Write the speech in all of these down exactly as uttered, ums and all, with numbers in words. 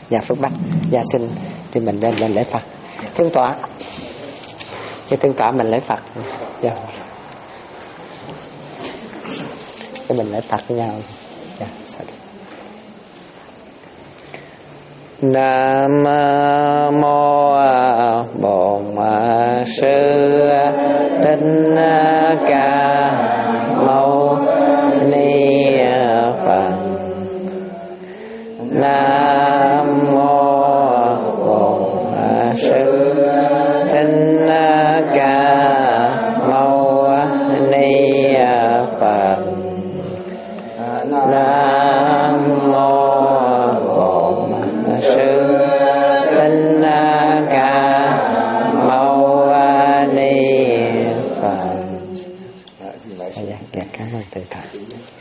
nhà Phước Bắc gia sinh thì mình lên lên lễ Phật. Thượng tọa, chứ thượng tọa mình lễ Phật. Dạ. Thì mình lễ Phật với nhau. Dạ. Nam mô Bổn Sư Thích Ca Mâu Ni Phật. Nam mô Bổn Sư Thích Ca Mâu Ni Phật. Nam mô Bổn Sư Thích Ca Mâu Ni Phật. Dạ, cảm ơn thầy thầy.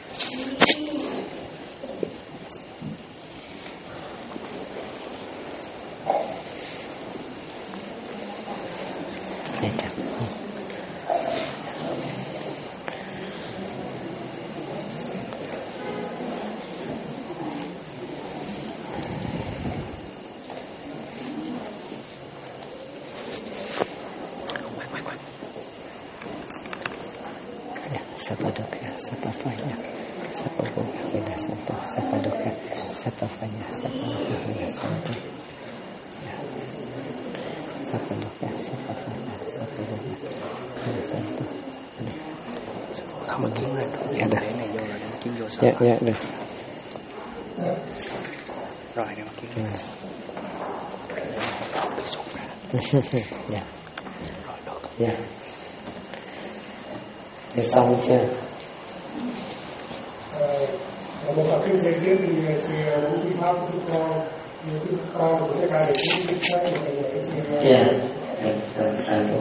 Sapadoka, sapafanya, sapaboga, veda santo, sapadoka, sapafanya, sapadoka, veda santo, sapadoka, sapafanya, sapaboga, veda santo. Không mà kiếm ra, dạ được, dạ dạ được, rồi để mà kiếm ra, dạ, dạ. Thế xong chưa? Một học kinh giấy tiếp thì sự vũ khí pháp của chúng ta, những cái con của tất cả những cái khác của cái sự. Dạ, sai rồi.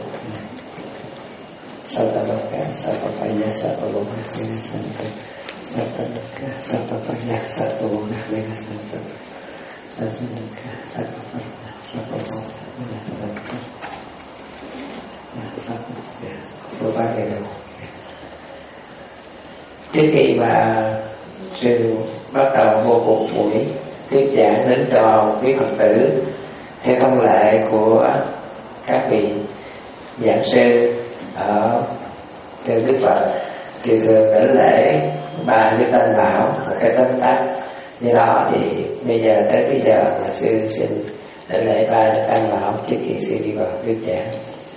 Sapadoka, sapafanya, sapaboga, veda santo. Sapadoka, sapafanya, sapaboga, veda santo. Sapadoka, sapafanya, sapaboga, veda santo. Sapadoka, vô ba ngày đầu. Trước khi mà sư bắt đầu vô cuộc buổi thuyết giảng đến cho quý Phật tử, theo thông lệ của các vị giảng sư ở theo Đức Phật thì thường đảnh lễ ba Đức Tam Bảo một cái tóm tắt. Do đó thì bây giờ tới cái giờ mà sư xin đảnh lễ ba Đức Tam Bảo trước khi sư đi vào thuyết giảng.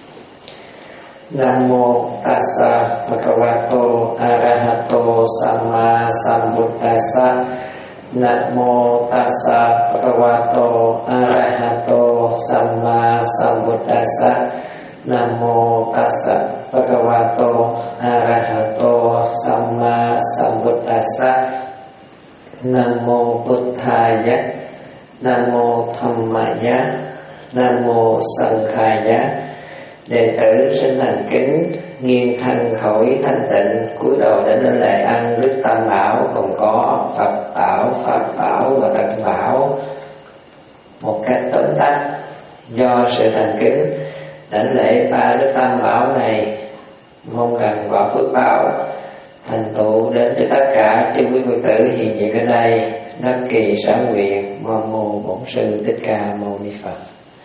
Nam mô tassa bhagavato arahato samma sambuddhassa. Nam mô tassa bhagavato arahato samma sambuddhassa. Nam mô tassa bhagavato arahato samma sambuddhassa. Nam mô Buddhaya. Nam mô Dhammaya. Nam mô Sanghaya. Đệ tử xin thành kính nghiêng thân khỏi thanh tịnh, cúi đầu đến lên lễ ăn Đức Tam Bảo, còn có Phật Bảo, Pháp Bảo và Tăng Bảo một cách tóm tắt. Do sự thành kính đảnh lễ ba Đức Tam Bảo này, mong rằng quả phước báo thành tựu đến cho tất cả chư quý Phật tử hiện diện ở đây. Đắc kỳ sở nguyện. Nam mô Bổn Sư Thích Ca Mâu Ni Phật.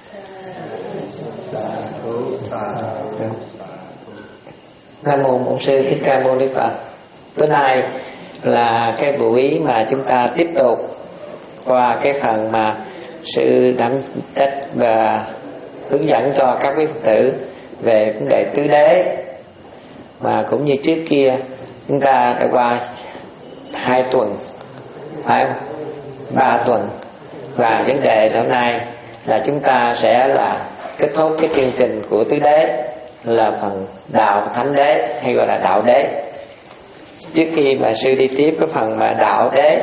Nam mô Bổn Sư Thích Ca Mâu Ni Phật. Bữa nay là cái buổi mà chúng ta tiếp tục qua cái phần mà sư đảm trách và hướng dẫn cho các quý Phật tử về vấn đề tứ đế. Mà cũng như trước kia chúng ta đã qua hai tuần, phải không? Ba tuần. Và vấn đề hôm nay là chúng ta sẽ là kết thúc cái chương trình của tứ đế, là phần đạo thánh đế hay gọi là đạo đế. Trước khi mà sư đi tiếp cái phần mà đạo đế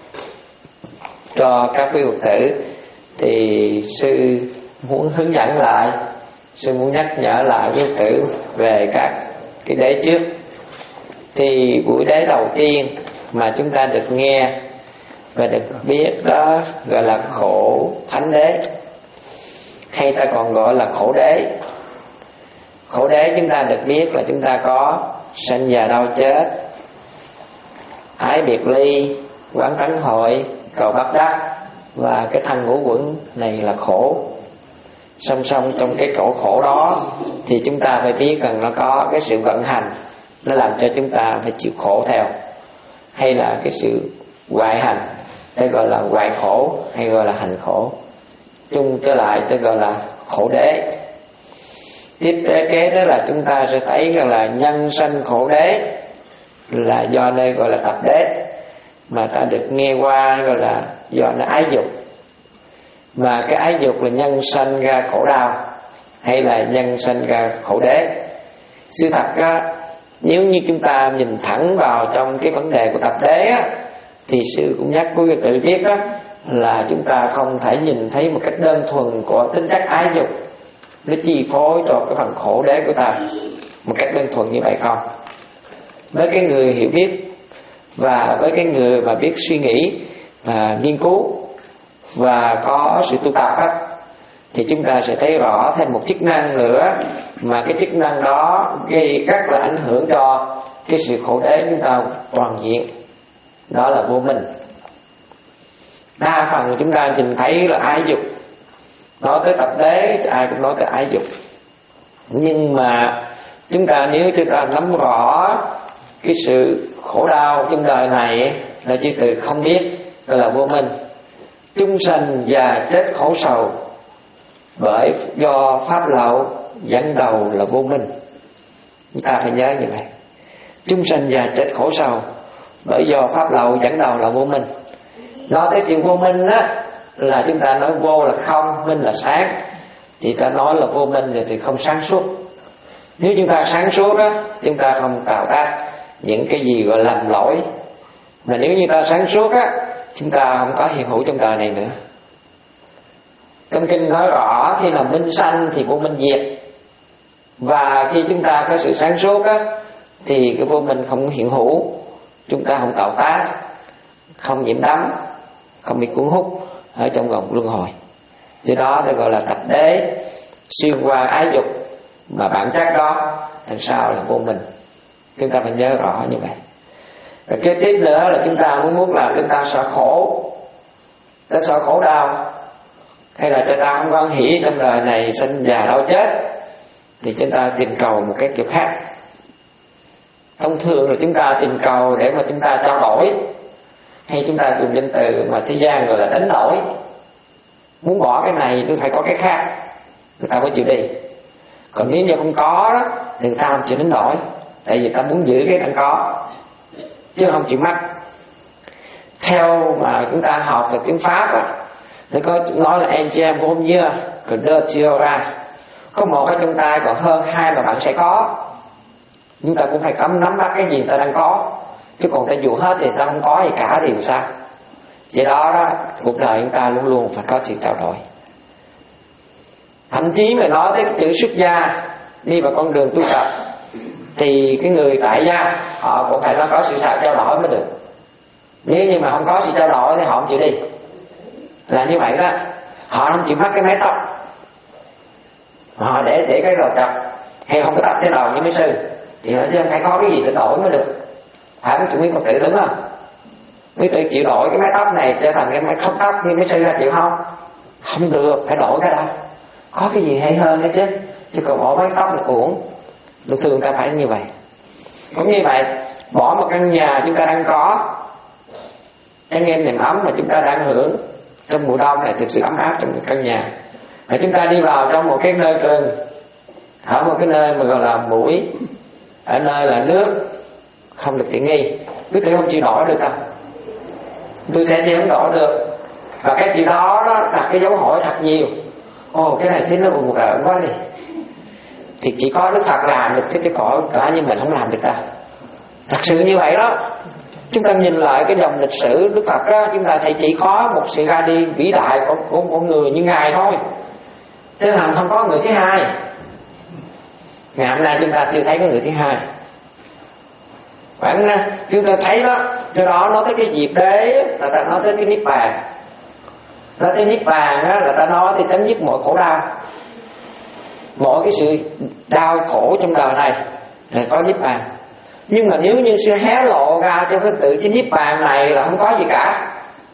cho các quý Phật tử thì sư muốn hướng dẫn lại, sư muốn nhắc nhở lại quý Phật tử về các cái đế trước. Thì buổi đế đầu tiên mà chúng ta được nghe và được biết đó gọi là khổ thánh đế, hay ta còn gọi là khổ đế. Khổ đế chúng ta được biết là chúng ta có sanh già đau chết, ái biệt ly, quán tánh hội, cầu bắt đắc, và cái thân ngũ quẩn này là khổ. Song song trong cái cổ khổ đó thì chúng ta phải biết rằng nó có cái sự vận hành, nó làm cho chúng ta phải chịu khổ theo, hay là cái sự hoại hành, tôi gọi là hoại khổ hay gọi là hành khổ. Chung trở lại tôi gọi là khổ đế. Tiếp kế đó là chúng ta sẽ thấy rằng là nhân sanh khổ đế là do nơi gọi là tập đế, mà ta được nghe qua gọi là do nó ái dục. Mà cái ái dục là nhân sanh ra khổ đau hay là nhân sanh ra khổ đế? Sự thật á, nếu như chúng ta nhìn thẳng vào trong cái vấn đề của tập đế á, thì sư cũng nhắc quý vị tự biết đó là chúng ta không thể nhìn thấy một cách đơn thuần của tính chất ái dục nó chi phối cho cái phần khổ đế của ta một cách đơn thuần như vậy không. Với cái người hiểu biết và với cái người mà biết suy nghĩ và nghiên cứu và có sự tu tập á, thì chúng ta sẽ thấy rõ thêm một chức năng nữa, mà cái chức năng đó gây rất là ảnh hưởng cho cái sự khổ đế chúng ta toàn diện, đó là vô minh. Đa phần chúng ta nhìn thấy là ái dục, nói tới tập đế ai cũng nói tới ái dục, nhưng mà chúng ta nếu chúng ta nắm rõ cái sự khổ đau trong đời này là chữ từ không biết, đó là vô minh. Chúng sanh già chết khổ sầu bởi do pháp lậu dẫn đầu là vô minh. Chúng ta phải nhớ như vậy. Chúng sanh già chết khổ sầu bởi do pháp lậu dẫn đầu là vô minh. Nói tới chuyện vô minh á là chúng ta nói vô là không, minh là sáng, thì ta nói là vô minh rồi thì không sáng suốt. Nếu chúng ta sáng suốt á, chúng ta không tạo tác những cái gì gọi là lầm lỗi. Mà nếu như ta sáng suốt á, chúng ta không có hiện hữu trong đời này nữa. Trong kinh nói rõ khi là minh sanh thì vô minh diệt, và khi chúng ta có sự sáng suốt á, thì cái vô minh không hiện hữu, chúng ta không tạo tác, không nhiễm đắm, không bị cuốn hút ở trong vòng luân hồi. Cho đó tôi gọi là tập đế, xuyên qua ái dục, mà bản chất đó đằng sau là vô minh. Chúng ta phải nhớ rõ như vậy. Và kế tiếp nữa là chúng ta muốn muốn là chúng ta sợ khổ, ta sợ khổ đau, hay là chúng ta không quan hỷ trong đời này sinh già đau chết, thì chúng ta tìm cầu một cái kiểu khác. Thông thường là chúng ta tìm cầu để mà chúng ta trao đổi, hay chúng ta dùng danh từ mà thế gian gọi là đánh đổi. Muốn bỏ cái này tôi phải có cái khác, người ta mới chịu đi. Còn nếu như không có đó thì người ta không chịu đánh đổi, tại vì ta muốn giữ cái đang có chứ không chịu mất. Theo mà chúng ta học về tiếng Pháp á, thì có nói là engem vô như còn đơ chưa ra, có một cái trong tay còn hơn hai mà bạn sẽ có. Chúng ta cũng phải cấm nắm bắt cái gì ta đang có, chứ còn ta dụ hết thì ta không có gì cả thì sao? Vậy đó đó, cuộc đời chúng ta luôn luôn phải có sự trao đổi. Thậm chí mà nói tới chữ xuất gia, đi vào con đường tu tập, thì cái người tại gia họ cũng phải có sự trao đổi mới được. Nếu như mà không có sự trao đổi thì họ không chịu đi. Là như vậy đó, họ không chịu mất cái mái tóc, họ để để cái đầu trọc, hay không có tập cái đầu như mấy sư, thì họ phải có cái gì để đổi mới được. Phải không chịu, mấy Phật tử đúng không? Mấy tự chịu đổi cái mái tóc này trở thành cái mái không tóc như mấy sư ra chịu không? Không được, phải đổi cái đó. Có cái gì hay hơn đấy chứ, chứ còn bỏ mái tóc là uổng. Thường thường ta phải như vậy. Cũng như vậy, bỏ một căn nhà chúng ta đang có, anh em niềm ấm mà chúng ta đang hưởng trong mùa đông này, thực sự ấm áp trong căn nhà, và chúng ta đi vào trong một cái nơi rừng, ở một cái nơi mà gọi là mũi, ở nơi là nước không được tiện nghi, quý tử không chịu đổi được đâu. Tôi sẽ chỉ không đổi được. Và cái chuyện đó đó đặt cái dấu hỏi thật nhiều. Ồ, cái này tính nó buồn rợn quá đi. Thì chỉ có Đức Phật làm được, chứ có cả như mình không làm được đâu. Thật sự như vậy đó. Chúng ta nhìn lại cái dòng lịch sử Đức Phật đó, chúng ta thấy chỉ có một sự ra đi vĩ đại của, của, của người như Ngài thôi, chứ làm không có người thứ hai. Ngày hôm nay chúng ta chưa thấy có người thứ hai. Bạn chúng ta thấy đó, do đó nói tới cái diệt đế là ta nói tới cái niết bàn. Nói tới niết bàn đó, là ta nói thì chấm dứt mọi khổ đau, mọi cái sự đau khổ trong đời này là có niết bàn. Nhưng mà nếu như sư hé lộ ra cho cái tự cái niết bàn này là không có gì cả,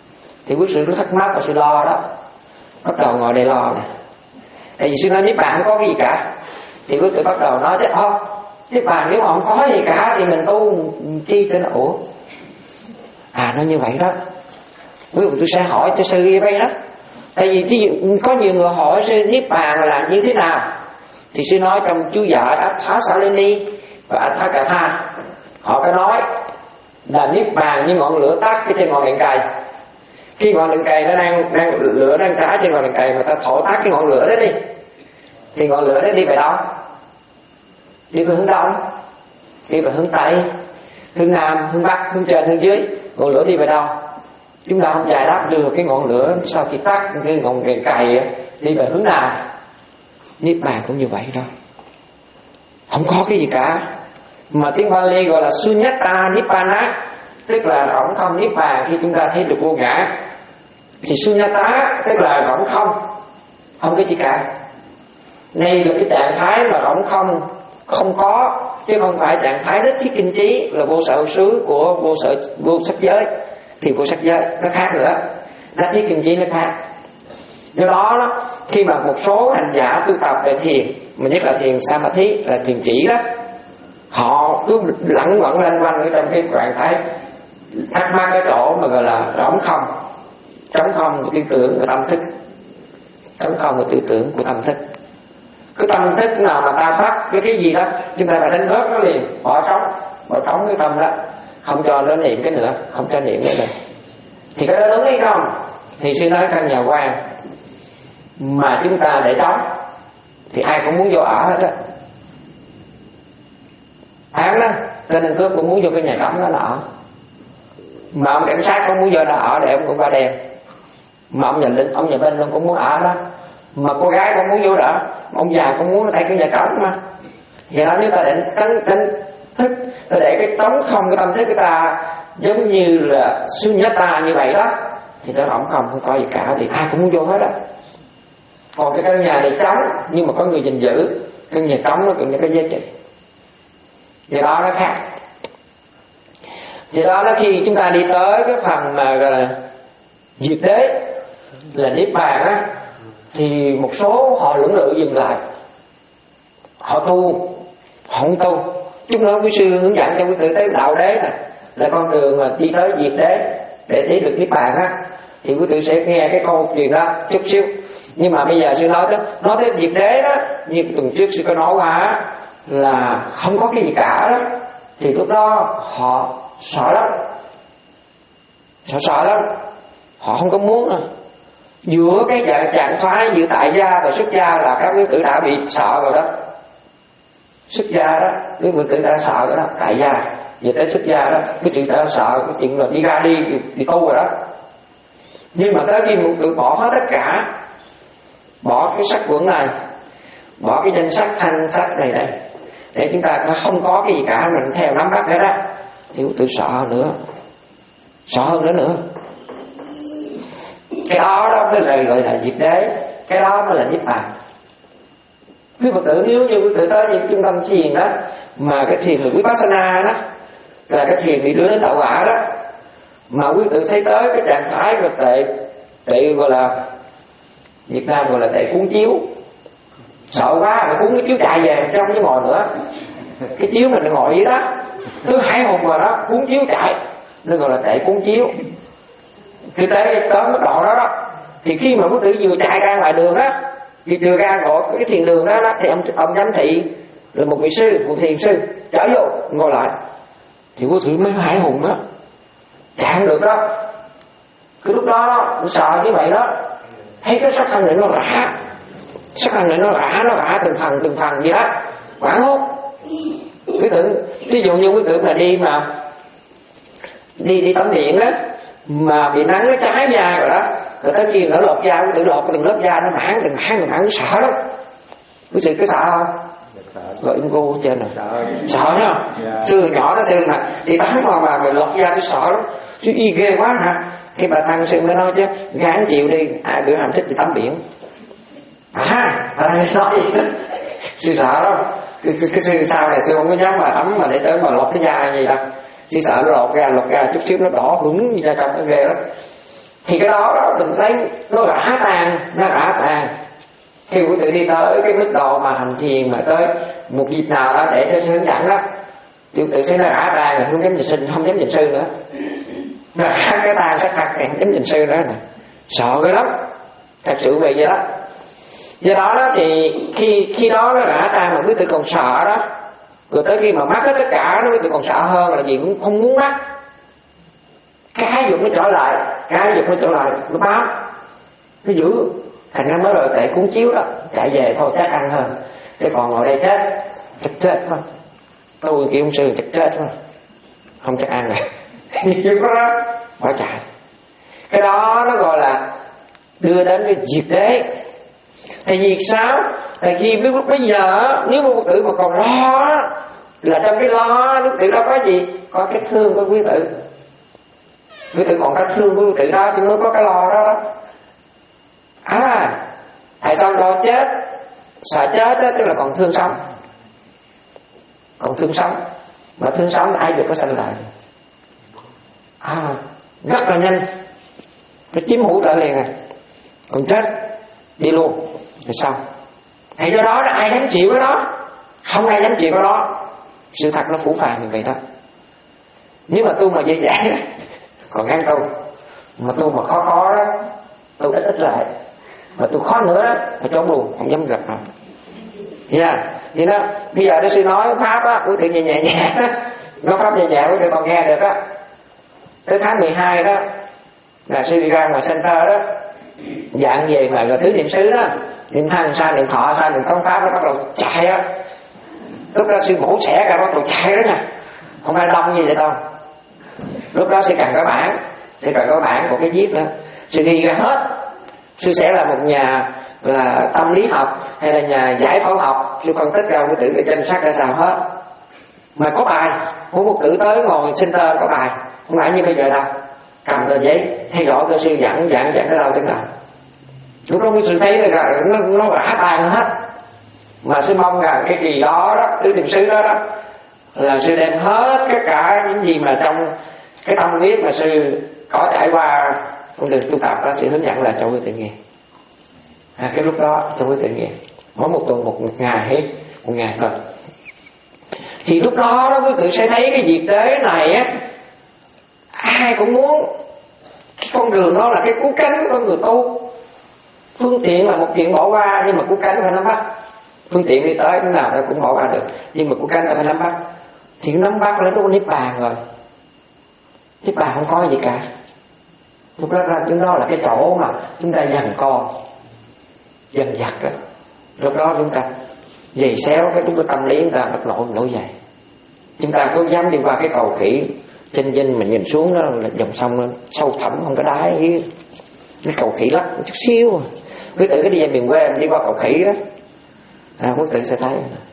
Thì quý sư thắc mắc và sư lo đó, bắt đầu ngồi đây lo nè. Tại vì sư nói niết bàn không có cái gì cả. Thì quý sư bắt đầu nói chứ ô niết bàn nếu mà không có gì cả thì mình tu chi cho nó ủa. À nó như vậy đó. Quý vị tôi sẽ hỏi cho sư như vậy đó. Tại vì ví dụ, có nhiều người hỏi sư niết bàn là như thế nào. Thì sư nói trong chú giải Atthāsalini và Atthakatha, họ có nói là niết bàn như ngọn lửa tắt cái trên ngọn đèn cày. Khi ngọn đèn cày nó đang, đang lửa đang cháy trên ngọn đèn cày, mà ta thổi tắt cái ngọn lửa đó đi, thì ngọn lửa đó đi về đâu? Đi về hướng đông, đi về hướng tây, hướng nam, hướng bắc, hướng trên, hướng dưới. Ngọn lửa đi về đâu? Chúng ta không giải đáp được cái ngọn lửa sau khi tắt cái ngọn đèn cày đi về hướng nào. Niết bàn cũng như vậy đó, không có cái gì cả. Mà tiếng Pali gọi là Sunyata Nibbana, tức là rỗng không niết bàn. Khi chúng ta thấy được vô ngã thì Sunyata tức là rỗng không, không cái gì cả. Đây là cái trạng thái mà rỗng không, không có, chứ không phải trạng thái đích thiết kinh trí là vô sở xứ của vô sở vô sắc giới. Thì vô sắc giới nó khác nữa, đích thiết kinh trí nó khác. Do đó, đó khi mà một số hành giả tu tập về thiền, mà nhất là thiền Samadhi là thiền chỉ đó, họ cứ lẳng quẩn lanh quanh ở trong cái trạng thái thắc mắc cái chỗ mà gọi là rỗng không, trống không của tư tưởng của tâm thức, trống không của tư tưởng của tâm thức. Cái tâm thức nào mà ta bắt với cái gì đó, chúng ta phải đánh rớt nó liền, bỏ trống, bỏ trống cái tâm đó, không cho nó niệm cái nữa, không cho niệm cái nữa. Thì cái đó đúng hay không? Thì sư nói căn nhà quan mà chúng ta để trống thì ai cũng muốn vô ở hết á. Án đó, tên Ninh Phước cũng muốn vô cái nhà trống đó là ở. Mà ông cảnh sát cũng muốn vô đó ở để ông cũng ba đêm. Mà ông nhà lính, ông nhà bên cũng muốn ở đó. Mà cô gái cũng muốn vô đó, ông già cũng muốn tại cái nhà trống mà. Vậy đó nếu ta để đánh, đánh thức, ta để cái trống không cái tâm thức của ta giống như là Sunyata như vậy đó, thì nó rỗng không, không có gì cả, thì ai cũng muốn vô hết đó. Còn cái căn nhà này trống nhưng mà có người gìn giữ, căn nhà trống nó cũng như cái giá trị. Thì đó nó khác. Thì đó là khi chúng ta đi tới cái phần mà gọi là diệt đế, là niết bàn á, thì một số họ lưỡng lự dừng lại, họ tu, họ không tu. Chúng nó quý sư hướng dẫn cho quý tử tới đạo đế này là con đường mà đi tới diệt đế để thấy được niết bàn á. Thì quý tử sẽ nghe cái câu chuyện đó chút xíu. Nhưng mà bây giờ sư nói tới nói tới diệt đế đó, như tuần trước sư có nói qua là không có cái gì cả đó, thì lúc đó họ sợ lắm, sợ sợ lắm, họ không có muốn nữa. Giữa cái dạng trạng thái giữa tại gia và xuất gia là các quý tử đã bị sợ rồi đó. Xuất gia đó, quý tử đã sợ rồi đó, tại gia về tới xuất gia đó, quý tử đã sợ cái chuyện là đi ra đi đi, đi tu rồi đó. Nhưng mà tới khi một tự bỏ hết tất cả, bỏ cái sắc quẩn này, bỏ cái danh sắc thanh sắc này đây, để chúng ta không có cái gì cả, mình theo nắm bắt nữa đó, thì tự sợ nữa, sợ hơn nữa nữa. Cái đó đó mới là gọi là diệt đế, cái đó mới là niết bàn. Quý Phật tử nếu như quý tử tới những trung tâm thiền đó, mà cái thiền là Vipassana đó, là cái thiền đi đưa đến đạo quả đó, mà quý tử thấy tới cái trạng thái về tệ, tệ gọi là Việt Nam gọi là tệ cuốn chiếu, sợ quá mà cuốn cái chiếu chạy về trong chứ ngồi nữa, cái chiếu mình ngồi dưới đó, cứ hai hồn vào đó cuốn chiếu chạy, nó gọi là tệ cuốn chiếu. Khi tới tới mức độ đó đó, thì khi mà quý tử vừa chạy ra ngoài đường đó, thì vừa ra gọi cái thiền đường đó, đó thì ông ông giám thị là một vị sư, một thiền sư trở vô ngồi lại, thì quý tử mới hải hùng đó, chạy không được đó. Cái lúc đó đó, sợ như vậy đó, thấy cái sắc thân này nó rã, sắc thân này nó rã, nó rã từng phần từng phần gì đó, quảng hốt. Quý tử, ví dụ như quý tử mà đi mà đi đi tắm điện đó, mà bị nắng nó cháy da rồi đó, rồi tới khi nó lột da, quý tử lột từng lớp da nó mảng từng mảng từng mảng, sợ lắm. Quý tử có sợ không? Gọi em cô trên rồi, sợ, sợ nhá. Yeah. Xưa nhỏ đó xưa nè, đi tắm mà mà mình lột da tôi sợ lắm, chứ y ghê quá hả? Cái bà Thăng sư mới nói chứ, gán chịu đi, ai bữa hàm thích đi tắm biển. À, bà Thăng nói gì đó, sư sợ lắm. Cái, cái, cái sư sau này sư không có dám mà tắm mà để tới mà lột cái da gì đâu, sư sợ nó lột ra lột ra chút xíu nó đỏ hửng như ra trong nó ghê lắm. Thì cái đó đó mình thấy nó rã tan, nó rã tan. Khi quý tự đi tới cái mức độ mà hành thiền mà tới một dịp nào đó để cho sư hướng dẫn đó, thì quý tự sẽ nó rã tan rồi, không dám nhìn sư, không dám nhìn sư nữa. Nó rã cái tan sắc mặt này, không dám nhìn sư nữa nè, sợ cái lắm, thật sự về vậy đó. Do đó đó thì khi khi đó nó rã tan mà quý tự còn sợ đó, rồi tới khi mà mất hết tất cả nó quý tự còn sợ hơn là gì cũng không muốn mất. Cái dục nó trở lại, cái dục nó trở lại, nó bám, nó giữ. Thành ra mới rồi tệ cuốn chiếu đó, chạy về thôi chắc ăn hơn. Thế còn ngồi đây chết, chắc chết thôi. Tôi kia ông sư chắc chết thôi, không chắc ăn này. Nhưng đó bỏ chạy. Cái đó nó gọi là đưa đến cái diệt đế. Thì diệt sao? Thì khi lúc bây giờ nếu mà Phật tử mà còn lo là trong cái lo Phật tử đó có gì? Có cái thương của quý tử. Quý tử còn cái thương của quý tử đó chứ mới có cái lo đó đó. À, tại sao lo chết? Sợ chết đó, tức là còn thương sống. Còn thương sống. Mà thương sống ai được có sanh lại. À, rất là nhanh. Nó chiếm hữu lại liền à. Còn chết đi luôn. Thì sao? Thì do đó ai dám chịu cái đó? Không ai dám chịu cái đó. Sự thật nó phủ phàng như vậy đó. Nếu mà tu mà dễ dàng còn ăn tu. Mà tu mà khó khó đó, tu ít ít lại. Mà tu khó nữa đó, mà trốn luôn, không dám gặp nào. Yeah. Vậy đó, bây giờ Đức Sư nói Pháp á, quý tự nhẹ nhẹ nhẹ đó. Nói Pháp nhẹ nhẹ quý tự còn nghe được á. Tới tháng mười hai đó là sư đi ra ngoài center đó, dạng về mà rồi tứ niệm xứ đó, niệm thanh sao niệm thọ sao niệm tống Pháp nó bắt đầu chạy á. Lúc đó sư bổ xẻ ra bắt đầu chạy đó nha, không phải đông như vậy đâu. Lúc đó sư cần cái bản, sư cần cái bản của cái viết nữa, sư ghi ra hết. Sư sẽ là một nhà là tâm lý học hay là nhà giải phẫu học, sư phân tích ra cái tự cái danh sách ra sao hết. Mà có bài, mỗi một tự tới ngồi center có bài, không phải như bây giờ đâu. Cầm tờ giấy theo dõi cái sư dẫn dẫn dẫn tới đâu tới nào. Lúc đó sư thấy là nó nó rã tan hết. Mà sư mong rằng cái kỳ đó đó, tứ niệm xứ đó đó là sư đem hết tất cả những gì mà trong cái tâm huyết mà sư có trải qua con đường tu tập đó, sẽ hướng dẫn là cho quý tự nghe. À, cái lúc đó cho quý tự nghe, mỗi một tuần một, một ngày hết, một ngày thôi. Thì lúc đó đó quý tự sẽ thấy cái diệt đế này á, ai cũng muốn. Cái con đường đó là cái cú cánh của người tu. Phương tiện là một chuyện bỏ qua, nhưng mà cú cánh phải nắm bắt. Phương tiện đi tới cái nào ta cũng bỏ qua được, nhưng mà cú cánh ta phải nắm bắt. Thì nắm bắt lên lúc niết bàn rồi, niết bàn không có gì cả. Lúc đó ra chúng đó là cái chỗ mà chúng ta dần co, dần dặt á. Lúc đó chúng ta giày xéo cái chúng ta tâm lý chúng ta bắt nổi nổi dậy. Chúng ta có dám đi qua cái cầu khỉ trên dinh mình nhìn xuống đó là dòng sông nó sâu thẳm không có đáy, cái cầu khỉ lắc chút xíu. Quý tự cái đi ra miền quê em đi qua cầu khỉ đó, à, quý tự sẽ thấy.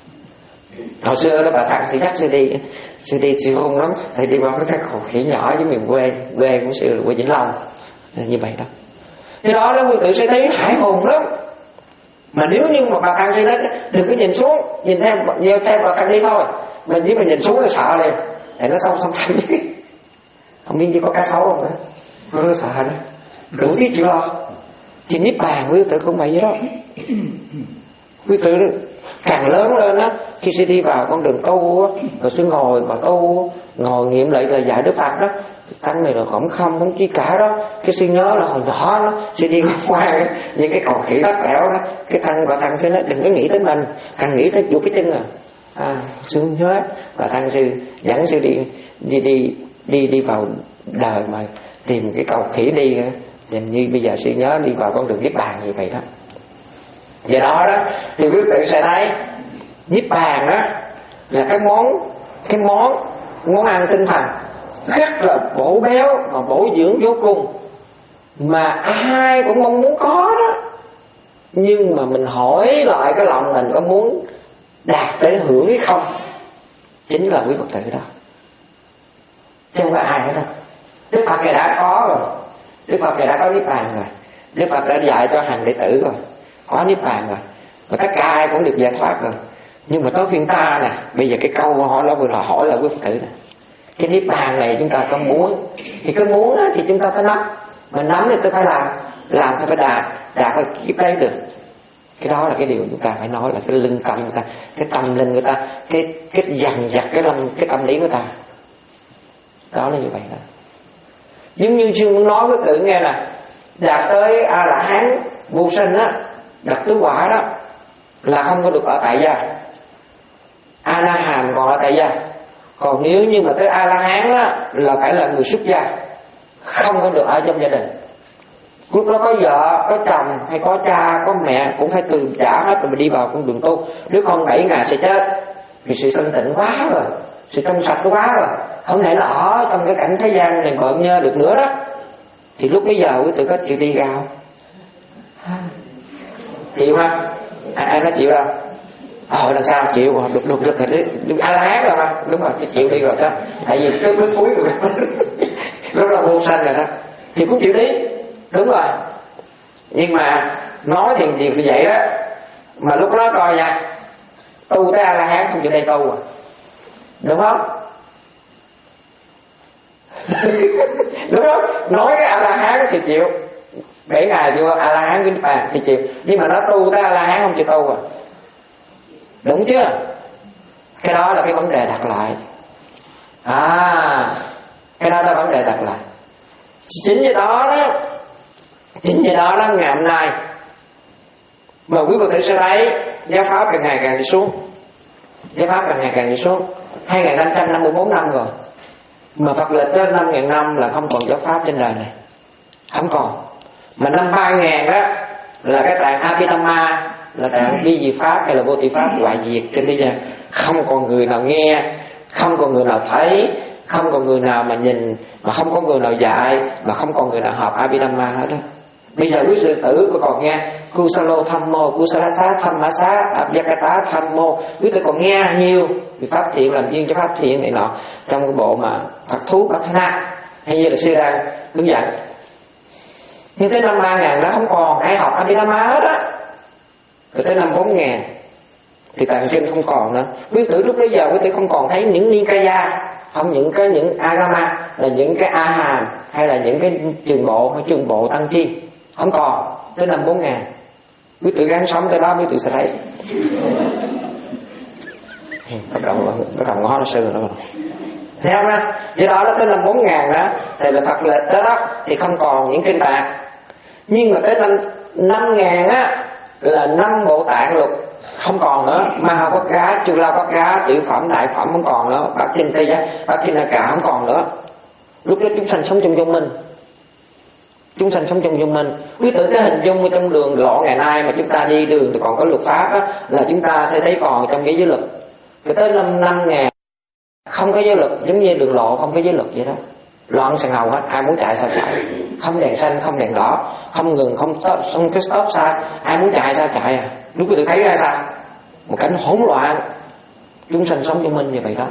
Hồi xưa đó bà Thằng sẽ dắt sư đi, sư đi sư hung lắm, thì đi qua cái cầu khỉ nhỏ với miền quê, quê của sư là quê Vĩnh Long, như vậy đó. Thế đó đó quý tự sẽ thấy hải hùng lắm. Mà nếu như mà bà Thằng sẽ nói đừng có nhìn xuống, nhìn theo theo, theo bà Thằng đi thôi. Mình nếu mà nhìn xuống nó sợ liền, để nó sông sông thanh. Không biết chỉ có cá sấu không nữa, nó sợ đó, đủ thiết chịu lo. Thì niết bàn quý tự cũng vậy đó. Quý tự đó càng lớn lên á, khi sẽ đi vào con đường tu á, rồi sẽ ngồi và tu, ngồi nghiệm lại lời dạy Đức Phật đó, tăng này là khổng không không chỉ cả đó. Cái suy nhớ là hồi nhỏ nó sẽ đi qua những cái cầu khỉ đất đẻo đó, cái thằng và thằng sẽ nói đừng có nghĩ tới mình, càng nghĩ tới chuột cái chân à. À, sư nhớ và thằng sư dẫn sư đi đi đi đi đi vào đời mà tìm cái cầu khỉ đi, nhìn như bây giờ sư nhớ đi vào con đường niết bàn như vậy đó. Vậy đó đó thì quý tự sẽ thấy niết bàn đó là cái món cái món món ăn tinh thần rất là bổ béo và bổ dưỡng vô cùng, mà ai cũng mong muốn có đó. Nhưng mà mình hỏi lại cái lòng mình có muốn đạt để hưởng hay không, chính là quý Phật tử đó, chứ không có ai hết đâu. Đức Phật này đã có rồi, Đức Phật này đã có niết bàn rồi, Đức Phật đã dạy cho hành đệ tử rồi, có niết bàn rồi, và tất cả ai cũng được giải thoát rồi. Nhưng mà tới phiên ta nè, bây giờ cái câu hỏi nó vừa là hỏi là quý Phật tử nè, cái niết bàn này chúng ta có muốn thì cái muốn đó, thì chúng ta phải nắm Mà nắm thì tôi phải làm, làm tôi phải đạt, đạt phải kiếp đấy được. Cái đó là cái điều chúng ta phải nói là cái lưng tâm người ta, cái tâm linh người ta, cái cái dằn vặt cái lâm cái tâm lý của ta. Đó là như vậy đó. Giống như chương nói với tự nghe là đạt tới A La Hán vô sinh á, đạt tứ quả đó là không có được ở tại gia. A La Hán còn ở tại gia. Còn nếu như mà tới A La Hán á là phải là người xuất gia, không có được ở trong gia đình. Lúc đó có vợ, có chồng hay có cha, có mẹ cũng phải từ trả hết rồi mà đi vào con đường tu. Nếu không bảy ngày sẽ chết. Vì sự thanh tịnh quá rồi, sự trong sạch quá rồi, không thể là ở trong cái cảnh thế gian này bợn nhơ được nữa đó. Thì lúc bây giờ quý tự có chịu đi gạo chịu ha? Ai, ai nói chịu đâu? Ờ làm sao chịu rồi, được được được rồi, A La Hán rồi mà, đúng rồi, chịu đi rồi đó. Tại vì cái bước cuối rồi lúc đó vô sanh rồi đó, thì cũng chịu đi, đúng rồi. Nhưng mà nói thì thì vậy đó, mà lúc đó coi nha, tu tới A La Hán không chịu đây tu à, đúng không? Lúc đó nói cái A La Hán thì chịu, bảy ngày vô A La Hán với Phật thì chịu, nhưng mà nó tu tới A La Hán không chịu tu à, đúng chưa? Cái đó là cái vấn đề đặt lại. À, cái đó là vấn đề đặt lại. Chính vì đó đó, chính vì đó đó ngày hôm nay mà quý Phật tử sẽ thấy giáo pháp càng ngày càng đi xuống, giáo pháp càng ngày càng đi xuống. Hai nghìn năm trăm năm mươi bốn năm rồi mà Phật lịch đến năm nghìn năm là không còn giáo pháp trên đời này, không còn. Mà năm ba nghìn đó là cái tạng Abhidhamma, là tạng bi dị pháp hay là vô thị pháp hoại diệt trên thế gian. Không còn người nào nghe, không còn người nào thấy, không còn người nào mà nhìn, mà không có người nào dạy, mà không còn người nào học Abhidhamma hết đó. Bây giờ quý sư tử có còn nghe Kusalo Thammo, Kusalasa Thammasa, Abhyakata Thammo, quý tử còn nghe nhiều vì pháp thiện làm duyên cho pháp thiện này nọ trong cái bộ mà Phật thú Bát Na hay như là sư đang hướng dẫn. Nhưng tới năm ba nghìn nó không còn ai học Abhidhamma hết á. Rồi tới năm bốn nghìn thì tạng kinh không còn nữa. Quý tử lúc bây giờ quý tử không còn thấy những Nikaya, không những cái những Agama là những cái A Hàm hay là những cái trường bộ hay trường bộ tăng chi, không còn. Tới năm bốn nghìn quý tử gắng sống tới đó quý tử sẽ thấy. Bắt đầu bắt đầu ngó nó sư rồi đó. Thấy không đó? Do đó tới năm bốn nghìn đó thì là Phật lịch đó, đó thì không còn những kinh tạng. Nhưng mà tới năm năm nghìn á là năm bộ tạng lục không còn nữa. Ma Bát Gá, Chu La Bát Gá, tiểu phẩm, đại phẩm không còn nữa. Bát Kinh Tây Giá, Bát Kinh A Cả không còn nữa. Lúc đó chúng sanh sống trong vô minh, chúng sanh sống trong vô minh. Quý tử cái hình dung trong đường lộ ngày nay mà chúng ta đi đường thì còn có luật pháp á, là chúng ta sẽ thấy còn trong cái giới luật. Cái tới năm năm nghìn không có giới luật, giống như đường lộ không có giới luật vậy đó, loạn sàn hầu hết, ai muốn chạy sao chạy, không đèn xanh không đèn đỏ, không ngừng không stop, không cái stop sai, ai muốn chạy sao chạy à. Lúc quý tử thấy ra sao, một cảnh hỗn loạn, chúng sanh sống trong minh như vậy đó.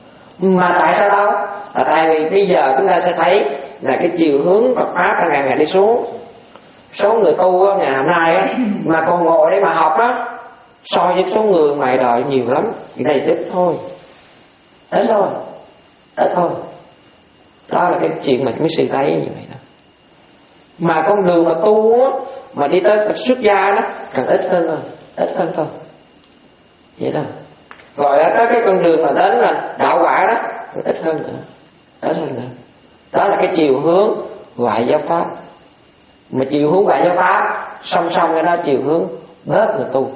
Mà tại sao đâu? Là tại vì bây giờ chúng ta sẽ thấy là cái chiều hướng Phật pháp đang ngày ngày đi xuống. Số người tu ngày hôm nay á, mà còn ngồi đây mà học á, so với số người ngoài đời nhiều lắm, cái này ít thôi, ít thôi, ít thôi. Đó là cái chuyện mà mấy sư thấy như vậy đó. Mà con đường mà tu á, mà đi tới xuất gia đó càng ít hơn thôi, ít hơn thôi, vậy đó. Gọi là tới cái con đường mà đến là đạo quả đó ít hơn nữa, ít hơn nữa. Đó là cái chiều hướng ngoại giáo pháp. Mà chiều hướng ngoại giáo pháp song song với đó chiều hướng bớt người tu.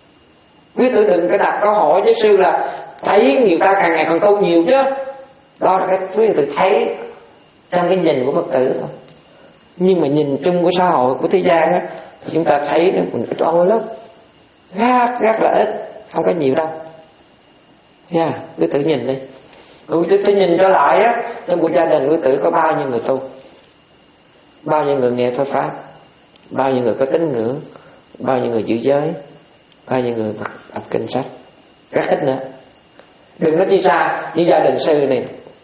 Quý tử đừng cái đặt câu hỏi với sư là thấy nhiều ta càng ngày càng tu nhiều chứ. Đó là cái quý tử thấy trong cái nhìn của Phật tử thôi. Nhưng mà nhìn chung của xã hội, của thế gian á, thì chúng ta thấy nó còn ít ôi lắm, rất rất là ít, không có nhiều đâu nha. Yeah, quý tử nhìn đi, quý tử nhìn trở lại á, trong một gia đình quý tử có bao nhiêu người tu, bao nhiêu người nghe Phật pháp, bao nhiêu người có tín ngưỡng, bao nhiêu người giữ giới, bao nhiêu người đọc kinh sách, rất ít nữa. Đừng nói chi xa như gia đình sư này,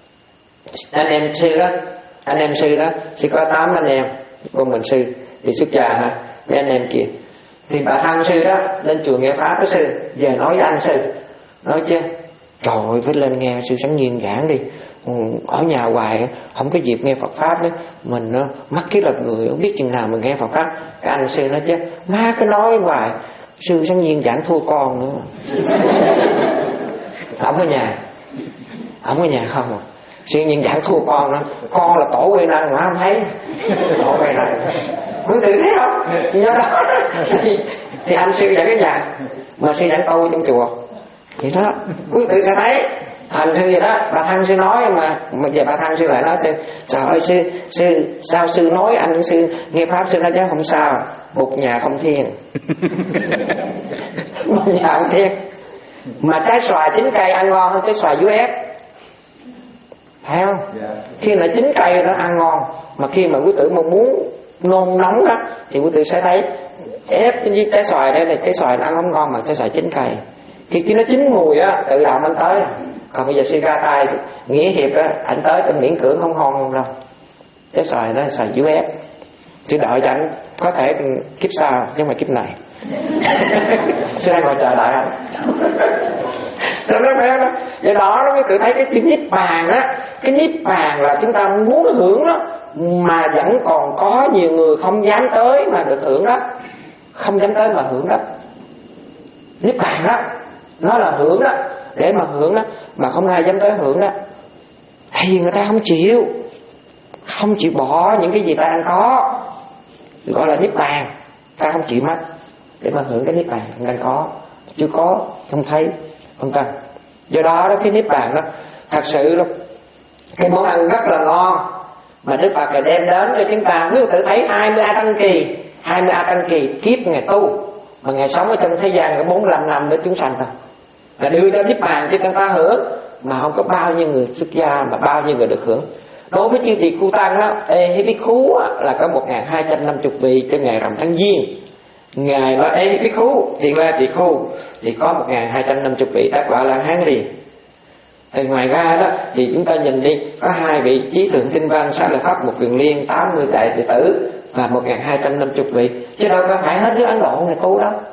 anh em sư đó, anh em sư đó, sư có tám anh em, con mình sư thì xuất gia ha, mấy anh em kia, thì bà thân sư đó lên chùa nghe pháp với sư, giờ nói với anh sư, nói chứ, trời ơi phải lên nghe sư Sáng Nhiên giảng đi, ở nhà hoài không có dịp nghe Phật pháp nữa, mình nó mắc cái lập người không biết chừng nào mình nghe Phật pháp. Cái anh sư nói chứ má cứ nói hoài sư sáng nhiên giảng thua con nữa. Không ở nhà, không ở nhà không à. Sư nhiên giảng thua con nữa, con là tổ quay năng mà không thấy. Tổ quay năng quý tự thấy không? Do đó thì, thì anh sư giảng cái nhà mà sư giảng câu trong chùa thì đó quý tự sẽ thấy. Thành sư gì đó, bà Thăng sư nói mà mà giờ bà Thăng sư lại nói sư, trời ơi sư, sư sao sư nói anh sư nghe pháp sư nói chứ không sao, bụt nhà không thiên. Bụt nhà không thiên. Mà trái xoài chín cây ăn ngon hơn trái xoài dưới ép. Thấy không? Yeah. Khi mà chín cây nó ăn ngon, mà khi mà quý tử mà muốn nôn nóng đó thì quý tử sẽ thấy ép với trái xoài đây này, trái xoài nó ăn không ngon mà trái xoài chín cây. Khi khi nó chín mùi á, tự động anh tới. Còn bây giờ suy ra tay nghĩa hiệp á, anh tới tôi miễn cưỡng không ngon đâu. Trái xoài đó xoài dưới ép. Chứ đợi cho anh có thể kiếp sau chứ mà kiếp này. Sư đang ngồi chờ đợi anh. Cho nó phải đó. Do đó nó mới tự thấy cái chữ niết bàn á, cái niết bàn là chúng ta muốn hưởng đó, mà vẫn còn có nhiều người không dám tới mà được hưởng đó, không dám tới mà hưởng đó. Niết bàn đó, nó là hưởng đó, để mà hưởng đó, mà không ai dám tới hưởng đó. Thì người ta không chịu, không chịu bỏ những cái gì ta đang có, gọi là niết bàn. Ta không chịu mất để mà hưởng cái niết bàn đang có, chưa có, không thấy, không cần. Do đó đó, cái niết bàn đó thật sự đó, cái món ăn rất là ngon mà Đức Phật lại đem đến cho chúng ta. Ví dụ tự thấy hai mươi A Tăng Kỳ, hai mươi A Tăng Kỳ kiếp ngày tu, mà ngày sống ở trong thế gian có bốn mươi lăm năm để chúng sanh thôi, là đưa cho niết bàn cho chúng ta hưởng, mà không có bao nhiêu người xuất gia mà bao nhiêu người được hưởng. Đối với chư tỳ khu tăng á, ê cái khú á, là có một nghìn hai trăm năm mươi vị trên ngày rằm tháng Giêng. Ngài nói ê cái khú, thiện la tỳ khu thì có một nghìn hai trăm năm mươi vị đắc quả La Hán liền. Thì ngoài ra đó thì chúng ta nhìn đi, có hai vị Chí Thượng Tinh Văn, Xá Lợi Phất, một Quyền Liên, tám mươi đại đệ tử và một nghìn hai trăm năm mươi vị, chứ đâu có phải hết nước Ấn Độ này tu đâu.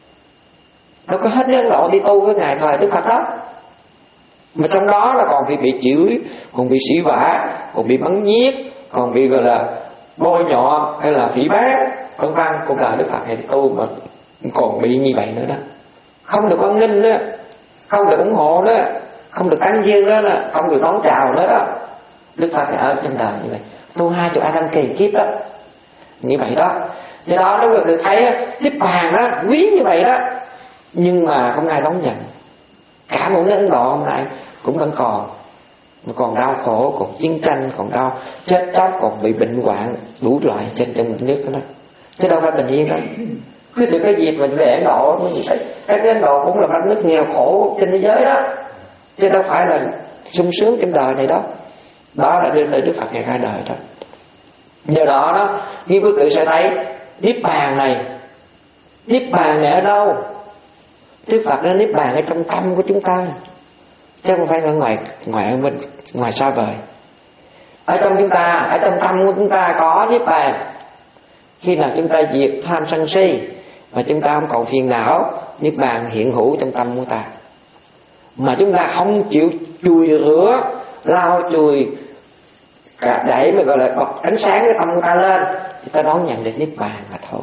Đâu có hết nước Ấn Độ đi tu với ngài thời Đức Phật đó. Mà trong đó là còn bị bị chửi, còn bị sỉ vả, còn bị bắn giết, còn bị gọi là bôi nhọ hay là phỉ báng, vân vân, cũng là Đức Phật này tu mà còn bị như vậy nữa đó. Không được hoan nghênh nữa, không được ủng hộ nữa, không được tán dương nữa, đó, không được đón chào nữa đó. Đức Phật này ở trên đời như vậy, tu hai chục A Tăng Kỳ kiếp đó, như vậy đó. Do đó lúc người thấy niết bàn đó quý như vậy đó, nhưng mà không ai đón nhận. Cả một nước Ấn Độ hôm nay cũng vẫn còn, còn đau khổ, còn chiến tranh, còn đau chết chóc, còn bị bệnh hoạn đủ loại trên trên nước đó, chứ đâu phải bình yên đâu. Cứ từ cái dịp mình về Ấn Độ, cái Ấn Độ cũng là đất nước nghèo khổ trên thế giới đó, chứ đâu phải là sung sướng trên đời này đó. Đó là đưa lời Đức Phật ngày ra đời đó. Do đó đó, như quý vị sẽ thấy niết bàn này, niết bàn này ở đâu? Đức Phật nó niết bàn ở trong tâm của chúng ta, chứ không phải ở ngoài ngoài bên ngoài xa vời. Ở trong chúng ta, ở trong tâm của chúng ta có niết bàn. Khi nào chúng ta diệt tham sân si mà chúng ta không còn phiền não, niết bàn hiện hữu trong tâm của ta. Mà chúng ta không chịu chùi rửa, lau chùi cả để mà gọi là bật ánh sáng cái tâm của ta lên, thì ta đón nhận được niết bàn mà thôi.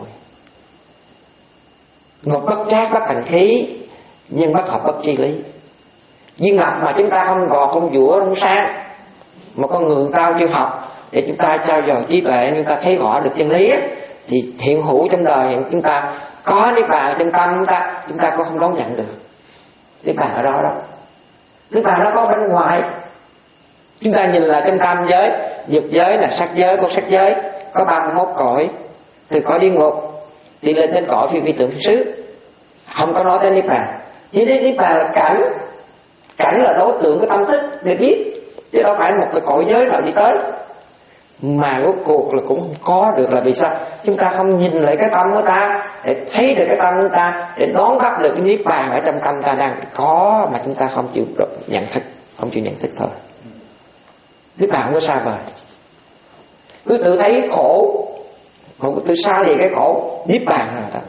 Ngọc bất trác bất thành khí, nhưng bất học bất tri lý. Viên ngọc mà chúng ta không gọt, không dũa, không sáng, mà con người tao chưa học để chúng ta trao dồi trí tuệ, chúng ta thấy rõ được chân lý, thì hiện hữu trong đời chúng ta có niết bàn trong tâm chúng ta, chúng ta cũng không đón nhận được. Niết bàn ở đó đó, niết bàn nó có bên ngoài. Chúng ta nhìn là trong tam giới, dục giới là sắc giới, có sắc giới có ba mươi mốt cõi, từ cõi địa ngục đi lên đến cõi phi phi tưởng xứ, không có nói tới niết bàn. Chỉ đến niết bàn là cảnh, cảnh là đối tượng của tâm thức để biết, chứ đâu phải một cái cõi giới nào đi tới. Mà rốt cuộc là cũng không có được, là vì sao? Chúng ta không nhìn lại cái tâm của ta để thấy được cái tâm của ta, để đón bắt được cái niết bàn ở trong tâm ta đang có, mà chúng ta không chịu nhận thức, không chịu nhận thức thôi. Niết bàn không có xa vời. Cứ tự thấy khổ, mà tự xa gì cái khổ, niết bàn là đó.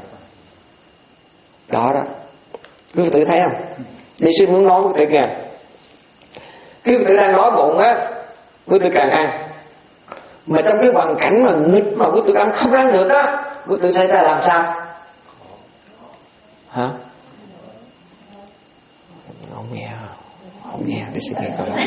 Đó đó, cứ tự thấy không? Đi sư muốn nói với tự kìa, Khi quý tử đang đói bụng á, quý tử càng ăn. Mà trong cái hoàn cảnh mà nghịch mà quý tử ăn không ăn được đó, quý tử sẽ ra làm sao? Hả? Không nghe, không nghe, để suy nghĩ coi.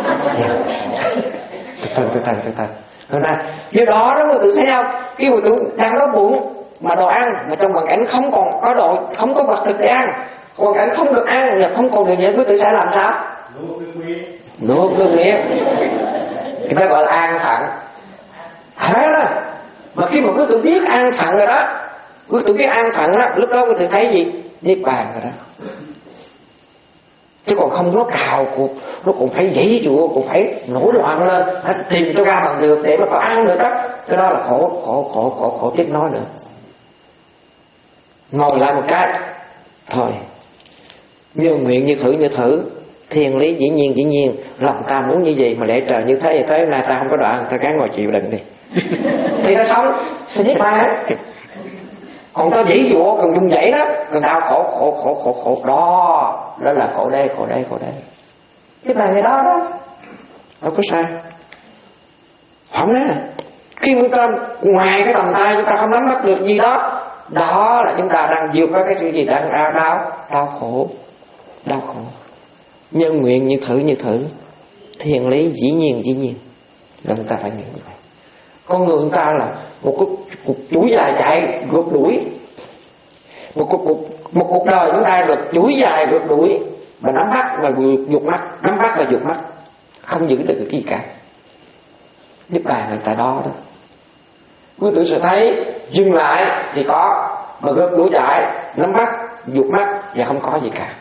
Từ từ, từ từ, từ từ. Rồi nè, do đó đó quý tử thấy không? Khi quý tử đang đói bụng mà đồ ăn, mà trong hoàn cảnh không còn có đồ, không có vật thực để ăn, hoàn cảnh không được ăn và không còn được gì, quý tử sẽ làm sao? Nuốt nước miếng. Người ta gọi là an phận. Phải đó. Mà khi mà quý tử biết an phận rồi đó, quý tử biết an phận đó, lúc đó quý tử thấy gì? Niết bàn rồi đó. Chứ còn không nó cào cuộc, nó cũng phải giãy giụa, cũng phải nổi loạn lên, phải tìm cho ra bằng được để mà có ăn được đó. Cái đó là khổ, khổ, khổ, khổ, khổ tiếp nói nữa. Ngồi lại một cái, thôi, như nguyện như thử như thử, thiên lý dĩ nhiên dĩ nhiên, lòng ta muốn như vậy mà lẽ trời như thế, như thế nay ta không có đoạn, ta gắng ngồi chịu đựng đi. Thì nó sống, thì niết bàn. Còn ta dĩ dụa, còn dùng dãy đó, còn đau khổ, khổ, khổ, khổ, khổ, đó, đó là khổ đây, khổ đây, khổ đây. Cái bài này đó đó, đâu có sai. Không đó, khi chúng ta ngoài cái tầm tay chúng ta không nắm bắt được gì đó, đó là chúng ta đang vượt qua cái sự gì, đang đau, đau, đau khổ, đau khổ. Nhân nguyện như thử như thử, thiên lý dĩ nhiên dĩ nhiên, là người ta phải nghĩ như vậy. Con người người ta là một cuộc, cuộc chuỗi dài chạy rượt đuổi, một cuộc, cuộc, một cuộc đời chúng ta được chuỗi dài rượt đuổi, mà nắm bắt và vụt mắt, nắm bắt và vụt mắt, không giữ được cái gì cả. Niết bàn là tại đó đó. Quý tử sẽ thấy dừng lại thì có, mà rượt đuổi chạy, nắm bắt, vụt mắt và không có gì cả.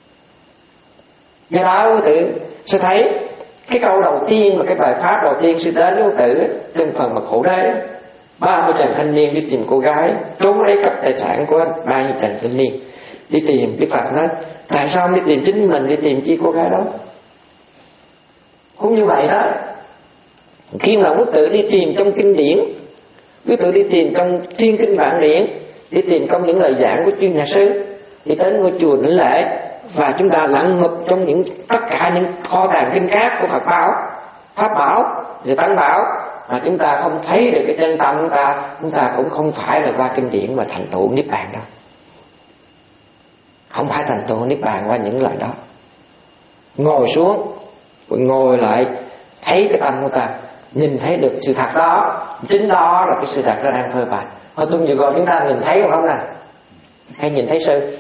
Do đó quý tử sẽ thấy cái câu đầu tiên mà cái bài pháp đầu tiên sư đến với quý tử trên phần mà khổ đế. Ba mươi chàng thanh niên đi tìm cô gái, trốn lấy cắp tài sản của ba mươi chàng thanh niên. Đi tìm, Đức Phật nói, tại sao đi tìm chính mình, đi tìm chi cô gái đó? Cũng như vậy đó. Khi mà quý tử đi tìm trong kinh điển, quý tử đi tìm trong thiên kinh vạn điển, đi tìm trong những lời giảng của chuyên nhà sư, đi đến ngôi chùa Đỉnh Lễ, và chúng ta lặn ngập trong những tất cả những kho tàng kinh khác của Phật bảo, Pháp bảo, rồi Tăng bảo, mà chúng ta không thấy được cái chân tâm chúng ta, chúng ta cũng không phải là qua kinh điển mà thành tựu niết bàn đâu. Không phải thành tựu niết bàn qua những lời đó. Ngồi xuống, ngồi lại, thấy cái tâm của ta, nhìn thấy được sự thật đó, chính đó là cái sự thật nó đang phơi bày. Thôi tôi vừa gọi chúng ta nhìn thấy không nè, hay nhìn thấy sư?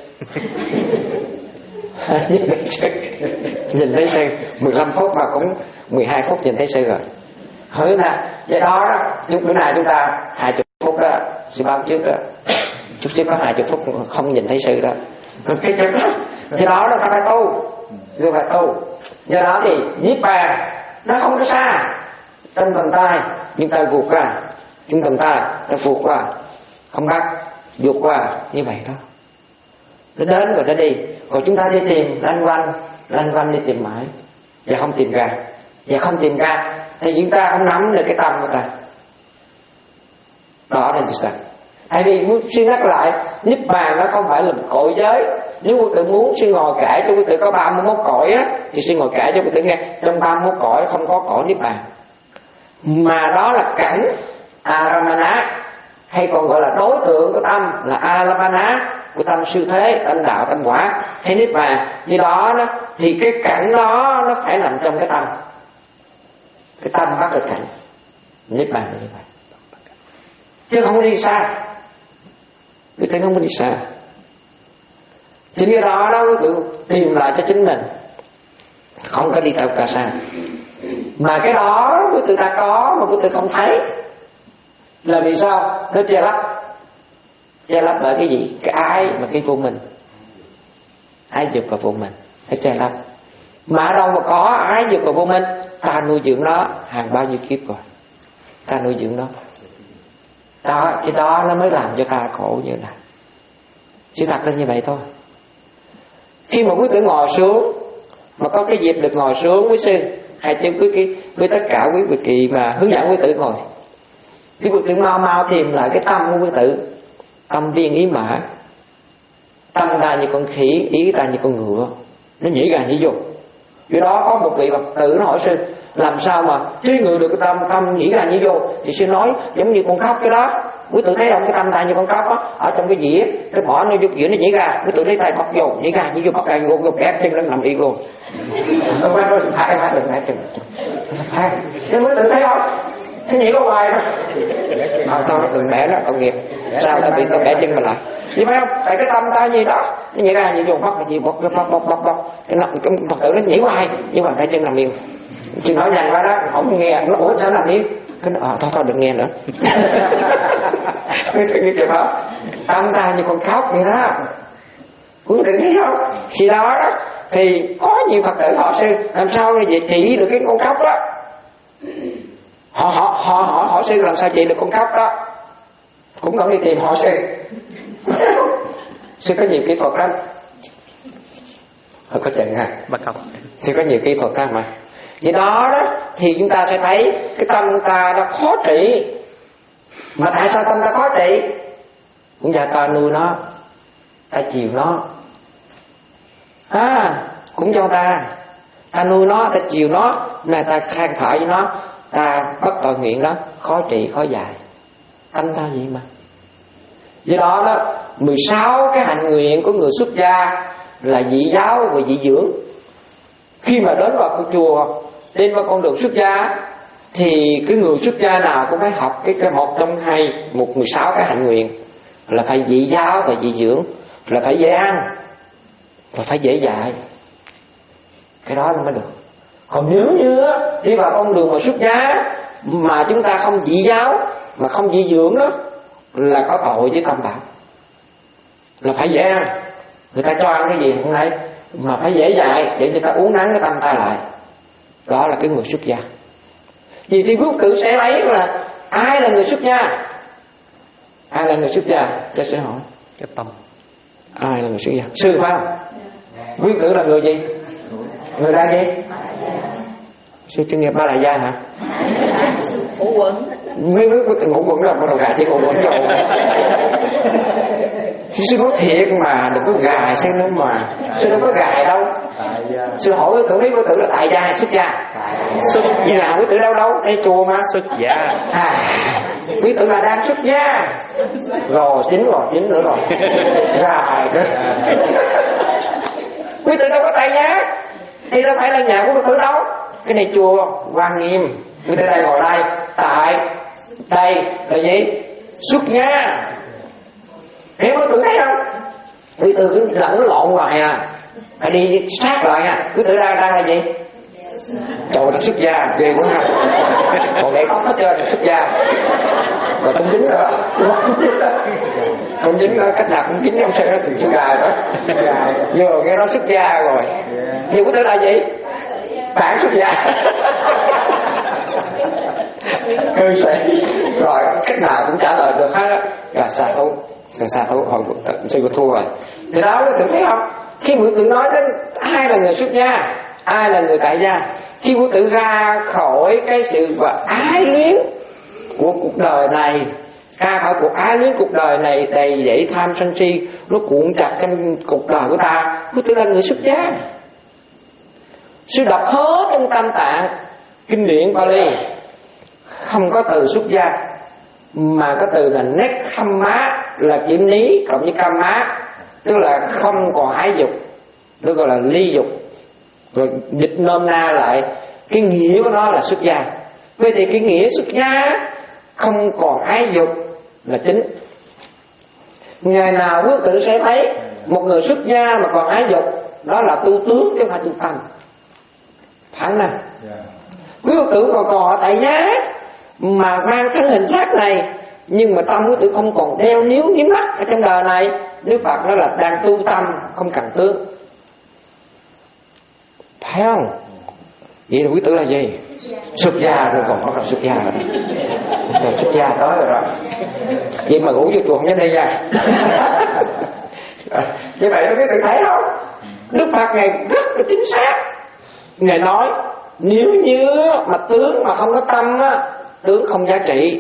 nhìn thấy sư, nhìn thấy sư, mười lăm phút mà cũng mười hai phút nhìn thấy sư rồi. Hỡi nè, do đó đó, bữa nay chúng ta hai chục phút đó, sư báo trước đó, chút trước có hai chục phút không nhìn thấy sư đó. Cái chân đó, do đó đó ta phải tu, người phải tu. Do đó thì niết bàn nó không có xa, trong tầm tay, nhưng ta vụt qua, trong tầm tay, ta vụt qua, không bắt, vụt qua như vậy đó. Nó đến rồi nó đi, còn chúng ta đi tìm lanh quanh, lanh quanh đi tìm mãi, và không tìm ra, và không tìm ra, thì chúng ta không nắm được cái tâm của ta. Đó là sao? Tại vì muốn suy nhắc lại, niết bàn nó không phải là một cõi giới. Nếu quý tử muốn suy ngồi kể cho quý tử có ba mươi mốt cõi á, thì suy ngồi kể cho quý tử nghe, trong ba mươi mốt cõi không có cõi niết bàn, mà đó là cảnh Aramana, hay còn gọi là đối tượng của tâm là Alamana, của tâm siêu thế, tâm đạo, tâm quả, hay niết bàn. Như đó, đó thì cái cảnh đó nó phải nằm trong cái tâm, cái tâm bắt được cảnh niết bàn là như vậy, chứ không có đi xa. Quý tử không có đi xa. Chính cái đó đó quý tử tìm lại cho chính mình, không có đi đâu cả xa. Mà cái đó quý tử đã có mà quý tử không thấy là vì sao? Nó che lấp. Che lấp bởi cái gì? Cái ai mà cái vô mình, ai dục vào vô mình, nó che lấp. Mà ở đâu mà có ái dục vào vô minh, ta nuôi dưỡng nó hàng bao nhiêu kiếp rồi, ta nuôi dưỡng nó đó, cái đó nó mới làm cho ta khổ như này. Sự thật là như vậy thôi. Khi mà quý tử ngồi xuống, mà có cái dịp được ngồi xuống với sư, hay chứ với, cái, với tất cả quý vị kỳ mà hướng dẫn quý tử ngồi, quý vị tử mau mau tìm lại cái tâm của quý tử. Tâm viên ý mã, tâm ta như con khỉ, ý ta như con ngựa, nó nhảy ra nhảy vô. Vì đó có một vị Phật tử nó hỏi sư làm sao mà trí ngự được cái tâm tâm nhĩ ra nhĩ vô. Thì sư nói giống như con cóc cái đó, quý tử thấy không, cái tâm ta như con cóc á, ở trong cái dĩa cái bỏ nó vô dĩa nó nhảy ra, quý tử lấy tay bóc vô nhảy ra nhảy vô bóc ra vô vô bẻ chân nó nằm yên luôn. Tôi nói nói phải phải đừng nãy chừng phải cái quý tử thấy không, thế nhảy có hoài đó à, thôi nó đừng bẻ nó tội nghiệp, sao ta bị tôi bẻ chân mình lại vậy phải không? Tại cái tâm ta gì đó nó nhảy ra nhảy vô bóc gì bóc bóc bóc bóc bóc cái nó cái Phật tử nó nhảy hoài nhưng mà bẻ chân nằm yên. Chị nói nhanh quá đó, không nghe, nó ủa sao làm đi? Cái nó, à, thôi thôi đừng nghe nữa. Cái sự như không? Tâm ta như con khóc vậy đó. Quý vị thấy không? Khi đó đó, thì có nhiều Phật tử họ sư làm sao vậy chỉ được cái con khóc đó. Họ họ họ họ họ sư làm sao chỉ được con khóc đó. Cũng không đi tìm họ sư. Sư có nhiều kỹ thuật lắm. Không có chừng ha. Bắt không. Sư có nhiều kỹ thuật lắm mà. Vì đó đó thì chúng ta sẽ thấy cái tâm ta nó khó trị. Mà tại sao tâm ta khó trị? Cũng do ta nuôi nó, ta chiều nó. À, cũng do ta ta nuôi nó, ta chiều nó, nên ta than thở với nó, ta bất tội nguyện đó, khó trị khó dài. Tâm ta vậy mà. Do đó đó mười sáu cái hạnh nguyện của người xuất gia là dị giáo và dị dưỡng. Khi mà đến vào cái chùa, đến vào con đường xuất gia, thì cái người xuất gia nào cũng phải học cái, cái một trong hai, một mười sáu cái hạnh nguyện, là phải dị giáo và dị dưỡng, là phải dễ ăn và phải dễ dạy. Cái đó nó mới được. Còn nếu như đi vào con đường mà xuất gia mà chúng ta không dị giáo mà không dị dưỡng đó, là có tội với tâm đạo. Là phải dễ ăn, người ta cho ăn cái gì hôm nay mà phải dễ dạy để người ta uống nắng cái tâm ta lại. Đó là cái người xuất gia. Vì thì Phước tự sẽ lấy là ai là người xuất gia? Ai là người xuất gia? Cho sẽ hỏi Cái tâm. ai là người xuất gia? Sư phải không? Quý tử là người gì? Người đại gì? Sư chuyên nghiệp ba đại gia hả? Ngũ quẩn. Mấy quý tử ngũ quẩn là bắt đầu gà chỉ ngũ quẩn rồi. Sư nói thiệt mà đừng có gài xem nữa mà. Sư đâu có gài đâu. Sư hỏi quý tử biết quý tử là tại gia hay xuất gia? Xuất như nào quý tử đâu đâu? Đây chùa mà. Xuất gia. À, quý tử là đang xuất gia. Rồi chín rồi chín nữa rồi. Gài đó. Quý tử đâu có tại gia. Đây đâu phải là nhà của quý tử đâu. Cái này chùa Quan Nghiêm. Quý tử đây ngồi đây. Tại đây là gì? Xuất gia. Hiểu quý tử thấy không? Quý tử cứ lẫn lộn hoài à. Phải đi sát lại à. Quý tử đang, đang là gì? Trời ơi, xuất gia ghê quá ha. Còn để tóc hết trơn là xuất gia. Rồi cũng dính nữa. Cũng dính nữa, cách nào cũng dính. Ông xe nó từng xuất gia đó. Vừa nghe nó xuất gia rồi. Nhưng quý tử là gì? Phản xuất gia. Cư sĩ. Rồi cách nào cũng trả lời được hết á. Là xa thú. Là xa thú. Hồi sư có thua rồi. Thì đó quý tử thấy không? Khi quý tử nói đến ai là người xuất gia, ai là người tại gia, khi quý tử ra khỏi cái sự và ái luyến của cuộc đời này, ra khỏi cuộc ái luyến cuộc đời này đầy dẫy tham sân si, nó cuộn chặt trong cuộc đời của ta, quý tử là người xuất gia. Sư đọc hết trong Tam Tạng kinh điển Pali không có từ xuất gia, mà có từ là nekkhamma, là kiểm lý cộng với kamma, tức là không còn ái dục, nó gọi là ly dục. Rồi dịch nôm na lại cái nghĩa của nó là xuất gia. Vậy thì cái nghĩa xuất gia không còn ái dục là chính. Ngày nào quý tử sẽ thấy một người xuất gia mà còn ái dục, đó là tu tướng chứ không phải tu tâm. Phản nè. Quý tử còn còn ở tại gia mà mang thân hình xác này, nhưng mà tâm quý tử không còn đeo níu nhím mắt ở trong đời này. Đức Phật nói là đang tu tâm, không cần tướng. Phải không? Vậy là quý tử là gì? Xuất gia rồi, còn có là xuất gia rồi. Rồi xuất gia tới rồi rồi. Vậy mà ngủ vô chùa không dám đi nha. Như vậy quý tử thấy không? Đức Phật Ngài rất là chính xác. Ngài nói nếu như mà tướng mà không có tâm á, tướng không giá trị.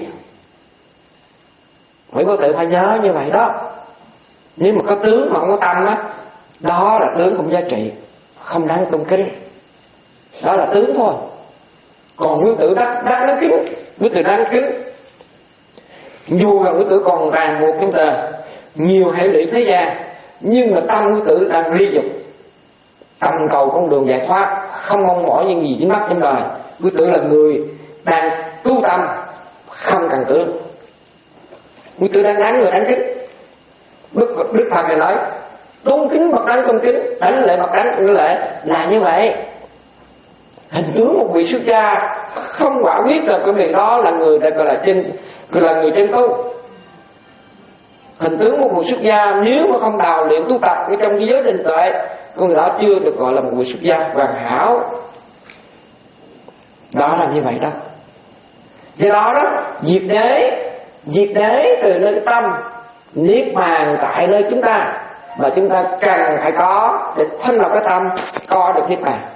Quý tử phải nhớ như vậy đó. Nếu mà có tướng mà không có tâm á, đó là tướng không giá trị, không đáng tôn kính. đó là tướng thôi. Còn vương tử đắc đắc đắc kính, vương tử đắc kính, dù là vương tử còn ràng buộc trong đời nhiều hệ lụy thế gian, nhưng mà tâm vương tử đang ly dục, tâm cầu con đường giải thoát, không mong mỏi những gì dính mắc trong đời. Vương tử là người đang tu tâm, không cần tướng. Vương tử đang đáng người đáng kính. Đức, Đức Phật này nói tôn kính bậc đáng tôn kính, đảnh lễ bậc đáng đảnh lễ, là như vậy. Hình tướng một vị xuất gia không quả quyết là cái việc đó là người được gọi là trên, gọi là người trên tu. Hình tướng một vị xuất gia nếu mà không đào luyện tu tập ở trong cái giới định tuệ, con người đó chưa được gọi là một vị xuất gia hoàn hảo. Đó là như vậy đó. Do đó đó, diệt đế, diệt đế từ nơi tâm, niết bàn tại nơi chúng ta, và chúng ta cần phải có để thanh lọc cái tâm, có được niết bàn.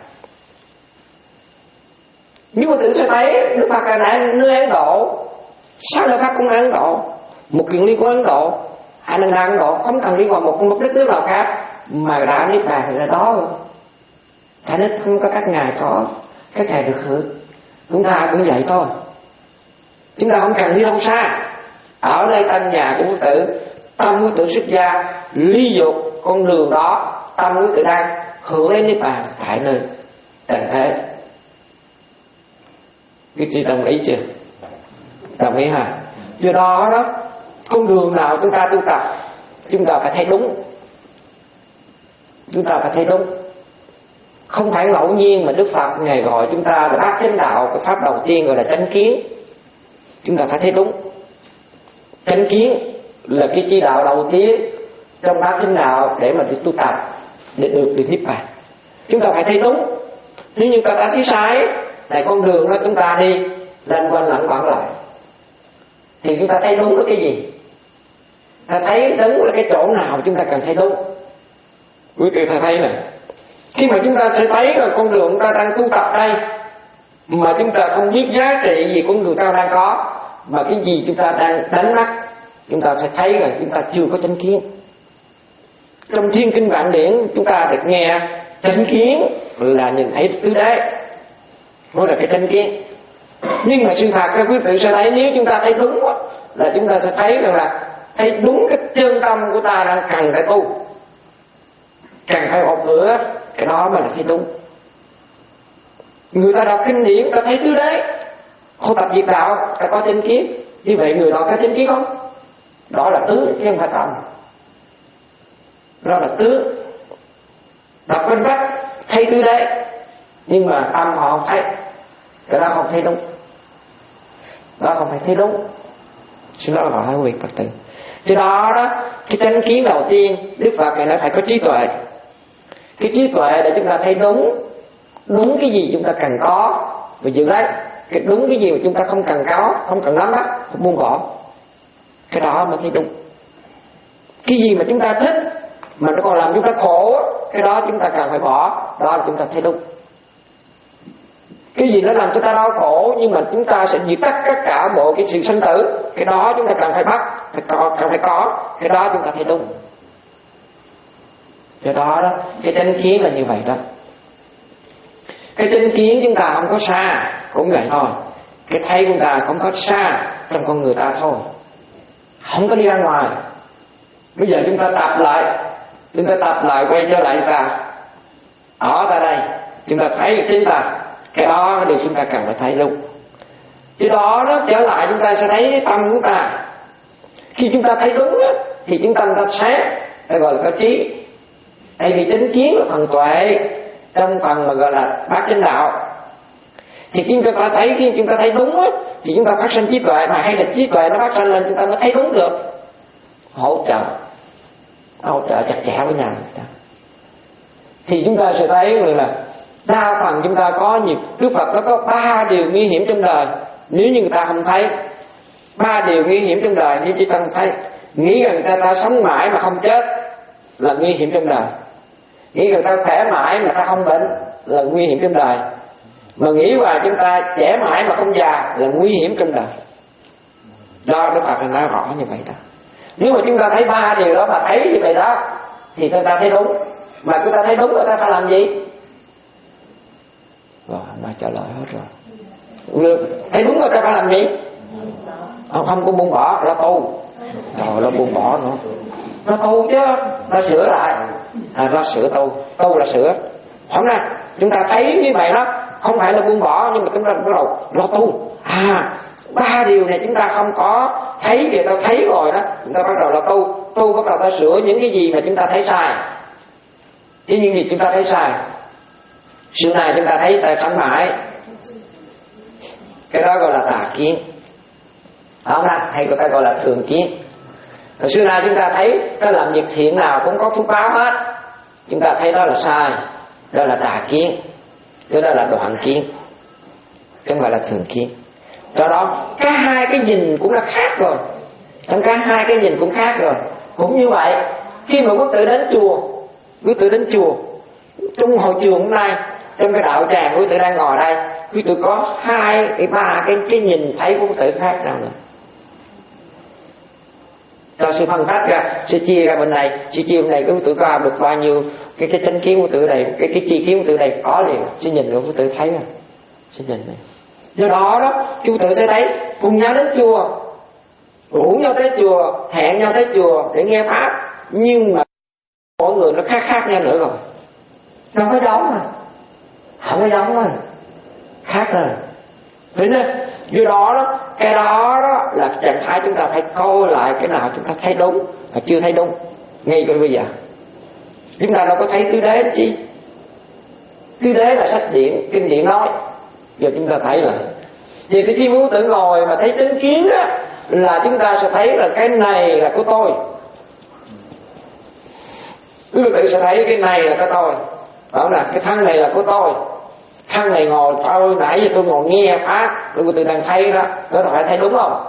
Nhưng mà tự sẽ thấy Đức Phật là đang nơi Ấn Độ, sao Đức Phật cũng ở Ấn Độ, một kiện liên của Ấn Độ, anh đang Ấn Độ, không cần đi vào một một đất nước nào khác, mà đã niết bàn thì là đó rồi. Tại nên không có các ngài có, các ngài được hưởng. Chúng ta cũng vậy thôi. Chúng ta không cần đi đâu xa, ở đây căn nhà của Quốc tử, tâm Quốc tử xuất gia, ly dục con đường đó, tâm Quốc tử đang hưởng lấy niết bàn tại nơi trần thế. Cái chị đồng ý chưa? Đồng ý hả? Do đó đó, con đường nào chúng ta tu tập, chúng ta phải thấy đúng. Chúng ta phải thấy đúng. Không phải ngẫu nhiên mà Đức Phật Ngài gọi chúng ta là bát chánh đạo, cái pháp đầu tiên gọi là chánh kiến. Chúng ta phải thấy đúng. Chánh kiến là cái chỉ đạo đầu tiên trong bát chánh đạo để mà tu tập, để được được niết bàn. Chúng ta phải thấy đúng. Nếu như ta đã thấy sai, này con đường đó chúng ta đi lanh quanh lẩn quẩn lại, thì chúng ta thấy đúng là cái gì? Ta thấy đúng là cái chỗ nào chúng ta cần thấy đúng. Quý vị ta thấy này, khi mà chúng ta sẽ thấy là con đường chúng ta đang tu tập đây, mà chúng ta không biết giá trị gì con đường ta đang có, mà cái gì chúng ta đang đánh mất, chúng ta sẽ thấy là chúng ta chưa có chánh kiến. Trong Thiên Kinh Vạn Điển chúng ta được nghe chánh kiến là nhìn thấy tứ đế, đó là cái chánh kiến. Nhưng mà sự thật các quý vị sẽ thấy, nếu chúng ta thấy đúng là chúng ta sẽ thấy rằng là thấy đúng cái chân tâm của ta đang cần phải tu, cần phải học nữa, cái đó mà là thấy đúng. Người ta đọc kinh điển ta thấy tứ đế, khổ tập diệt đạo ta có chánh kiến, như vậy người đó có chánh kiến không? Đó là tướng chứ không phải tâm. Đó là tướng. Đọc bên Bắc thấy tứ đế, nhưng mà tâm họ không thấy, cái đó không thấy đúng. Đó không phải thấy đúng. Xin lỗi họ hơi việc Phật tử. Cho đó đó, cái chánh kiến đầu tiên Đức Phật này nói phải có trí tuệ. Cái trí tuệ để chúng ta thấy đúng, đúng cái gì chúng ta cần có và giữ lấy, cái đúng cái gì mà chúng ta không cần có, không cần nắm bắt, không buông bỏ, cái đó mới thấy đúng. Cái gì mà chúng ta thích mà nó còn làm chúng ta khổ, cái đó chúng ta cần phải bỏ, đó là chúng ta thấy đúng. Cái gì nó làm cho ta đau khổ nhưng mà chúng ta sẽ diệt tất tất cả bộ cái sự sinh tử, cái đó chúng ta cần phải bắt, phải có, cần phải có, cái đó chúng ta thấy đúng. Do đó đó, cái chánh kiến là như vậy đó. Cái chánh kiến chúng ta không có xa, cũng vậy thôi. Cái thấy chúng ta không có xa trong con người ta thôi, không có đi ra ngoài. Bây giờ chúng ta tập lại, chúng ta tập lại quay trở lại ta, ở ta đây, chúng ta thấy được chính ta, cái đó là điều chúng ta cần phải thấy luôn. Chứ đó nó trở lại chúng ta sẽ thấy tâm của ta. Khi chúng ta thấy đúng đó, thì chúng ta ta sáng, ta gọi là có trí. Tại vì chánh kiến là phần tuệ, trong phần mà gọi là bát chánh đạo. Thì khi chúng ta thấy, khi chúng ta thấy đúng á, thì chúng ta phát sinh trí tuệ, mà hay là trí tuệ nó phát sinh lên chúng ta mới thấy đúng được. Hỗ trợ, hỗ trợ chặt chẽ với nhau. Thì chúng ta sẽ thấy là đa phần chúng ta có nhiều. Đức Phật nó có ba điều nguy hiểm trong đời, nếu như người ta không thấy. Ba điều nguy hiểm trong đời nếu chỉ ta không thấy. Nghĩ rằng người ta, ta sống mãi mà không chết là nguy hiểm trong đời. Nghĩ rằng ta khỏe mãi mà ta không bệnh là nguy hiểm trong đời. Mà nghĩว่าchúng ta trẻ mãi mà không già là nguy hiểm trong đời. Do Đức Phật nói rõ như vậy đó. Nếu mà chúng ta thấy ba điều đó mà thấy như vậy đó, thì chúng ta thấy đúng. Mà chúng ta thấy đúng là ta phải làm gì? Rồi không ai trả lời hết rồi. Thấy đúng rồi, ta phải làm gì? Không, không có buông bỏ, nó tu. Rồi nó buông bỏ nữa, nó tu chứ, nó sửa lại, à, nó sửa tu, tu là sửa. Hôm nay chúng ta thấy như vậy đó, không phải là buông bỏ, nhưng mà chúng ta bắt đầu lo tu. À, ba điều này chúng ta không có thấy, thì ta thấy rồi đó, chúng ta bắt đầu là tu, tu bắt đầu ta sửa những cái gì mà chúng ta thấy sai. Cái những gì chúng ta thấy sai, xưa này chúng ta thấy ta thắng mãi, cái đó gọi là tà kiến, không nào? Hay người ta gọi là thường kiến. Hồi xưa nay chúng ta thấy ta làm việc thiện nào cũng có phước báo hết, chúng ta thấy đó là sai, đó là tà kiến, đó là đoạn kiến, chứ không phải là thường kiến. Do đó cả hai cái nhìn cũng là khác rồi, trong cả hai cái nhìn cũng khác rồi. Cũng như vậy, khi mà quý tử đến chùa, quý tử đến chùa trong hội trường hôm nay, trong cái đạo tràng quý tử đang ngồi đây, quý tử có hai ba cái cái nhìn thấy của quý tử khác nào nữa. Cho sư phân tách ra, sư chia ra bên này, sư chia bên này, cái quý tử có được bao nhiêu cái cái chánh kiến của quý tử đây, cái cái chi kiến của quý tử đây có liền, sư nhìn rồi quý tử thấy rồi, sư nhìn này. Do đó đó, quý tử sẽ thấy cùng nhau đến chùa, rủ nhau tới chùa, hẹn nhau tới chùa để nghe pháp, nhưng mà mỗi người nó khác khác nhau nữa rồi, nó không có giống rồi, không có giống rồi, khác rồi. Thế nên do đó đó, cái đó đó là trạng thái chúng ta phải coi lại cái nào chúng ta thấy đúng và chưa thấy đúng ngay bây giờ. Chúng ta đâu có thấy tứ đế chi, tứ đế là sách điển, kinh điển nói, giờ chúng ta thấy là vì cái khi quý tử ngồi mà thấy chánh kiến á, là chúng ta sẽ thấy là cái này là của tôi, quý tử sẽ thấy cái này là của tôi, đó là cái thân này là của tôi, thân này ngồi tôi nãy giờ tôi ngồi nghe pháp, quý tử đang thấy đó, đó là phải thấy đúng không?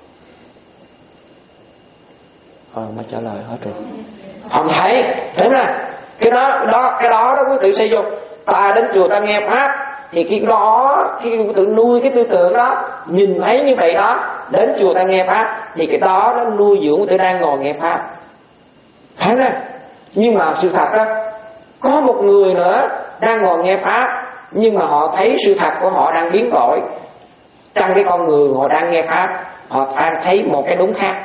Ờ mà trả lời hết rồi, không thấy, thấy nè, cái đó đó cái đó đó quý tử xây dựng. Ta đến chùa ta nghe pháp thì cái đó, khi quý tử nuôi cái tư tưởng đó, nhìn thấy như vậy đó, đến chùa ta nghe pháp thì cái đó nó nuôi dưỡng quý tử đang ngồi nghe pháp, thấy nè. Nhưng mà sự thật đó, có một người nữa đang ngồi nghe pháp, nhưng mà họ thấy sự thật của họ đang biến đổi. Trong cái con người họ đang nghe pháp, họ đang thấy một cái đúng khác,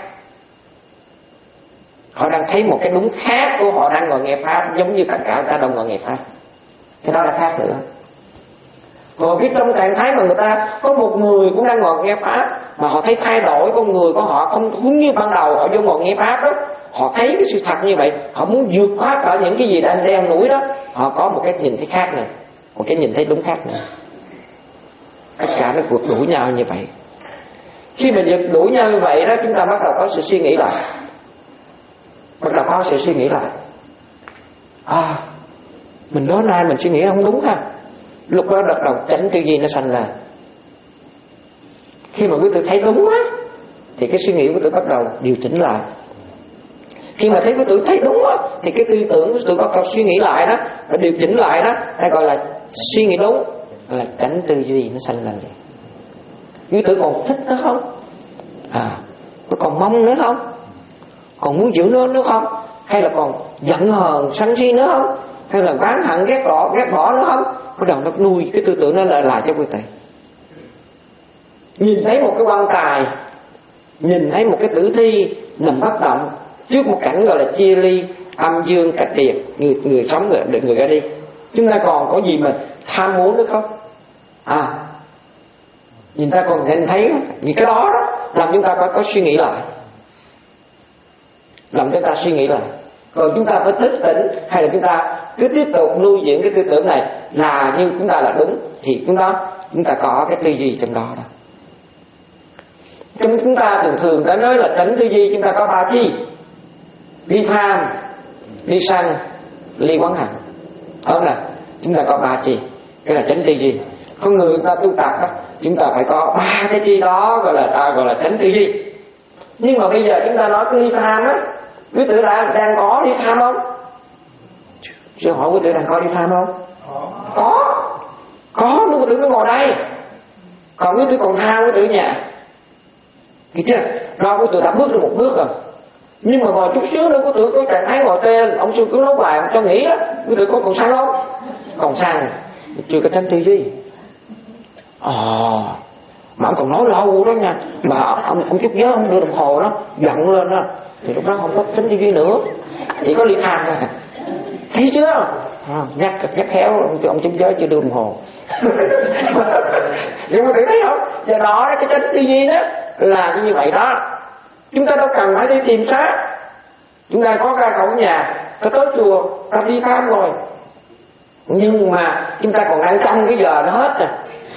họ đang thấy một cái đúng khác của họ đang ngồi nghe pháp, giống như tất cả người ta đang ngồi nghe pháp. Cái đó là khác nữa. Còn cái trong trạng thái mà người ta có một người cũng đang ngồi nghe pháp, mà họ thấy thay đổi con người của họ không đúng như ban đầu họ vô ngồi nghe pháp đó, họ thấy cái sự thật như vậy, họ muốn vượt thoát ở những cái gì đang đeo núi đó, họ có một cái nhìn thấy khác này, một cái nhìn thấy đúng khác này. Tất cả nó vượt đuổi nhau như vậy. Khi mà vượt đuổi nhau như vậy đó, chúng ta bắt đầu có sự suy nghĩ lại, bắt đầu có sự suy nghĩ lại. À, mình đó nay mình suy nghĩ không đúng ha. Lúc đó bắt đầu tránh tư duy nó sanh ra. Khi mà quý tử thấy đúng á, thì cái suy nghĩ của tôi bắt đầu điều chỉnh lại. Khi mà thấy quý tử thấy đúng á, thì cái tư tưởng của tôi bắt đầu suy nghĩ lại đó, nó điều chỉnh lại đó, ta gọi là suy nghĩ đúng, là tránh tư duy nó sanh ra vậy. Quý tử còn thích nó không? À, tôi còn mong nữa không? Còn muốn giữ nó nữa không? Hay là còn giận hờn sân si nữa không? Hay là oán hận ghét bỏ ghét bỏ nữa không? Bắt đầu nó nuôi cái tư tưởng nó lại lại cho quý tử. Nhìn thấy một cái quan tài, nhìn thấy một cái tử thi nằm bất động trước một cảnh gọi là chia ly, âm dương cách biệt, người người sống người người ra đi, chúng ta còn có gì mà tham muốn nữa không? À, nhìn ta còn nhìn thấy những cái đó đó làm chúng ta có, có suy nghĩ lại, làm chúng ta suy nghĩ lại. Còn chúng ta phải thức tỉnh, hay là chúng ta cứ tiếp tục nuôi dưỡng cái tư tưởng này là như chúng ta là đúng, thì chúng ta chúng ta có cái tư duy trong đó đó. Chúng chúng ta thường thường đã nói là tránh tư duy, chúng ta có ba chi: ly tham, ly sân, ly quán hận. Đó là chúng ta có ba chi, cái là tránh tư duy. Con người ta tu tập đó, chúng ta phải có ba cái chi đó, gọi là ta gọi là tránh tư duy. Nhưng mà bây giờ chúng ta nói cái ly tham á, quý tử đang đang có ly tham không? Sư hỏi quý tử đang có ly tham không? Có, có, nhưng quý tử nó ngồi đây, còn quý tử còn tham quý tử nhà. Kìa chưa? Đó quý tử đã bước được một bước rồi. Nhưng mà ngồi chút xíu nữa quý tử có trạng thái ngồi trên, ông sư cứ nấu bài cho nghỉ đó, quý tử có còn sang không? Còn sang, chưa có tránh tư duy. Ồ, mà ông còn nói lâu đó nha. Mà ông, ông chút nhớ ông đưa đồng hồ đó giận lên đó, thì lúc đó không có tính tư duy nữa, chỉ có ly tham thôi. Thấy chưa? À, nhắc nhắc khéo ông, ông chút nhớ chưa đưa đồng hồ. Nhưng mà tự thấy không? Do đó cái tính tư duy đó là như vậy đó. Chúng ta đâu cần phải đi tìm sát. Chúng ta có ra cổng nhà, ta tới chùa, ta đi khám rồi, nhưng mà chúng ta còn đang trong cái giờ nó hết nè.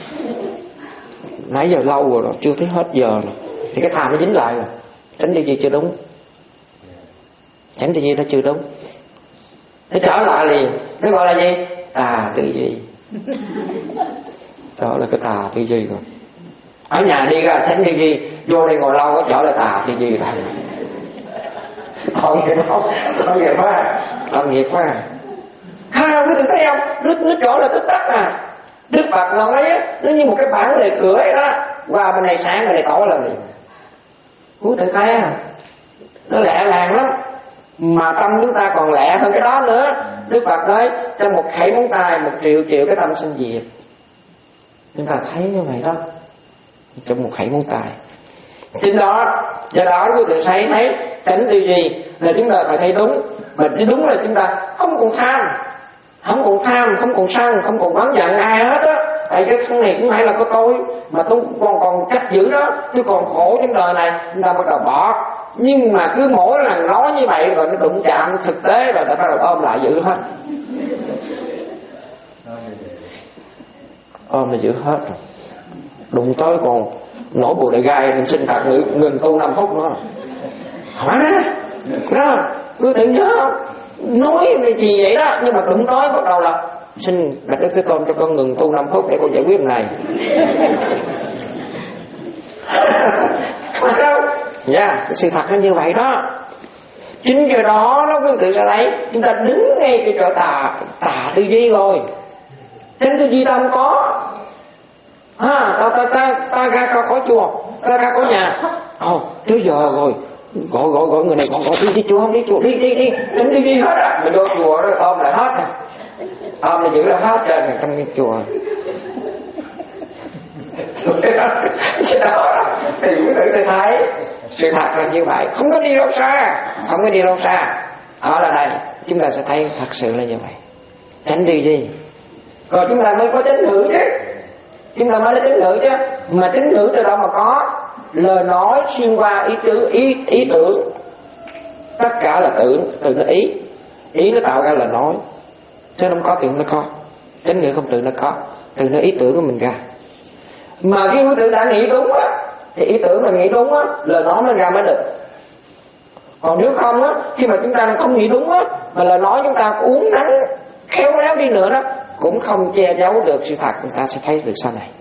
Nãy giờ lâu rồi, rồi chưa thấy hết giờ rồi, thì cái tham nó dính lại rồi. Tránh tư duy chưa đúng, tránh tư duy nó chưa đúng, nó trở lại liền. Nó gọi là gì? Tà tư duy. Đó là cái tà tư duy rồi. Ở nhà đi ra tránh tư duy, vô đây ngồi lâu có trở lại tà tư duy rồi. Tội nghiệp không? Tội nghiệp quá, tội nghiệp quá. Ha, quý vị thấy không? Nó, nó chỗ là tích tắc à. Đức Phật nói á, nó như một cái bản lề cửa ấy đó, qua bên này sáng bên này tối là liền. Quý vị thấy à, nó lẹ làng lắm. Mà tâm chúng ta còn lẹ hơn cái đó nữa. Đức Phật nói trong một khẩy móng tay một triệu triệu cái tâm sinh diệt. Chúng ta thấy như vậy đó, trong một khẩy móng tay. Chính đó, do đó quý vị thấy thấy tránh tư duy là chúng ta phải thấy đúng. Mà cái đúng là chúng ta không còn tham, không còn tham, không còn sân, không còn oán giận ai hết á. Tại cái thân này cũng phải là có tôi, mà tôi còn còn cách giữ đó, tôi còn khổ trong đời này, chúng ta bắt đầu bỏ. Nhưng mà cứ mỗi lần nói như vậy rồi nó đụng chạm thực tế rồi ta bắt đầu ôm lại giữ hết, ôm lại giữ hết rồi. Đụng tới còn nổi bùa đại gai mình xin thật ngừng, ngừng tu năm phút nữa. Hả? Đó, cứ tự nhớ nói thì vậy đó, nhưng mà đụng tới bắt đầu là xin Bạch Đức Thế Tôn cho con ngừng tu năm phút để con giải quyết này. Phải không? Dạ, yeah, sự thật nó như vậy đó. Chính do đó nó quý vị sẽ thấy chúng ta đứng ngay cái chỗ tà tà tư duy rồi. Tránh tư duy ta không có. À, ta ta ta ta ra khỏi chùa, ta ra khỏi nhà. Ồ, oh, tới giờ rồi. Gọi gọi gọi người này gọi gọi đi đi chùa không đi chùa đi đi đi. Tránh tư duy hết á. Mình vô chùa đó ôm lại hết. Ôm lại giữ lại hết trơn trong cái chùa. Chứ đó thì quý vị sẽ thấy sự thật là như vậy, không có đi đâu xa, không có đi đâu xa. Ở là đây chúng ta sẽ thấy thật sự là như vậy. Tránh tư duy, rồi chúng ta mới có tín ngưỡng chứ, chúng ta mới có tín ngưỡng chứ. Mà tín ngưỡng từ đâu mà có? Lời nói xuyên qua ý tưởng, ý ý tưởng, tất cả là tưởng, từ nó ý, ý nó tạo ra lời nói, chứ không có tưởng nó có. Tín ngưỡng không tự nó có, từ nó ý tưởng của mình ra. Mà cái ý tưởng đã nghĩ đúng á, thì ý tưởng mà nghĩ đúng á, lời nói nó ra mới được. Còn nếu không á, khi mà chúng ta không nghĩ đúng á, mà lời nói chúng ta uốn nắn khéo léo đi nữa đó, cũng không che giấu được sự thật, người ta sẽ thấy được sau này.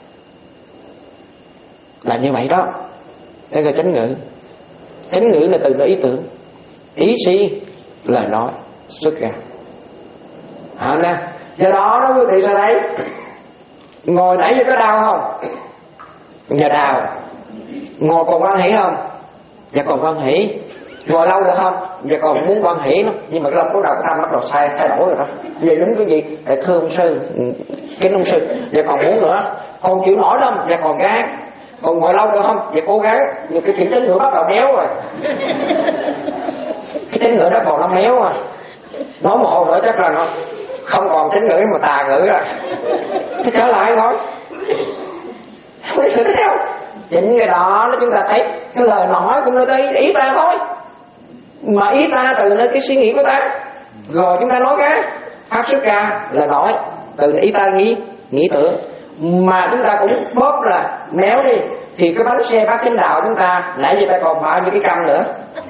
Là như vậy đó. Đây là chánh ngữ. Chánh ngữ là từ nó ý tưởng, ý si lời nói xuất ra. Hả nè, do đó đó quý vị sẽ thấy ngồi nãy giờ có đau không? Giờ đau. Ngồi còn quan hỷ không? Dạ còn quan hỷ. Ngồi lâu được không? Dạ còn muốn quan hỷ nữa. Nhưng mà cái lòng bắt đầu cái tâm bắt đầu sai thay đổi rồi đó. Vậy đúng cái gì? Để thưa ông sư, kính ông sư. Dạ còn muốn nữa. Còn chịu nổi không? Dạ còn gắng. Còn ngồi lâu được không? Dạ cố gắng. Nhưng cái tính ngữ bắt đầu méo rồi. Cái tính ngữ đó còn nó méo rồi. Nói một hồi nữa chắc là nó không còn tính ngữ mà tà ngữ rồi. Thế trở lại rồi. Không biết thấy không? Chính cái đó chúng ta thấy cái lời nói cũng nó tới ý ta thôi. Mà ý ta từ nơi cái suy nghĩ của ta, rồi chúng ta nói cái phát xuất ra là nói từ ý ta nghĩ nghĩ tưởng. Mà chúng ta cũng bóp là méo đi, thì cái bánh xe bát chánh đạo chúng ta nãy giờ ta còn bao nhiêu cái căm nữa?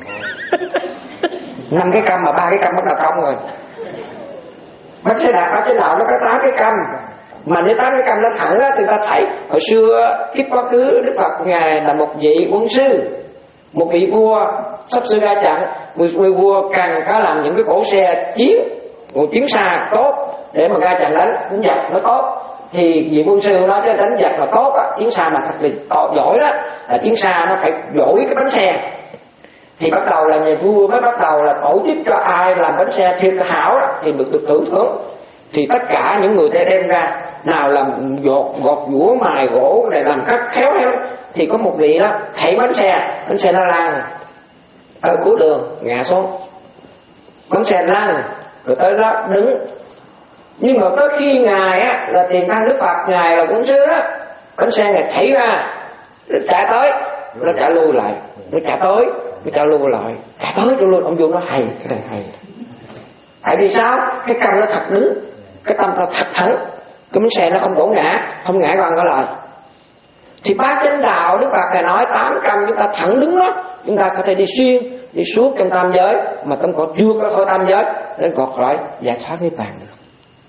Năm cái căm mà ba cái căm bắt đầu cong rồi. Bánh xe đạp bát chánh đạo nó có tám cái căm. Mà nếu tám cái căm nó thẳng á, thì ta thấy hồi xưa kiếp quá khứ Đức Phật ngài là một vị quân sư, một vị vua sắp sửa ra trận. Vị vua cần có làm những cái cỗ xe chiến, một chiến xa tốt để mà ra trận đánh đánh giặc nó tốt. Thì vị quân sư nói cái đánh giặc mà tốt á, chiến xa mà thật là to, giỏi đó, là chiến xa nó phải giỏi cái bánh xe. Thì bắt đầu là nhà vua mới bắt đầu là tổ chức cho ai làm bánh xe thiệt hảo đó, thì được được tưởng thưởng. thì tất cả những người ta đem ra, nào làm gọt gọt giũa mài gỗ này, làm cắt khéo léo, thì có một vị đó thảy bánh xe, bánh xe nó lăn ở cuối đường ngã xuống, bánh xe lăn rồi tới đó đứng. Nhưng mà tới khi ngài á là Tiền Thân Đức Phật, ngài là Quân Sư đó, bánh xe này thảy ra rồi chạy tới, nó chạy lui lại, nó chạy tới, nó chạy lui lại, chạy tới chạy lui. Ông vua nó hay, cái này hay. Tại vì sao? Cái cầm nó thật đứng, cái tâm nó thật thẳng, cái bánh xe nó không đổ ngã, không ngã quăng cái lại. Thì bát chánh đạo Đức Phật này nói tám cầm chúng ta thẳng đứng đó, chúng ta có thể đi xuyên, đi suốt trong tam giới mà tâm còn chưa có khỏi tam giới đến còn khỏi giải thoát niết bàn được.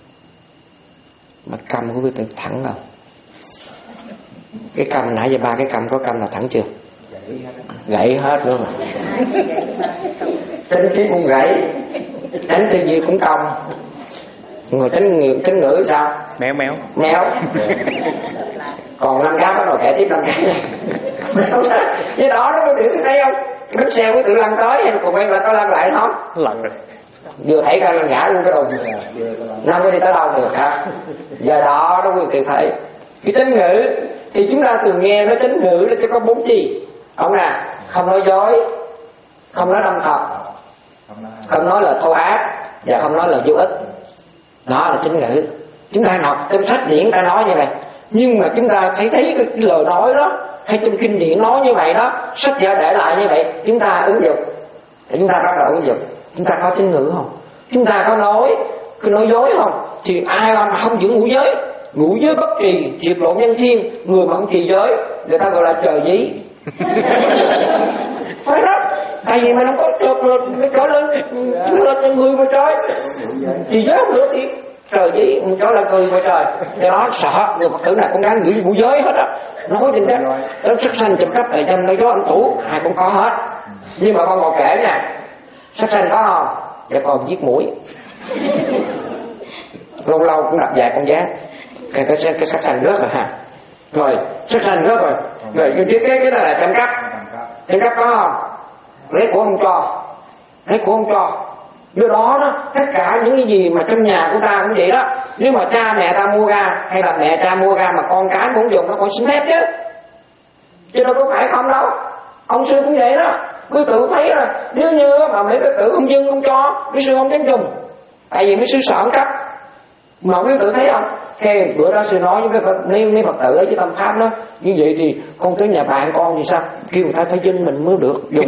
Mà cầm của quý vị thẳng không? Cái cầm nãy giờ ba cái cầm có cầm nào thẳng chưa? Gãy hết luôn rồi. Chánh kiến cũng gãy, chánh tư duy cũng cong. Người chánh ngữ, chánh ngữ sao? Méo méo Méo. Còn năm cái bắt đầu kể tiếp năm cái này. Với đó nó có tưởng thấy không? Cái bánh xe của tự lăn tới hay còn quen là có lăn lại không? lật rồi. Vừa thấy ra lăn ngã luôn cái đầu. Năm có đi tới đâu được hả? Giờ đó nó quý vị thấy. Cái chánh ngữ thì chúng ta thường nghe nó chánh ngữ nó chỉ có bốn chi. Ông nè, không nói dối, không nói đâm thật, không nói là thô ác, và không nói là vô ích. Đó là chánh ngữ. Chúng ta đọc trong sách điển ta nói như vậy, nhưng mà chúng ta thấy thấy cái lời nói đó hay trong kinh điển nói như vậy đó, sách vở để lại như vậy, chúng ta ứng dụng thì chúng ta bắt đầu ứng dụng. Chúng ta có chánh ngữ không? Chúng ta có nói cái nói dối không? Thì ai mà không giữ ngũ giới, ngũ giới bất trì, triệt lộ nhân thiên, người mà không trì giới người ta gọi là trời dí. Phải đó, tại vì mình không có trượt rồi, nó trở lên lên cho người mà trời trì giới không được thì trời dí, mình trở lại cười mà trời. Cái đó sợ, người Phật tử này cũng đáng giữ ngũ giới hết á. Nói trên đất, tới sắc sanh trộm cắp tài dâm nói dối âm tủ, ai cũng có hết. Nhưng mà con còn kể nha, sắc sanh có không? Dạ còn giết mũi. Lâu lâu cũng đặt vài con giá. Cái cái cái sắc sanh rớt rồi ha. Rồi sắc sanh rớt rồi. Rồi cái cái cái đó là trộm cắp. Trộm cắp có không? Lấy của không cho, lấy của không cho. Do đó đó, tất cả những cái gì mà trong nhà của ta cũng vậy đó. Nếu mà cha mẹ ta mua ra, hay là mẹ cha mua ra mà con cái muốn dùng nó còn xin phép chứ, chứ đâu có phải không đâu. Ông sư cũng vậy đó. Quý tự thấy là nếu như mà mấy cái tử không dưng không cho, quý sư không dám dùng, tại vì mấy sư sợ ăn cắp. Mà quý tự thấy không? Cái bữa đó sư nói với cái Phật, nếu, nếu Phật tử ở với tâm pháp đó, như vậy thì con tới nhà bạn con thì sao? Kêu người ta phải dinh mình mới được dùng.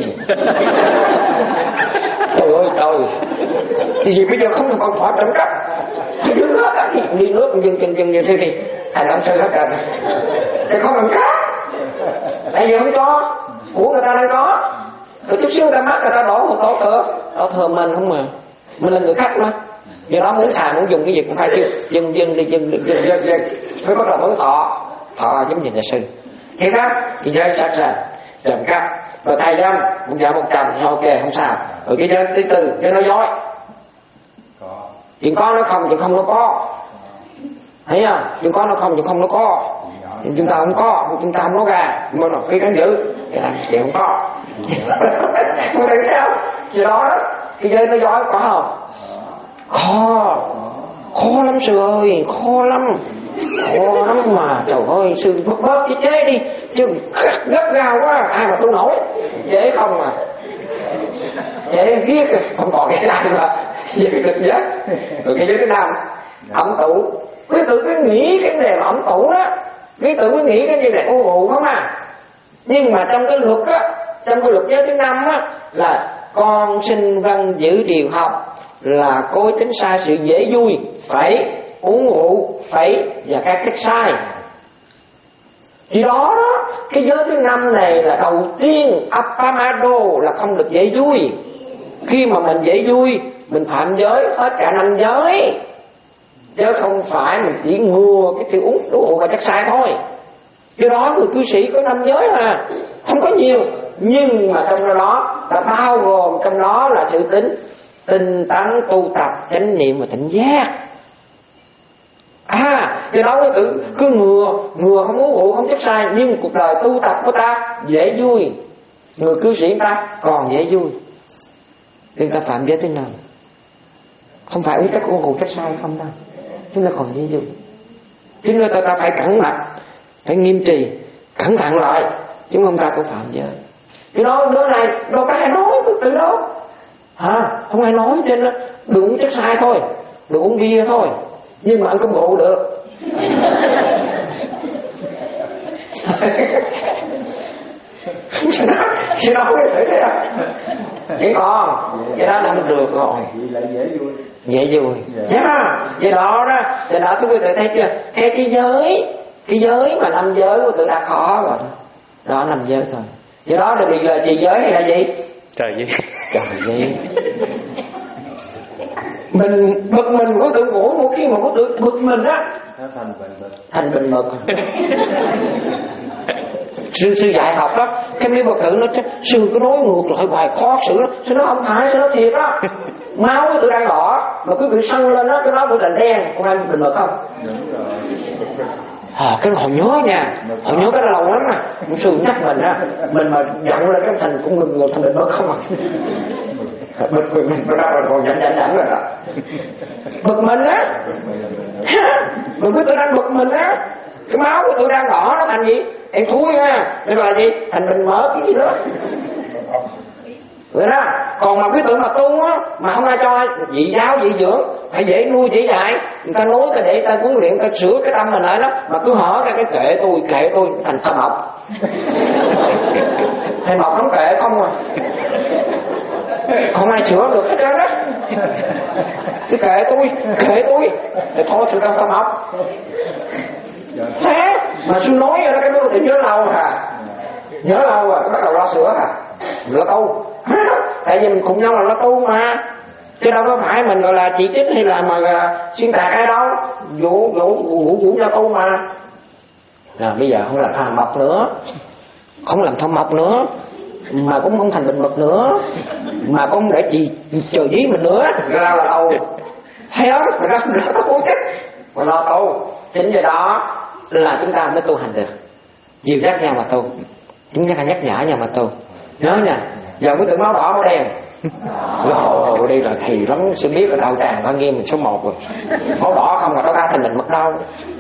Trời ơi trời, thì vì bây giờ không còn phải trộm cắp, thì đứng hết á, thì đi nước dừng dừng dừng dừng thì thành ông sư hết rồi, thì không làm cắp, tại vì không cho, của người ta đang có, rồi chút xíu người ta mắc người ta đổ một tổ thừa, tổ thừa mình không mà, mình là người khách mà, do đó muốn xài muốn dùng cái gì cũng phải kêu dừng dừng đi dừng dừng dừng dừng, phải bắt đầu mới thọ, thọ giống như nhà sư, thế đó, thì chơi sạch sạch. Trộm cắp, rồi thầy dâm một vợ một chồng thì ok không sao. Rồi cái giới thứ tư, cái nói dối, chuyện có nó không, chuyện không nó có, thấy không? Chuyện có nó không, chuyện không nó có, thì chúng ta không có, chúng ta không nói ra, mà nó cái cắn giữ, cái này chuyện không có. Không thấy sao? Chuyện đó đó, cái giới nói dối có không? Khó, khó lắm sư ơi, khó lắm. Khó lắm mà, trời ơi, sư bớt bớt cái chế đi, chứ gấp gao quá, ai mà tôi nổi. Chế không mà, chế viết không còn cái này mà, việc được giấc. Rồi cái giới thứ năm, ẩm tụ. Quý tự cứ nghĩ cái đề mà ẩm tụ đó, quý tự cứ nghĩ cái gì này ô vụ không à. Nhưng mà trong cái luật á, trong cái luật giới thứ năm á, là con sinh văn giữ điều học, là cối tính sai sự dễ vui, phải uống rượu, phải và các cách sai. Vì đó đó, cái giới thứ năm này là đầu tiên Appamado là không được dễ vui. Khi mà mình dễ vui, mình phạm giới hết cả năm giới, chứ không phải mình chỉ ngừa cái sự uống rượu và chất sai thôi. Do đó người cư sĩ có năm giới mà, không có nhiều, nhưng mà trong đó đã bao gồm trong đó là sự tính tinh tấn tu tập chánh niệm và tỉnh giác. À, do đó quý tử cứ ngừa, ngừa không uống rượu, không chất sai, nhưng cuộc đời tu tập của ta dễ vui. Người cư sĩ ta còn dễ vui, nên ta phạm giới thế nào? Không phải uống chất uống rượu chất sai không đâu. chúng ta còn dễ dùng. Cho nên ta, ta phải cẩn mật, phải nghiêm trì, cẩn thận lại, chứ không ta cũng phạm giới. Chứ đó đứa này đâu có ai nói từ đó, hả? Không ai nói, trên đừng uống chất sai thôi, đừng uống bia thôi, nhưng mà ăn cơm rượu được. Chứ đâu có thể thế à? Vậy còn cái đó là mình được rồi, dễ vui, dễ vui nhá. Vậy đó đó, vậy đó chúng tôi tự thấy chưa? Cái cái giới, cái giới mà năm giới của tự đã khó rồi, đó năm giới thôi. Vậy đó đừng bị là trì giới hay là gì? Trời gì? Trời gì? Mình bực mình có tự ngủ một khi mà có tự bực mình á, thành bình mực, thành bình mực. Sư sư dạy học đó, cái mấy bậc tử nó chứ sư cứ nói ngược lại hoài khó xử đó. Sư nói không phải, sư nói thiệt đó. Máu của tôi đang đỏ mà cứ bị sưng lên đó, cái máu tôi thành đen. Con em bình mực không? đúng rồi. À, cái họ nhớ nha, họ nhớ cái lâu lắm nè. Sư nhắc mình á, mình mà giận lên cái thành cũng ngừng ngược thành bình mực không à. Bực mình mình ra rồi còn giận giận giận rồi đó. Bực mình á, mình cứ tôi đang bực mình á, cái máu của tôi đang đỏ nó thành gì? Em thúi nha, đây là gì? Thành bình mỡ cái gì đó. Vậy đó. Còn mà cái tưởng mà tu á, mà không ai cho dị giáo dị dưỡng, phải dễ nuôi dễ dạy. Người ta nói cái để ta huấn luyện, ta sửa cái tâm mình lại đó, mà cứ hỏi cái cái kệ tôi, kệ tôi thành thơ mộc. Thầy mộc không kệ không à. Không ai sửa được hết trơn đó. Cái kệ tôi, kệ tôi, thì thôi thì thơ mộc. Thế mà sư nói rồi đó, cái đó thì nhớ lâu hả? Nhớ lâu rồi, cái bắt đầu lo sửa hả? Lo tu. Tại vì mình cùng nhau là lo tu mà, chứ đâu có phải mình gọi là chỉ trích hay là mà xuyên tạc ai đâu. Vũ vũ vũ vũ lo tu mà. À, bây giờ không làm thầm mộc nữa, không làm thầm mộc nữa, mà cũng không thành bình mực nữa, mà cũng không để gì chờ dí mình nữa. Cái nào là tu, thấy không? Mình không lo tu chứ, mà lo tu. Chính vì đó là chúng ta mới tu hành được. Dìu dắt nhau mà tu, chúng ta nhắc nhở nhau mà tu. Nhớ nha, giờ cái tượng máu đỏ máu đen rồi đi là thì lắm, sẽ biết là đạo tràng Hoa Nghiêm mình số một rồi. Máu đỏ không là nó ra thành mình mất đâu.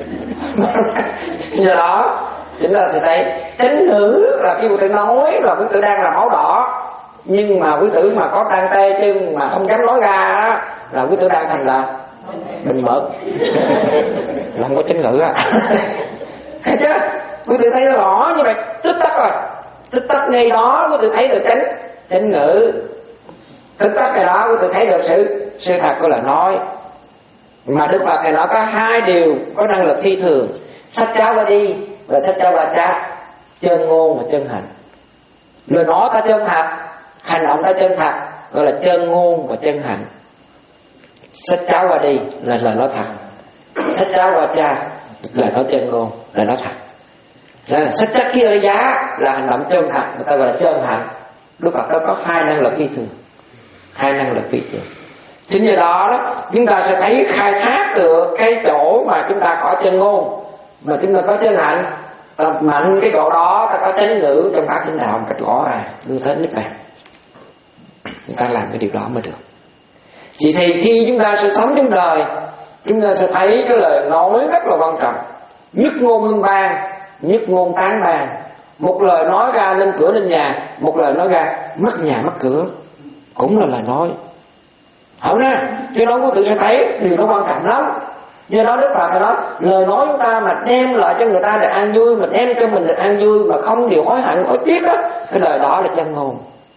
Do đó chúng ta sẽ thấy chánh ngữ là khi quý tử nói là quý tử đang là máu đỏ, nhưng mà quý tử mà có đang tê chân mà không dám nói ra đó, là quý tử đang thành là bình mực. Là không có chánh ngữ á. Thấy chưa? Quý tử thấy nó rõ như vậy, tích tắc rồi, tích tắc ngay đó quý tử thấy được chánh chánh ngữ, tích tắc cái đó quý tử thấy được sự sự thật của lời nói. Mà Đức Phật này nó có hai điều có năng lực phi thường: sách cháo và đi và sách cháo và cha, chân ngôn và chân hành. Lời nói ta chân thật, hành động ta chân thật, gọi là chân ngôn và chân hành. Sách cháo và đi là lời nói thật, sách cháo và cha là nói chân ngôn, là nói thật. Đó là sách chắc kia giá là hành động chân thật, người ta gọi là chân hạnh. Đức Phật đó có hai năng lực phi thường, hai năng lực phi thường. Chính vì đó, đó chúng ta sẽ thấy khai thác được cái chỗ mà chúng ta có chân ngôn, mà chúng ta có chân hạnh, ta mạnh cái chỗ đó, ta có chánh ngữ trong bát chánh đạo một cách rõ ràng đưa tới niết bàn. Chúng ta làm cái điều đó mới được. Chỉ thì khi chúng ta sẽ sống trong đời, chúng ta sẽ thấy cái lời nói rất là quan trọng. Nhất ngôn hưng ban, nhất ngôn tán bàn. Một lời nói ra lên cửa lên nhà, một lời nói ra mất nhà mất cửa, cũng là lời nói. Hảo nè, cho đó quý tử sẽ thấy điều đó quan trọng lắm. Do đó Đức Phật nói lời nói chúng ta mà đem lại cho người ta được an vui, mình đem cho mình được an vui mà không điều hối hận hối tiếc đó, cái lời đó là chân ngôn.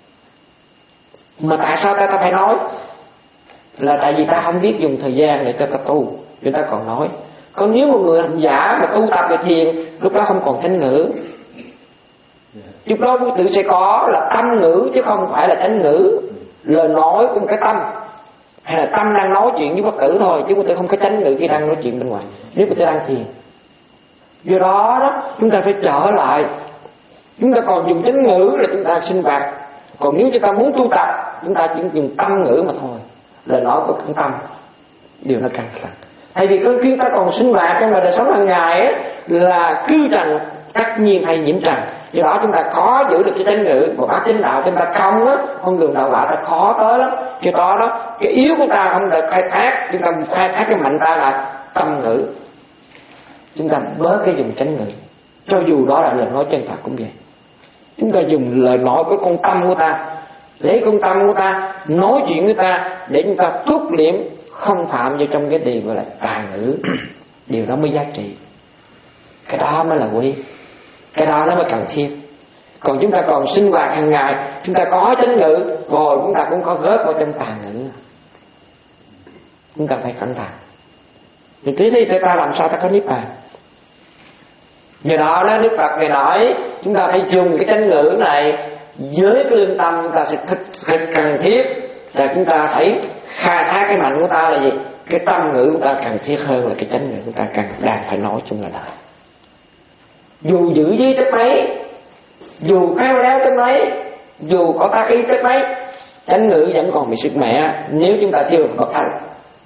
Mà tại sao ta ta phải nói? Là tại vì ta không biết dùng thời gian để cho ta tu, cho ta còn nói. Còn nếu một người hành giả mà tu tập về thiền, lúc đó không còn chánh ngữ. Lúc đó quý tử sẽ có là tâm ngữ chứ không phải là chánh ngữ. Lời nói cũng cái tâm, hay là tâm đang nói chuyện với bất tử thôi, chứ quý tử không có chánh ngữ khi đang nói chuyện bên ngoài, nếu quý tử đang thiền. Do đó, đó chúng ta phải trở lại, chúng ta còn dùng chánh ngữ là chúng ta sinh hoạt. Còn nếu chúng ta muốn tu tập, chúng ta chỉ dùng tâm ngữ mà thôi. Lời nói của cái tâm, điều nó căng thẳng. Tại vì khi chúng ta còn sinh hoạt trong đời sống hàng ngày ấy, là cư trần tất nhiên hay nhiễm trần. Do đó chúng ta khó giữ được cái chánh ngữ. Và bát chánh đạo chúng ta không á, con đường đạo quả ta khó tới lắm. Do đó đó, cái yếu của ta không được khai thác, chúng ta khai thác cái mạnh ta là tâm ngữ. Chúng ta bớt cái dùng chánh ngữ, cho dù đó là lời nói chân thật cũng vậy. Chúng ta dùng lời nói của con tâm của ta, lấy con tâm của ta nói chuyện với ta, để chúng ta thúc liễm không phạm vào trong cái điều gọi là tà ngữ. Điều đó mới giá trị, cái đó mới là quý, cái đó nó mới cần thiết. Còn chúng ta còn sinh hoạt hàng ngày, chúng ta có chánh ngữ rồi chúng ta cũng có rớt vào trong tà ngữ. Chúng ta phải cẩn thận. Thì tí thì ta làm sao ta có niết bàn. Do đó đó Đức Phật Ngài nói chúng ta phải dùng cái chánh ngữ này với cái lương tâm, chúng ta sẽ thực, thực cần thiết là chúng ta phải khai thác cái mạnh của ta là gì? Cái tâm ngữ của ta cần thiết hơn là cái chánh ngữ của ta cần đang phải nói chung là đời. Dù giữ giới tới mấy, dù khéo léo tới mấy, dù có tác ý tới mấy, chánh ngữ vẫn còn bị sức mẻ nếu chúng ta chưa bậc thánh.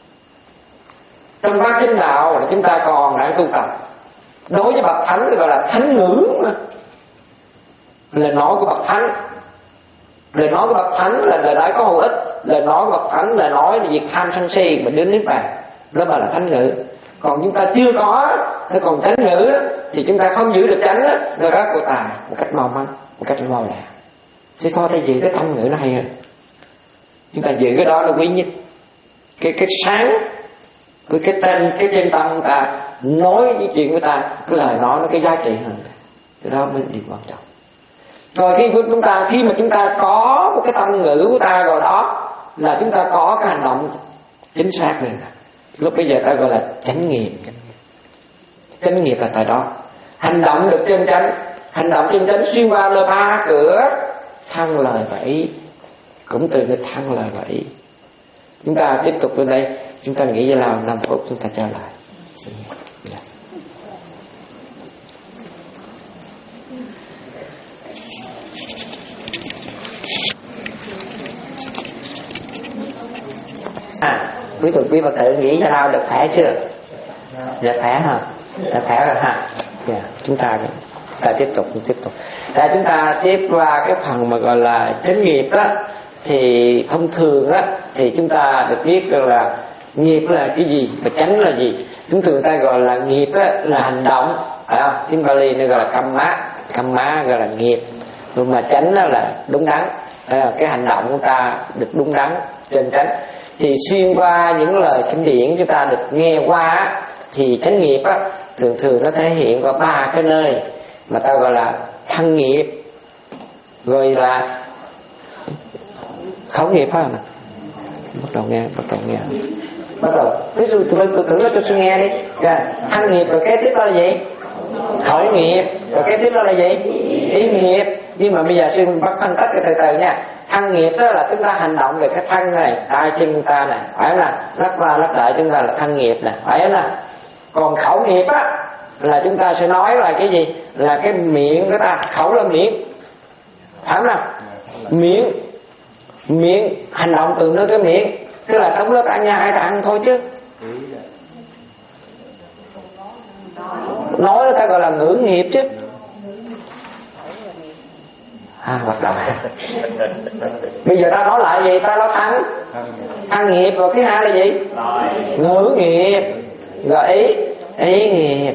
Trong bát chánh đạo là chúng ta còn đang tu tập. Đối với bậc thánh thì gọi là thánh ngữ mà. Lời nói của bậc thánh, lời nói của bậc thánh là lời nói có hữu ích. Lời nói của bậc thánh là nói về việc tham sân si mà đến niết bàn, đó mà là thánh ngữ. Còn chúng ta chưa có, thế còn chánh ngữ thì chúng ta không giữ được chánh đó, rồi đó của ta một cách mau mắn, một cách mau lẹ. Thế thôi ta giữ cái thánh ngữ nó hay hơn. Chúng ta giữ cái đó là quý nhất. Cái cái sáng, cái cái tên, cái chân tâm của ta nói những chuyện của ta, cái lời nói nó cái giá trị hơn. Cái đó mới điều quan trọng. Rồi khi chúng ta khi mà chúng ta có một cái tâm ngữ của ta rồi đó là chúng ta có cái hành động chính xác rồi. Lúc bây giờ ta gọi là chánh nghiệp. Chánh nghiệp là tại đó. Hành động được chân chánh, hành động chân chánh xuyên qua lời ba cửa thân lời và ý, cũng từ cái thân lời và ý. Chúng ta tiếp tục từ đây, chúng ta nghĩ với làm năm phút chúng ta trở lại. Yeah. À, quý vị quý Phật tử nghĩ ra nào được khỏe chưa? Được khỏe hả? Được khỏe rồi hả? Yeah. Chúng ta ta tiếp tục tiếp tục. Để chúng ta tiếp qua cái phần mà gọi là chánh nghiệp đó, thì thông thường đó thì chúng ta được biết rằng là nghiệp là cái gì và chánh là gì. Chúng thường ta gọi là nghiệp đó, là hành động, phải không? Tiếng Bali nó gọi là kamma, kamma gọi là nghiệp. Nhưng mà chánh đó là đúng đắn, cái hành động của ta được đúng đắn, chân chánh. Thì xuyên qua những lời kinh điển chúng ta được nghe qua thì chánh nghiệp á, thường thường nó thể hiện qua ba cái nơi mà ta gọi là thân nghiệp, rồi là khẩu nghiệp, phải không? Bắt đầu nghe, bắt đầu nghe, bắt đầu. Ví dụ tụi tôi tưởng nó cho tôi nghe đi. Thân nghiệp rồi kế tiếp đó là gì? Khẩu nghiệp. Rồi kế tiếp đó là gì? Ý nghiệp. Nhưng mà bây giờ sư bắt phân tích cái từ từ nha. Thân nghiệp đó là chúng ta hành động về cái thân này, tay chân chúng ta này, phải không nào? Lắc qua lắc lại chúng ta là thân nghiệp này, phải không nào? Còn khẩu nghiệp á là chúng ta sẽ nói là cái gì? Là cái miệng của ta. Khẩu là miệng, phải không nào? Miệng, miệng hành động từ nơi cái miệng, tức là trong lớp ăn nha ai ta ăn thôi chứ. Nói ta gọi là ngữ nghiệp chứ. À, bắt đầu. Bây giờ ta nói lại gì? Ta nói thân, thân nghiệp, rồi thứ hai là gì? Ngữ nghiệp, rồi ý, ý nghiệp.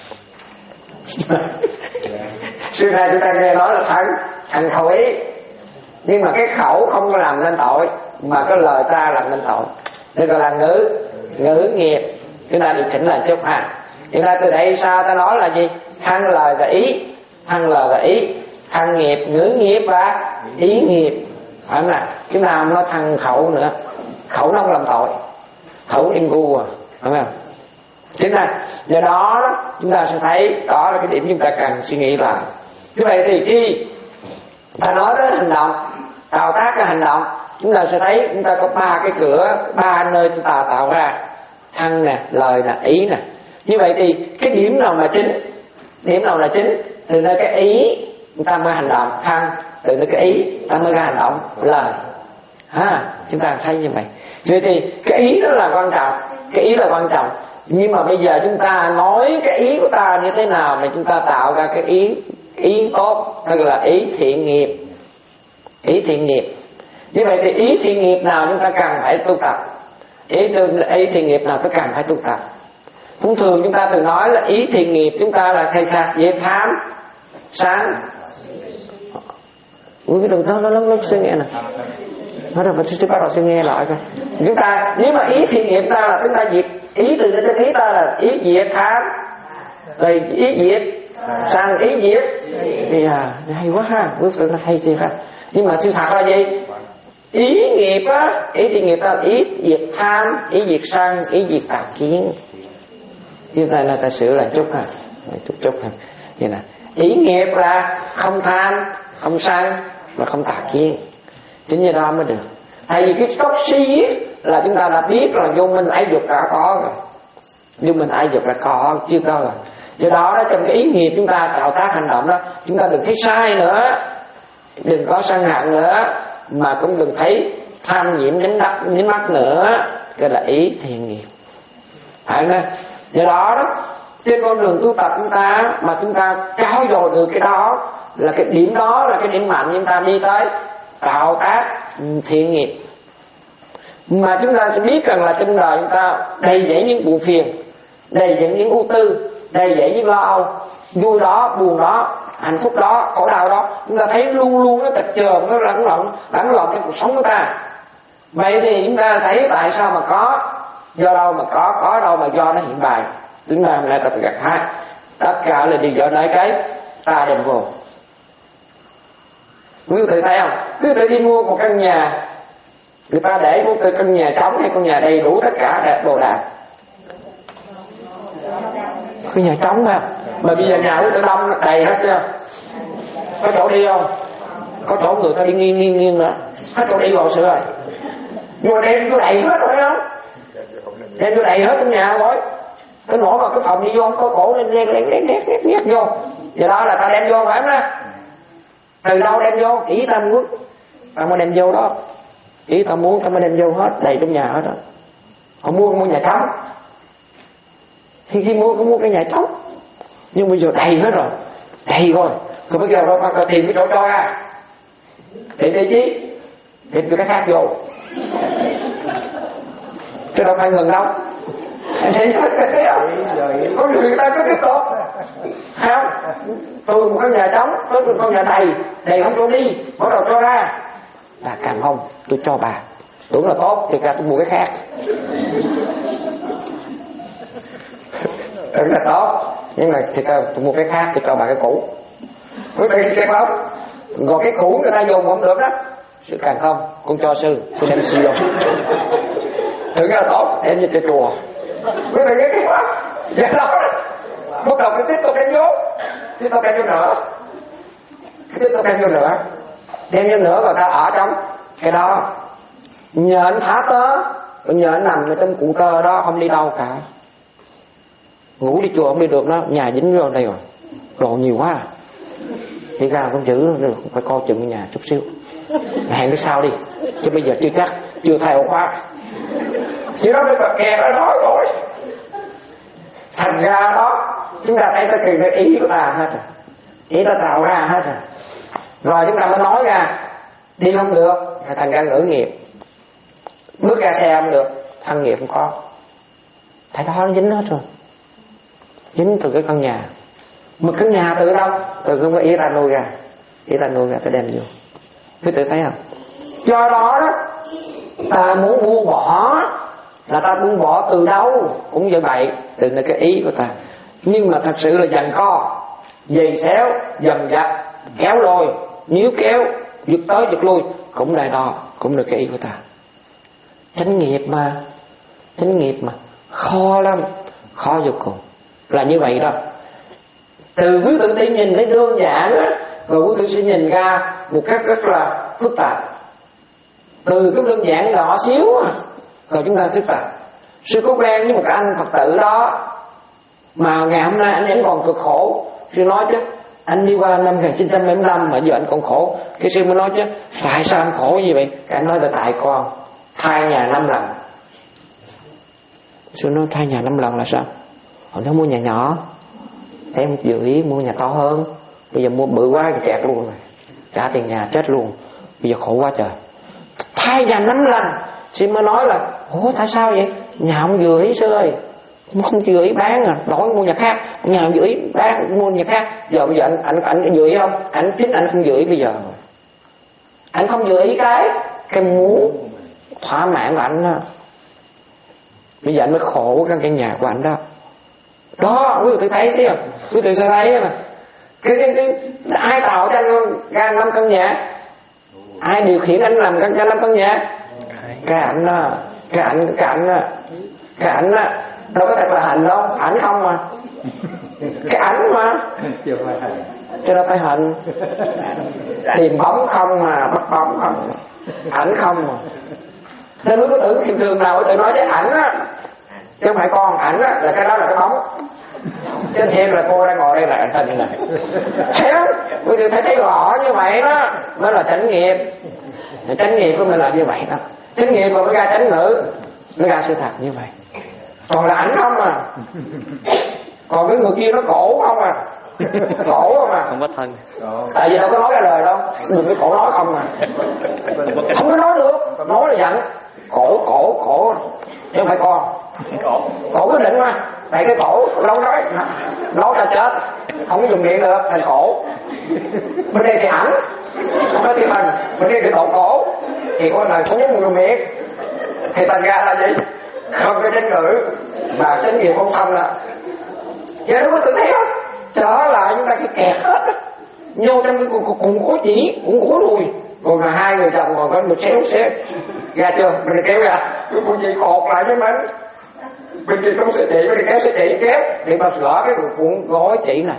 Xưa nay chúng ta nghe nói là thân, thân khẩu ý, nhưng mà cái khẩu không có làm nên tội, mà cái lời ta làm nên tội, nên gọi là ngữ, ngữ nghiệp. Chúng ta điều chỉnh lại chút ha. Chúng ta từ đây sao ta nói là gì? Thân lời và ý, thân lời và ý, thân nghiệp, ngữ nghiệp và ý nghiệp, phải không nào? Chúng ta không nói thân khẩu nữa, khẩu nó không làm tội, khẩu in gu à, phải không? Chính là do đó chúng ta sẽ thấy đó là cái điểm chúng ta cần suy nghĩ lại. Như vậy thì khi ta nói đến hành động, tạo tác cái hành động, chúng ta sẽ thấy chúng ta có ba cái cửa, ba nơi chúng ta tạo ra: thân nè, lời nè, ý nè. Như vậy thì cái điểm nào là chính? Điểm nào là chính? Từ nơi cái ý chúng ta mới hành động thân, từ nơi cái ý ta mới ra hành động lời. Ha, chúng ta thấy như vậy. Vậy thì cái ý đó là quan trọng, cái ý là quan trọng. Nhưng mà bây giờ chúng ta nói cái ý của ta như thế nào mà chúng ta tạo ra cái ý ý tốt, hay là ý thiện nghiệp, ý thiện nghiệp. Như vậy thì ý thiện nghiệp nào chúng ta cần phải tu tập? Ý, ý thiện nghiệp nào tôi cần phải tu tập? Thông thường chúng ta thường nói là ý thiện nghiệp chúng ta là thay khác về tham sân. Quý vị từng đó nó nó suy nghe nè, nó rồi phải bắt đầu suy nghe lại coi. Chúng ta nếu mà ý thiện nghiệp ta là chúng ta diệt ý từ trên ý ta là ý diệt tham, rồi ý diệt sân, ý diệt thì à hay quá ha, quý vị nó hay thiệt ha. Nhưng mà sự thật là gì? Ý nghiệp á, ý thiện nghiệp ta là ý diệt tham, ý diệt sân, ý diệt tà kiến. Chúng ta là ta sửa lại chút ha, chút chút ha. Vậy nè, ý nghiệp là không tham, không sân và không tà kiến. Chính như đó mới được. Tại vì cái gốc si là chúng ta đã biết là vô minh ái dục đã có rồi, vô minh ái dục đã có chưa có rồi. Do đó, đó trong cái ý nghiệp chúng ta tạo tác hành động đó, chúng ta đừng thấy sai nữa, đừng có sân hận nữa, mà cũng đừng thấy tham nhiễm đến đắp đến mắt nữa. Cái là ý thiện nghiệp. Phải không? Do đó đó trên con đường tu tập chúng ta mà chúng ta trao dồi được cái đó, là cái điểm đó là cái điểm mạnh chúng ta đi tới tạo tác thiện nghiệp. Mà chúng ta sẽ biết rằng là trong đời chúng ta đầy dẫy những buồn phiền, đầy dẫy những ưu tư, đầy dẫy những lo âu, vui đó, buồn đó, hạnh phúc đó, khổ đau đó, chúng ta thấy luôn luôn nó chập chờn, nó lẫn lộn, lẫn lộn cái cuộc sống của ta. Vậy thì chúng ta thấy tại sao mà có, do đâu mà có, có đâu mà do nó hiện bày. Chúng ta hôm nay ta phải gặt hái, tất cả là đều do nơi cái ta đem vô. Quý vị thấy không? Quý vị đi mua một căn nhà, người ta để một căn nhà trống hay căn nhà đầy đủ tất cả đẹp đồ đạc. Cái nhà trống mà, mà bây giờ nhà của đông đầy hết chưa? Có chỗ đi không? Có chỗ người ta đi nghiêng nghiêng nghiêng nữa, hết chỗ đi rồi sửa rồi. Nhưng mà đem vô đầy hết rồi phải không? Đem vô đầy hết trong nhà rồi. Cái nổ vào cái phòng đi vô không có cổ lên lên lên lên lên lên vô. Giờ đó là ta đem vô phải không đó? Từ đâu đem vô? Ý ta muốn, ta mới đem vô đó. Ý ta muốn ta mới đem vô hết, đầy trong nhà hết rồi. Họ mua mua nhà trống, thì khi mua cũng mua cái nhà trống, nhưng bây giờ đầy hết rồi, đầy rồi. Rồi bây giờ rồi ta tìm cái chỗ cho ra, để để chí, để cho cái khác vô. Chứ đâu phải ngừng đâu. Có người ta cứ tiếp tục không, tôi một cái nhà trống, tôi một con nhà đầy, đầy không chỗ đi, bắt đầu cho ra. Bà càng không, tôi cho bà, tưởng là tốt, thì ra tôi mua cái khác. Tưởng là tốt, nhưng mà thì tôi mua cái khác, tôi cho bà cái cũ. Quý vị cái không, còn cái cũ người ta dùng không được đó. Sư càng không, con cho sư, sư đem siêu. Tưởng là tốt, đem cho chùa. Quý vị nghe cái quá, dạ đó. Bắt đầu cái tiếp tục đem vô, tiếp tục đem vô nữa, tiếp tục đem vô nữa, đem vô nữa rồi ta ở trong cái đó. Nhờ anh thả tớ, nhờ anh nằm ở trong cụ tơ đó không đi đâu cả. Ngủ đi chùa không đi được đó, nhà dính vô đây rồi, đồ nhiều quá à. Đi ra không giữ được, phải coi chừng ở nhà chút xíu, hẹn cái sau đi, chứ bây giờ chưa chắc, chưa thay ổ khóa. Chứ đó mới bật kè nó nói rồi. Thành ra đó, chúng ta thấy tất cả cái ý của ta hết rồi, ý ta tạo ra hết rồi. Rồi chúng ta mới nói ra, đi không được, thành ra ngữ nghiệp. Bước ra xe không được, thân nghiệp không có. Tại đó nó dính hết rồi, dính từ cái căn nhà. Mà căn nhà từ đâu? Từ cái ý ta nuôi ra, ý ta nuôi ra phải đem vô. Quý vị thấy không? Do đó đó, ta muốn buông bỏ là ta buông bỏ từ đâu cũng như vậy, từ nơi cái ý của ta. Nhưng mà thật sự là giằng co, giày xéo, dầm dặt, kéo lôi, níu kéo, giật tới giật lui, cũng là đó, cũng là cái ý của ta. Chánh nghiệp mà, chánh nghiệp mà khó lắm, khó vô cùng. Là như vậy đó. Từ quý tự ti nhìn thấy đơn giản á, rồi quý tự sẽ nhìn ra một cách rất là phức tạp. Từ cái đơn giản nhỏ xíu à, rồi chúng ta phức tạp. Sư có quen với một cái anh Phật tử đó, mà ngày hôm nay anh vẫn còn cực khổ. Sư nói chứ, anh đi qua năm một nghìn chín trăm bảy mươi lăm mà giờ anh còn khổ. Cái sư mới nói chứ, tại sao anh khổ như vậy? Cái anh nói là tại con thay nhà năm lần. Sư nói thay nhà năm lần là sao? Họ nói mua nhà nhỏ, em dự ý mua nhà to hơn, bây giờ mua bự quá thì kẹt luôn rồi, trả tiền nhà chết luôn, bây giờ khổ quá trời. Thay nhà năm lần. Sư mới nói là ủa tại sao vậy? Nhà không vừa ý sư ơi, không chịu ý bán à, đổi mua nhà khác, nhà không chịu ý bán mua nhà khác. Giờ bây giờ anh anh anh chịu ý không? Anh chính anh không chịu ý bây giờ. Anh không chịu ý cái cái muốn thỏa mãn của anh đó. Bây giờ anh mới khổ cái căn nhà của anh đó. Đó, quý vị tự thấy xem, quý vị sẽ thấy mà. Cái, cái, cái, ai tạo cho anh ra năm căn nhà? Ai điều khiển anh làm ra năm căn nhà? Cái ảnh đó, cái ảnh, cái ảnh đó, cái ảnh đó. Đâu có thật là hành đâu, ảnh không mà. Cái ảnh mà. Cho nên phải hành. Tìm bóng không mà, bắt bóng không. Ảnh không mà. Nên mới có tưởng thường thường nào tự nói với ảnh á, chứ không phải con, ảnh á, là cái đó là cái bóng. Chứ thêm là cô đang ngồi đây là ảnh thân như này. Thấy không? Quý vị phải thấy rõ như vậy đó mới là chánh nghiệp. Chánh nghiệp của mình là như vậy đó. Chánh nghiệp rồi mới ra chánh ngữ, mới ra sự thật như vậy. Còn là ảnh không à. Còn cái người kia nó cổ không à. Cổ không à. Không có thân. Tại vì đâu có nói ra lời đâu. Đừng cái cổ nói không à. Không có nói được. Nói là giận. Cổ, cổ, cổ. Chứ không phải con. Cổ quyết định mà. Tại cái cổ lâu nói. Nói ra chết. Không có dùng miệng được. Thành cổ. Bên đây thì ảnh. Không có thì mình. Bên đây thì độ cổ. Thì con này không có dùng miệng. Thì thành ra là gì? Không có chánh ngữ mà chánh nghiệp không xong là vậy đó, có tự thấy không? Trở lại chúng ta phải kẹt hết vô trong cái cùng cố chỉ cũng cố đùi, còn là hai người chồng còn có một xéo xéo ra chưa, mình kéo ra cái con chị cột lại với mình, mình chị không sẽ chỉ, mình kéo sẽ chỉ kéo để mà gỡ cái cuộn gói chỉ này,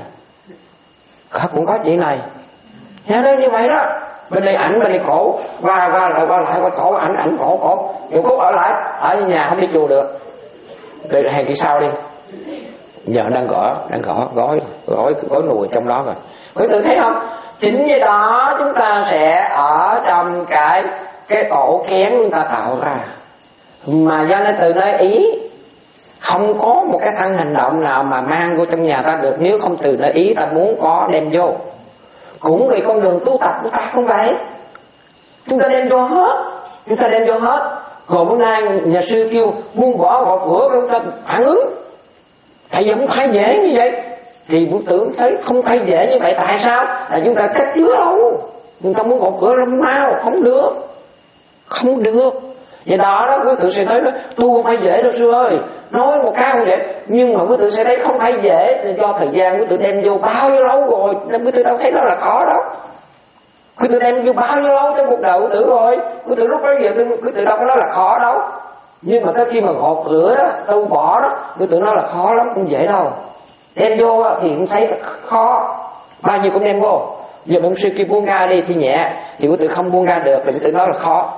cũng có chỉ này nhớ đó như vậy đó. Bên đây ảnh, bên đây cổ, qua qua lại qua lại qua cổ, ảnh ảnh cổ cổ, nhiều cốt ở lại ở nhà không đi chùa được. Đây là hàng kỳ sau đi, giờ đang gõ đang gõ gói gói gói nùi trong đó rồi. Quý vị thấy không? Chính vì đó chúng ta sẽ ở trong cái cái ổ kén chúng ta tạo ra, mà do nên từ nơi ý không có một cái thân hành động nào mà mang vô trong nhà ta được nếu không từ nơi ý ta muốn có đem vô. Cũng vì con đường tu tập của ta không vậy, chúng ta đem vô hết, chúng ta đem vô hết. Rồi bữa nay nhà sư kêu buông bỏ gõ cửa, chúng ta phản ứng, tại vì không phải dễ như vậy. Thì tôi tưởng thấy không phải dễ như vậy. Tại sao? Là chúng ta cách chứa đâu, chúng ta muốn gõ cửa lâm mau không được, không được. Vậy đó đó quý tự sẽ thấy đó, tu không phải dễ đâu sư ơi, nói một cái không dễ. Nhưng mà quý tự sẽ thấy không phải dễ do thời gian quý tự đem vô bao nhiêu lâu rồi, nên quý tự đâu thấy đó là khó đâu. Quý tự đem vô bao nhiêu lâu trong cuộc đời quý tự rồi, quý tự lúc đó giờ quý tự đâu có nói là khó đâu. Nhưng mà tới khi mà gọt cửa đó, tu bỏ đó, quý tự nói là khó lắm, không dễ đâu. Đem vô thì cũng thấy khó, bao nhiêu cũng đem vô. Giờ ông sư kia buông ra đi thì nhẹ, thì quý tự không buông ra được, thì quý tự nói là khó.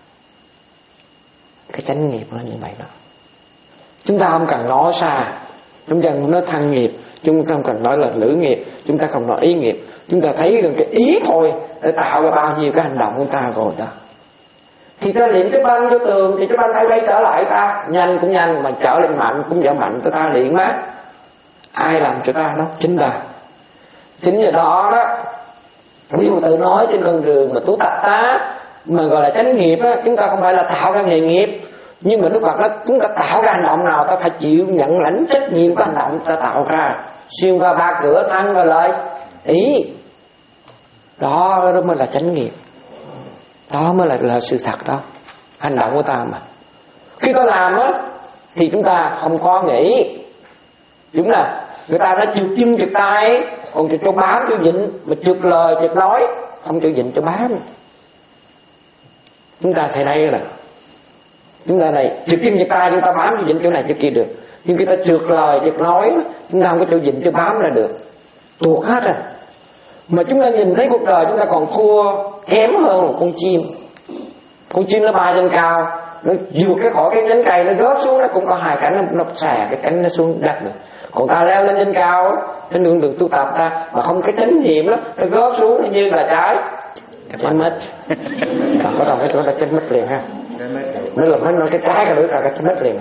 Cái chánh nghiệp nó như vậy đó. Chúng ta không cần nói xa, chúng ta không nói thân nghiệp, chúng ta không cần nói là lữ nghiệp, chúng ta không nói ý nghiệp. Chúng ta thấy được cái ý thôi để tạo ra bao nhiêu cái hành động của ta rồi đó. Thì ta luyện cái banh vô tường thì cái banh phải quay trở lại ta, nhanh cũng nhanh mà trở lên mạnh cũng giảm mạnh, ta ta luyện má. Ai làm cho ta đó? Chính ta. Chính vì đó đó, nếu mà tự nói trên con đường mà tu tập ta mà gọi là chánh nghiệp á, chúng ta không phải là tạo ra nghề nghiệp, nhưng mà Đức Phật nói chúng ta tạo ra hành động nào ta phải chịu nhận lãnh trách nhiệm của hành động ta tạo ra, xuyên qua ba cửa thân và lời ý. Đó, đó mới là chánh nghiệp, đó mới là, là sự thật đó, hành động của ta mà. Khi ta làm á thì chúng ta không có nghĩ, đúng là người ta đã trượt chân trượt tay, còn trượt cho bám cho vịnh, mà trượt lời trượt nói, không cho vịnh cho bám. Chúng ta thấy đây là chúng ta này trượt chân trượt tay, chúng ta bám cho vịnh chỗ này chỗ kia được, nhưng khi ta trượt lời trượt nói, chúng ta không có chỗ vịnh cho bám là được, tuột hết à. Mà chúng ta nhìn thấy cuộc đời chúng ta còn thua kém hơn một con chim. Con chim nó bay trên cao, nó vượt cái khỏi cái nhánh cây, nó rớt xuống, nó cũng có hai cánh, nó, nó xà cái cánh nó xuống đất được. Còn ta leo lên trên cao trên đường đường tu tập ta mà không cái chánh niệm đó, nó rớt xuống nó như là trái trái mít. Có đầu cái chỗ là trái mít liền ha. Nó làm nó nói cái trái cái đứa là cái trái mít liền.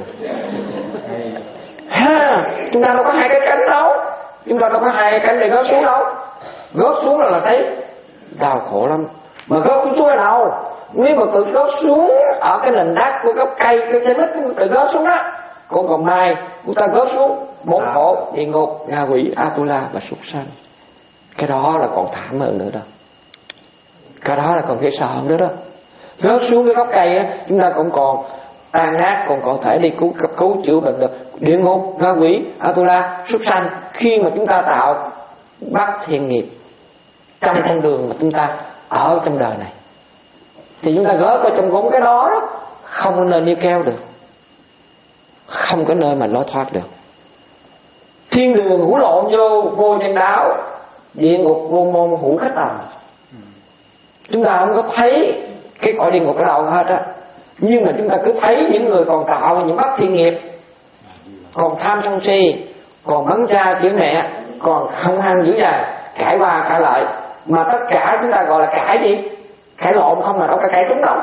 Ha, chúng ta đâu có hai cái cánh đâu, chúng ta đâu có hai cái cánh để rớt xuống đâu. Rớt xuống là, là thấy đau khổ lắm. Mà rớt xuống xuống ở đâu? Nếu mà tự rớt xuống ở cái nền đất của gốc cây, cái trái mít tự rớt xuống đó, con còn mai chúng ta rớt xuống bốn khổ, địa ngục, ngạ quỷ, Atula và súc sanh. Cái đó là còn thảm hơn nữa đó. Cái đó là còn cái sợ hơn nữa đó. Rớt xuống cái gốc cây á, chúng ta cũng còn tan nát, còn có thể đi cứu cấp cứu chữa bệnh được. Địa ngục, ngạ quỷ, Atula, súc sanh, khi mà chúng ta tạo bắt thiện nghiệp trong con đường mà chúng ta ở trong đời này, thì chúng ta gỡ vào trong bốn cái đó, đó không có nơi níu kéo được, không có nơi mà lối thoát được. Thiên đường hữu lộn vô vô nhân đạo, địa ngục vô môn hữu khách tầm. Chúng ta không có thấy cái cõi địa ngục ở đâu hết á, nhưng mà chúng ta cứ thấy những người còn tạo những bất thiện nghiệp, còn tham sân si, còn bắn cha chửi mẹ, còn không ăn dữ dằn, cãi qua cãi lại, mà tất cả chúng ta gọi là cãi gì? Cãi lộn không, mà đâu có cãi trúng đâu.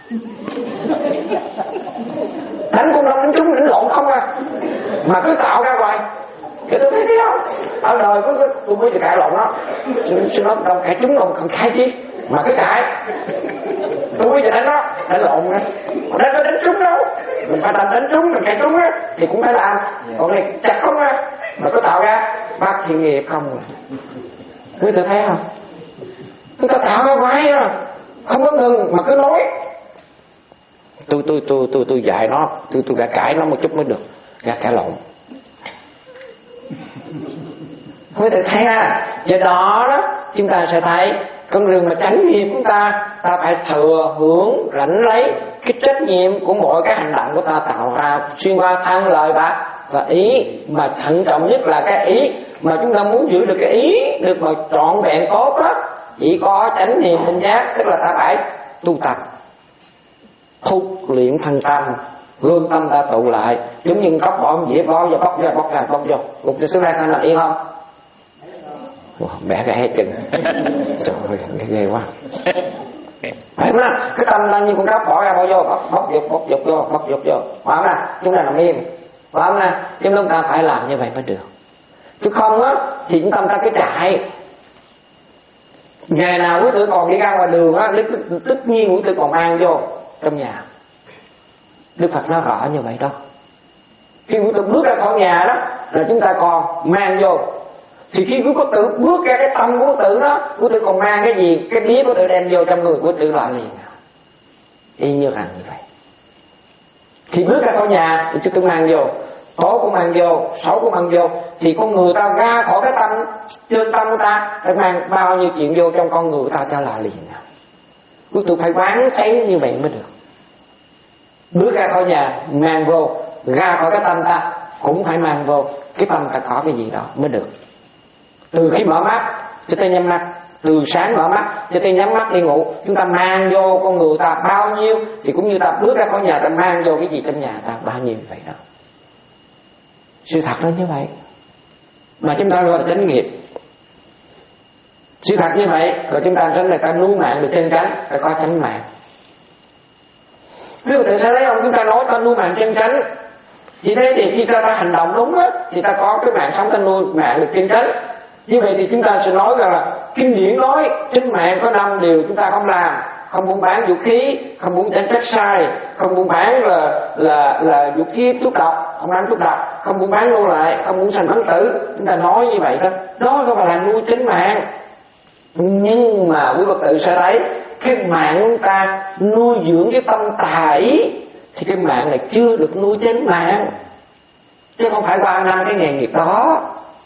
Đánh con đông đánh trúng đánh lộn không à, mà cứ tạo ra hoài. Cái tôi thấy thế không? Ở đời có tôi mới cãi lộn đó, xin nó đâu cãi trúng đâu, không cãi chứ, mà cứ cãi. Tôi bây giờ đánh nó, đánh lộn nữa, đánh nó đánh trúng đâu, mình phải làm đánh trúng, mình cãi trúng á thì cũng phải làm, còn này chặt không á, mà cứ tạo ra bác thiện nghiệp không. Quý tự thấy không? Chúng ta tạo ra hoài à, không có ngừng mà cứ nói. Tôi tôi tôi tôi tôi dạy nó, tôi tôi gã cãi nó một chút mới được, gã cãi lộn. Quý tự thấy à, do đó đó chúng ta sẽ thấy con đường mà tránh nghiệp chúng ta, ta phải thừa hưởng lãnh lấy cái trách nhiệm của mọi cái hành động của ta tạo ra xuyên qua thân lời và và ý, mà thận trọng nhất là cái ý mà chúng ta muốn giữ được cái ý được mà trọn vẹn tốt đó, chỉ có chánh niệm tinh giác, tức là ta phải tu tập thúc luyện thân tâm, gương tâm ta tụ lại, giống như cốc bỏ dĩa bó vô bóc ra bóc ra bóc vô, một cái xuống đây thanh là yên không? Bẻ cái hết chừng. Trời ơi, ghê quá. Phải không? Cái tâm đang như con cóc bỏ ra bỏ vô, bóc bóc dục bóc dục vô, bóc dục vô. Phải không nào? Chúng ta nằm im. Phải không nào? Chúng ta phải làm như vậy mới được. Chứ không á thì chúng ta ta cứ chạy. Ngày nào quý tử còn đi ra ngoài đường á, tất nhiên quý tử còn mang vô trong nhà. Đức Phật nói rõ như vậy đó. Khi quý tử bước ra khỏi nhà đó là chúng ta còn mang vô. Thì khi quý tử bước ra cái tâm của quý tử đó, quý tử còn mang cái gì, cái biết quý tử đem vô trong người quý tử lại liền. Y như rằng như vậy. Khi bước ra khỏi nhà thì chúng tôi mang vô, tốt cũng mang vô, xấu cũng mang vô, thì con người ta ra khỏi cái tâm, trên tâm của ta, ta mang bao nhiêu chuyện vô trong con người của ta ta lại liền. Quý tử phải quán thấy như vậy mới được. Bước ra khỏi nhà mang vô, ra khỏi cái tâm ta cũng phải mang vô, cái tâm ta có cái gì đó mới được. Từ khi mở mắt cho tới nhắm mắt, từ sáng mở mắt cho tới nhắm mắt đi ngủ, chúng ta mang vô con người ta bao nhiêu thì cũng như ta bước ra khỏi nhà ta mang vô cái gì trong nhà ta bao nhiêu vậy đó. Sự thật nó như vậy mà chúng ta gọi là chánh nghiệp. Sự thật như vậy rồi chúng ta tránh là ta nuôi mạng được chân chánh, ta có chánh mạng. Quý vị sẽ thấy không, chúng ta nói ta nuôi mạng chân chánh, thì thế thì khi ta, ta hành động đúng á thì ta có cái mạng sống ta nuôi mạng được chân chánh. Như vậy thì chúng ta sẽ nói rằng là kinh điển nói trên mạng có năm điều chúng ta không làm: không buôn bán vũ khí, không buôn bán chất sai, không buôn bán là là là vũ khí thuốc độc, không bán thuốc độc, không buôn bán nô lệ, không buôn sanh bắn tử. Chúng ta nói như vậy đó, đó không phải là nuôi chính mạng. Nhưng mà quý Phật tử sẽ thấy cái mạng chúng ta nuôi dưỡng cái tâm tà ý thì cái mạng này chưa được nuôi chính mạng, chứ không phải qua năm cái nghề nghiệp đó.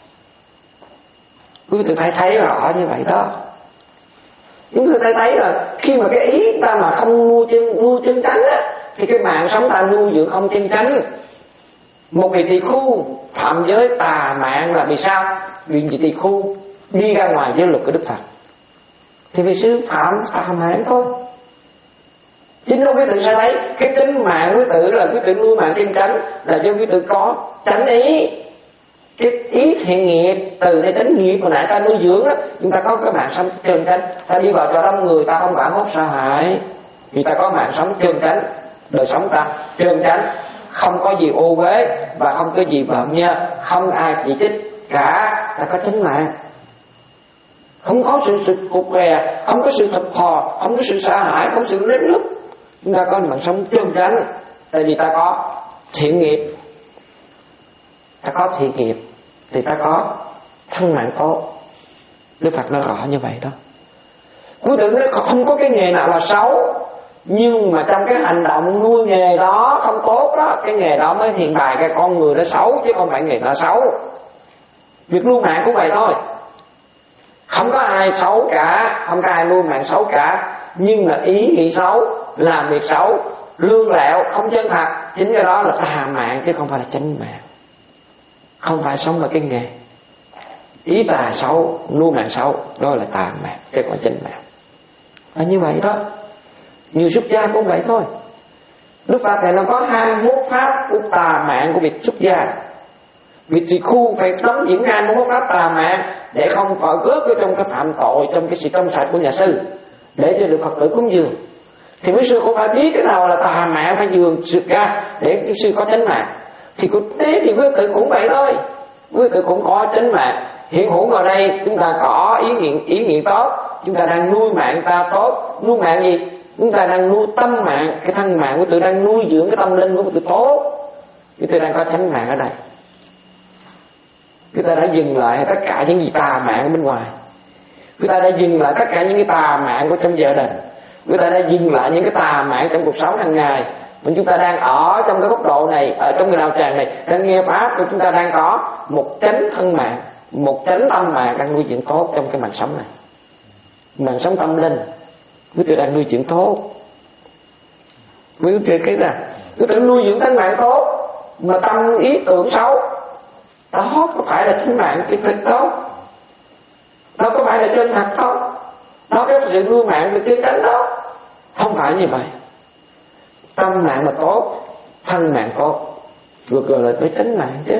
Quý vị phải thấy rõ như vậy đó. Chúng ta thấy là khi mà cái ý ta mà không nuôi chân nuôi chân chánh á, thì cái mạng sống ta nuôi dưỡng không chân chánh. Một vị tỳ khu phạm giới tà mạng là vì sao? Vì vị tỳ khu đi ra ngoài giới luật của Đức Phật thì vì sư phạm tà mạng thôi. Chính lúc quý tử sẽ thấy cái tính mạng quý tử là quý tử nuôi mạng chân chánh là do quý tử có chánh ý. Cái ý thiện nghiệp từ đây tính nghiệp hồi nãy ta nuôi dưỡng đó, chúng ta có cái mạng sống chân chánh, ta đi vào cho đông người ta không quản hốt sợ hãi, vì ta có mạng sống chân chánh, đời sống ta chân chánh, không có gì ô uế và không có gì bợn nhơ, không ai chỉ trích cả, ta có chánh mạng. không có sự sự cục kè, không có sự thật thò, không có sự sợ hãi, không có sự lén lút. Chúng ta có mạng sống chân chánh, tại vì ta có thiện nghiệp, ta có thiện nghiệp thì ta có thân mạng tốt. Đức Phật nói rõ như vậy đó. Quý tưởng nó không có cái nghề nào là xấu, nhưng mà trong cái hành động nuôi nghề đó không tốt đó, cái nghề đó mới hiện bày cái con người đó xấu, chứ không phải nghề đó xấu. Việc nuôi mạng cũng vậy thôi. Không có ai xấu cả, không có ai nuôi mạng xấu cả, nhưng mà ý nghĩ xấu, làm việc xấu, lương lẹo, không chân thật, chính cái đó là tà mạng chứ không phải là chánh mạng. Không phải sống vào cái nghề ý tà xấu, nuôi mạng xấu, đó là tà mạng chứ còn chánh mạng. Là như vậy đó. Nhiều xuất gia cũng vậy thôi. Đức Phật này nó có hai mươi mốt pháp của tà mạng của việc xuất gia. Việc tỳ khu phải đóng diễn hai mươi mốt pháp tà mạng để không phải rớt vào trong cái phạm tội, trong cái sự trong sạch của nhà sư, để cho được Phật tử cúng dường. Thì quý sư cũng phải biết cái nào là tà mạng, phải dường xuất ra để quý sư có chánh mạng. Thì cũng thế thì quý tử cũng vậy thôi. Quý tử cũng có chánh mạng. Hiện hữu vào đây chúng ta có ý nguyện ý nguyện tốt, chúng ta đang nuôi mạng ta tốt. Nuôi mạng gì? Chúng ta đang nuôi tâm mạng, cái thân mạng của tôi đang nuôi dưỡng cái tâm linh của tôi tốt. Chúng ta đang có chánh mạng ở đây. Chúng ta đã dừng lại tất cả những gì tà mạng ở bên ngoài. Chúng ta đã dừng lại tất cả những cái tà mạng của trong gia đình. Chúng ta đã dừng lại những cái tà mạng trong cuộc sống hàng ngày. Mà chúng ta đang ở trong cái góc độ này, ở trong cái đạo tràng này, đang nghe pháp của chúng ta đang có một chánh thân mạng, một chánh tâm mạng đang nuôi dưỡng tốt trong cái mạng sống này. Mạng sống tâm linh chúng ta đang nuôi dưỡng tốt. Quý vị thấy là chúng ta nuôi dưỡng thân mạng tốt mà tâm ý tưởng xấu, đó có phải là chánh mạng chân thật đâu? Đó có phải là chân thật không? Đó cái sự nuôi mạng được chân chánh đó. Không phải như vậy. Tâm mạng mà tốt, thân mạng tốt, được gọi là với chánh mạng chứ.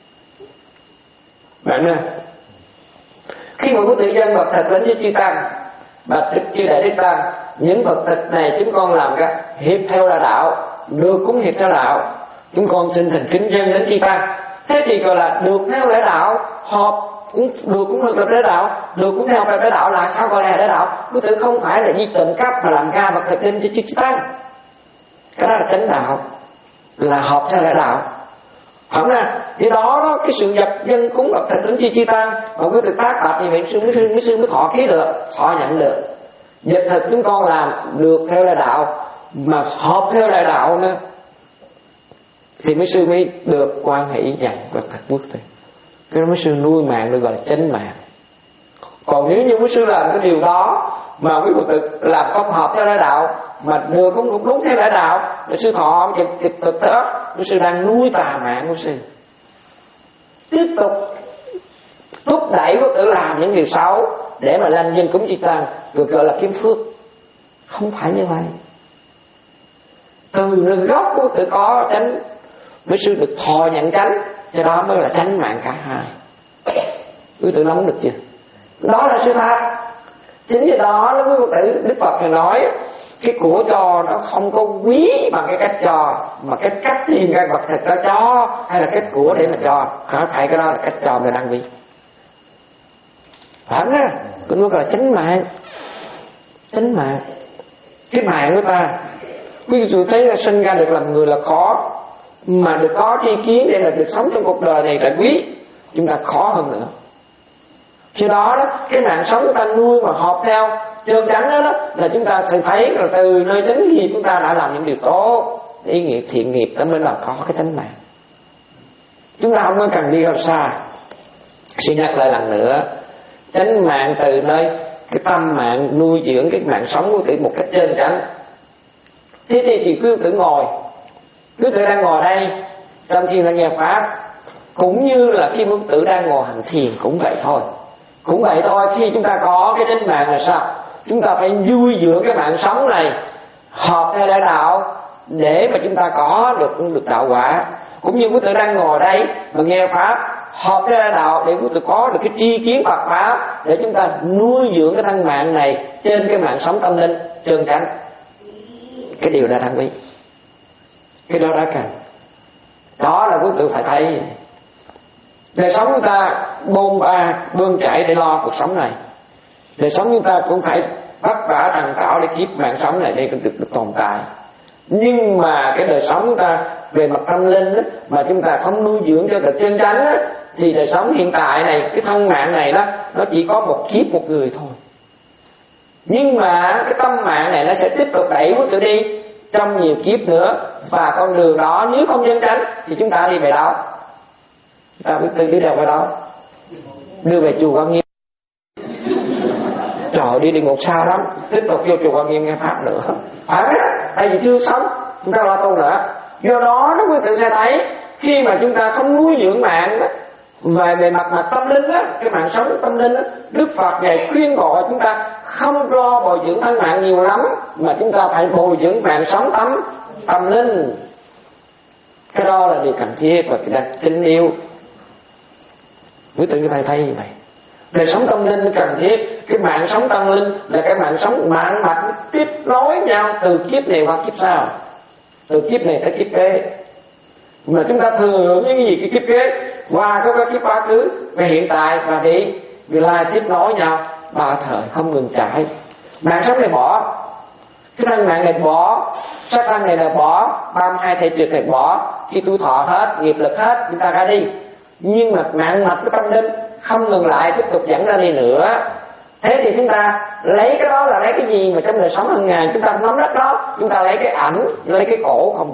Bạn nè, khi mà có tự dân Phật thật đến với chư tăng, và chư đại đức tăng, những Phật thật này chúng con làm ra hiệp theo là đạo, được cũng hiệp theo đạo. Chúng con xin thành kính dâng đến chư tăng. Thế thì gọi là được theo lễ đạo, họp cũng được cũng được lễ đạo, được cũng theo lễ đạo là sao gọi là lễ đạo? Quý tử không phải là đi trộm cắp mà làm ca Phật thật đến cho chư tăng. Cái đó là chánh đạo, là họp theo lễ đạo. Không nè, thì đó đó cái sự nhập dân cúng Phật thật đến chư chư tăng mà quý tử tác tập như vậy sư mới, mới sư mới thọ ký được, thọ nhận được. Dịch thật chúng con làm được theo lễ đạo mà họp theo lễ đạo nữa thì mấy sư mới được quan hệ dành Phật thật quốc tế. Cái đó mấy sư nuôi mạng được gọi là chánh mạng. Còn nếu như mấy sư làm cái điều đó mà quý Phật tử làm không hợp theo lễ đạo mà được không đúng, đúng theo lễ đạo, mấy sư thọ dịch thực đó, mấy sư đang nuôi tà mạng của sư. Tiếp tục thúc đẩy quý tử làm những điều xấu để mà làm dân cúng chư tăng, được gọi là kiếm phước. Không phải như vậy. Từ nơi gốc của quý tử có chánh, mấy sư được thọ nhận chánh, cho đó mới là chánh mạng cả hai. Quý tử nắm được chưa? Đó là sự thật. Chính vì đó nó quý tử Đức Phật nói cái của cho nó không có quý bằng cái cách cho, mà cái cách tìm cái vật thực đó cho, hay là cách của để mà cho, không phải cái đó là cách cho người đang quý. Phải không á? Cái nó gọi là chánh mạng. Chánh mạng. Cái mạng của ta, quý vị thấy là sinh ra được làm người là khó, mà được có tri kiến để mà được sống trong cuộc đời này là quý, chúng ta khó hơn nữa. Khi đó đó, cái mạng sống của ta nuôi mà hợp theo chân chánh đó, đó là chúng ta sẽ thấy là từ nơi chánh nghiệp chúng ta đã làm những điều tốt, ý nghĩa thiện nghiệp đó mới là có cái chánh mạng. Chúng ta không có cần đi đâu xa. Xin nhắc lại lần nữa, chánh mạng từ nơi cái tâm mạng nuôi dưỡng cái mạng sống của tự một cách chân chánh. Thế thì thì quý tử ngồi, quý tử đang ngồi đây trong khi đang nghe pháp, cũng như là khi quý tử đang ngồi hành thiền cũng vậy thôi. Cũng vậy thôi, khi chúng ta có cái chánh mạng là sao? Chúng ta phải nuôi dưỡng cái mạng sống này hợp theo lễ đạo để mà chúng ta có được được đạo quả. Cũng như quý tử đang ngồi đây mà nghe pháp hợp theo lễ đạo để quý tử có được cái tri kiến Phật pháp, để chúng ta nuôi dưỡng cái thân mạng này trên cái mạng sống tâm linh chân chánh. Cái điều đó đáng quý, cái đó đã cần. Đó là quý tử phải thấy. Đời sống chúng ta bôn ba bươn chải để lo cuộc sống này, Đời sống chúng ta cũng phải vất vả trằn trọc để kiếp mạng sống này đây cũng được, được tồn tại. Nhưng mà cái đời sống chúng ta về mặt tâm linh đó, mà chúng ta không nuôi dưỡng cho được chân chánh đó, thì đời sống hiện tại này, cái thân mạng này đó, nó chỉ có một kiếp một người thôi. Nhưng mà cái tâm mạng này nó sẽ tiếp tục đẩy quý tử đi trong nhiều kiếp nữa. Và con đường đó nếu không chân chánh thì chúng ta đi về đâu? Chúng ta quý tử đi đâu về đâu? Đưa về chùa Quan Nghiêm. Trời, đi địa ngục xa lắm. Tiếp tục vô chùa Quan Nghiêm nghe pháp nữa. Phải không? Tại vì chưa sống chúng ta lo tu nữa. Do đó nó quý tử sẽ thấy khi mà chúng ta không nuôi dưỡng mạng đó, về về mặt mặt tâm linh á, cái mạng sống tâm linh á, Đức Phật dạy khuyên gọi chúng ta không lo bồi dưỡng thân mạng nhiều lắm, mà chúng ta phải bồi dưỡng mạng sống tâm tâm linh. Cái đó là điều cần thiết và cái đặc tình yêu. Quý tử người ta thấy như vậy. Đời sống tâm linh cần thiết. Cái mạng sống tâm linh là cái mạng sống mạng mạch tiếp nối nhau từ kiếp này qua kiếp sau, từ kiếp này tới kiếp kế. Mà chúng ta thừa hưởng những gì cái kiếp kế qua có cái kiếp quá khứ về hiện tại và đi vị lai tiếp nối nhau ba thời không ngừng trải. Mạng sống này bỏ, cái thân mạng này bỏ, sắc thân này là bỏ, ba mươi hai thể trực này bỏ, khi tuổi thọ hết, nghiệp lực hết, chúng ta ra đi. Nhưng mà mạng mạch cái tâm linh không ngừng lại, tiếp tục dẫn ra đi nữa. Thế thì chúng ta lấy cái đó là lấy cái gì mà trong đời sống hàng ngày chúng ta không nắm đất đó, chúng ta lấy cái ảnh, lấy cái cổ không.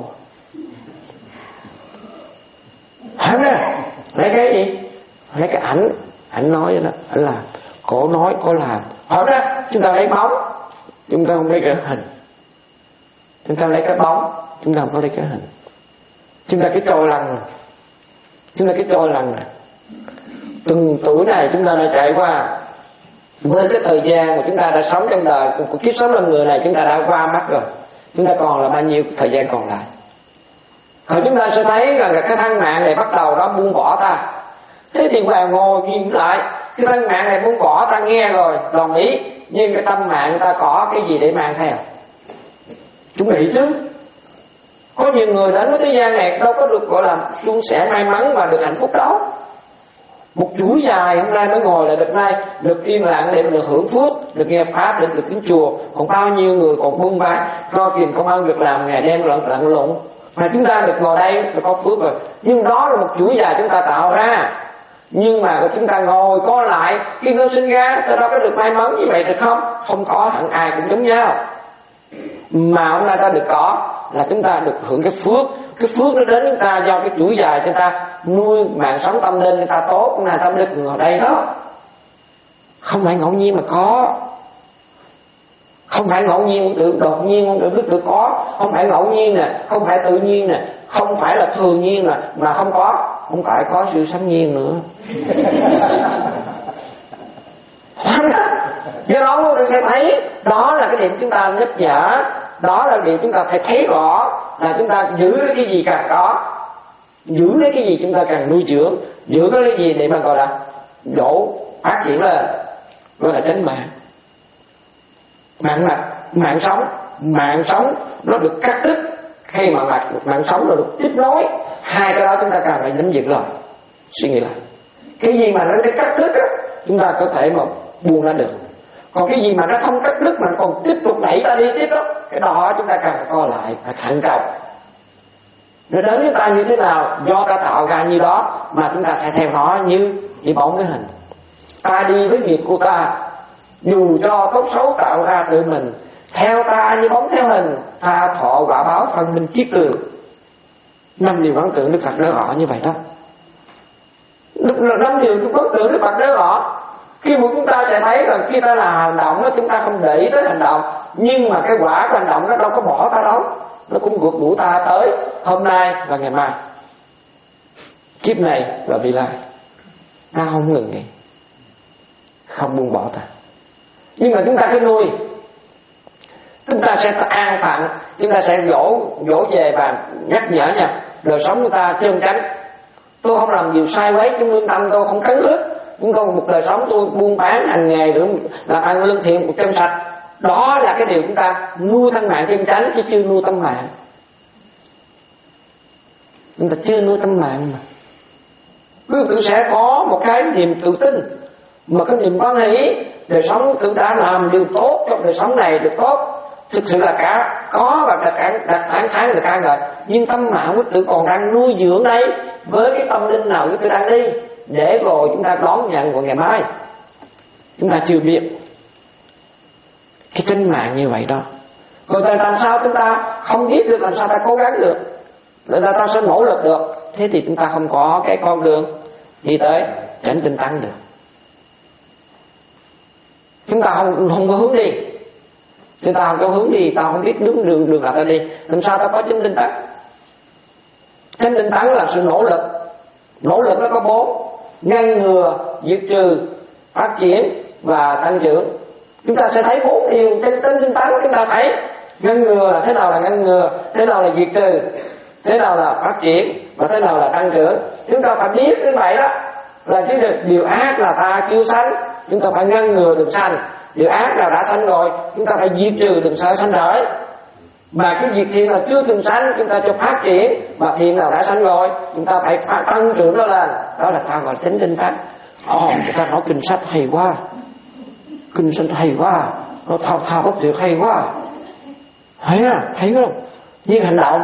Hả nè, lấy cái gì? Lấy cái ảnh, ảnh nói đó, ảnh làm, cổ nói, cổ làm. Hả nè, chúng ta lấy bóng, chúng ta không lấy cái hình. Chúng ta lấy cái bóng, chúng ta không có lấy cái hình. Chúng ta cái trôi lăn, chúng ta cái trôi lăn này. Từng tuổi này chúng ta đã trải qua, với cái thời gian mà chúng ta đã sống trong đời của kiếp sống làm người này, chúng ta đã qua mắt rồi. Chúng ta còn là bao nhiêu thời gian còn lại? Rồi chúng ta sẽ thấy rằng là cái thân mạng này bắt đầu nó buông bỏ ta. Thế thì bà ngồi nhìn lại, cái thân mạng này buông bỏ ta nghe rồi, đồng ý. Nhưng cái tâm mạng ta có cái gì để mang theo? Chúng nghĩ chứ. Có nhiều người đến với thế gian này đâu có được gọi là suôn sẻ may mắn và được hạnh phúc đó. Một chuỗi dài hôm nay mới ngồi lại được nay, được yên lặng để được hưởng phước, được nghe pháp, để được đến chùa. Còn bao nhiêu người còn buôn bán, lo tiền công ăn việc làm ngày đêm lận lận lộn. Mà chúng ta được ngồi đây là có phước rồi. Nhưng đó là một chuỗi dài chúng ta tạo ra. Nhưng mà chúng ta ngồi có lại, khi nó sinh ra ta đâu có được may mắn như vậy được không? Không có, hẳn ai cũng giống nhau. Mà hôm nay ta được có là chúng ta được hưởng cái phước. Cái phước nó đến chúng ta do cái chuỗi dài chúng ta nuôi mạng sống tâm linh người ta tốt, người ta mới được ngồi đây đó. Không phải ngẫu nhiên mà có. Không phải ngẫu nhiên tự đột nhiên tự biết tự có. Không phải ngẫu nhiên nè, không phải tự nhiên nè, không phải là thường nhiên nè, mà không có. Không phải có sự sanh nhiên nữa. Do đó chúng ta sẽ thấy đó là cái điểm chúng ta nhắc nhở. Đó là điều chúng ta phải thấy rõ, là chúng ta giữ lấy cái gì càng có, giữ lấy cái gì chúng ta càng nuôi dưỡng, giữ lấy cái gì để mà gọi là đổ phát triển lên, gọi là chánh mạng. Mạng mạch, mạng sống, mạng sống nó được cắt đứt khi mà mạch mạng sống nó được tiếp nối. Hai cái đó chúng ta càng phải nắm giữ rồi. Suy nghĩ lại, cái gì mà nó được cắt đứt đó, chúng ta có thể mà buông ra được. Còn cái gì mà nó không cắt đứt mà nó còn tiếp tục đẩy ta đi tiếp đó, cái đó chúng ta cần phải coi lại, phải thận trọng. Nó đến với ta như thế nào, do ta tạo ra như đó, mà chúng ta phải theo nó như như bóng cái hình. Ta đi với nghiệp của ta, dù cho tốt xấu tạo ra tự mình, theo ta như bóng theo hình, ta thọ quả báo phân minh kiết tường. Năm điều quán tưởng Đức Phật nói rõ như vậy đó. Năm điều quán tưởng Đức Phật nói rõ. Khi mà chúng ta sẽ thấy rằng khi ta làm hành động đó, chúng ta không để ý tới hành động, nhưng mà cái quả của hành động nó đâu có bỏ ta đâu, nó cũng gượt đuổi ta tới hôm nay và ngày mai, kiếp này và vị lai. Ta không ngừng nghỉ, không buông bỏ ta. Nhưng mà chúng ta cứ nuôi, chúng ta sẽ an phận, chúng ta sẽ dỗ dỗ về và nhắc nhở nha. Đời sống của ta chân chánh, tôi không làm điều sai quấy trong lương tâm, tôi không cắn rứt. Chúng tôi một đời sống tôi buôn bán hành nghề để làm ăn lương thiện một chân sạch. Đó là cái điều chúng ta nuôi thân mạng chân chánh, chứ chưa nuôi tâm mạng. Chúng ta chưa nuôi tâm mạng mà. Quý vị sẽ có một cái niềm tự tin, mà cái niềm quan hỷ đời sống quý tử đã làm điều tốt trong đời sống này được tốt, thực sự là cả có và đặt cản đặt tán thán được ca ngợi. Nhưng tâm mạng quý tử còn đang nuôi dưỡng đây với cái tâm linh nào quý tử đang đi, để rồi chúng ta đón nhận vào ngày mai chúng ta chưa biết. Cái chân mạng như vậy đó, rồi làm sao chúng ta không biết được, làm sao ta cố gắng được, là ta sẽ nỗ lực được. Thế thì chúng ta không có cái con đường đi tới chánh tinh tấn được. Chúng ta không không có hướng đi, chúng ta không có hướng đi, ta không biết đúng đường đường nào ta đi, làm sao ta có chánh tinh tấn? Chánh tinh tấn là sự nỗ lực. Nỗ lực nó có bốn: ngăn ngừa, diệt trừ, phát triển và tăng trưởng. Chúng ta sẽ thấy bốn điều trên tinh tinh tấn. Chúng ta thấy ngăn ngừa là thế nào là ngăn ngừa, thế nào là diệt trừ, thế nào là phát triển và thế nào là tăng trưởng. Chúng ta phải biết như vậy đó, là cái điều ác là ta chưa sanh, chúng ta phải ngăn ngừa đừng sanh. Điều ác là đã sanh rồi, chúng ta phải diệt trừ đừng sanh sanh khởi. Mà cái việc thiện là chưa từng sanh, chúng ta cho phát triển. Và thiện nào đã sanh rồi, chúng ta phải phát tăng trưởng nó lên. Đó là ta gọi là tính tinh tấn. Ồ, người ta nói kinh sách hay quá, kinh sách hay quá, nó thao thao bất tuyệt hay quá, hay à, hay không? Nhưng hành động,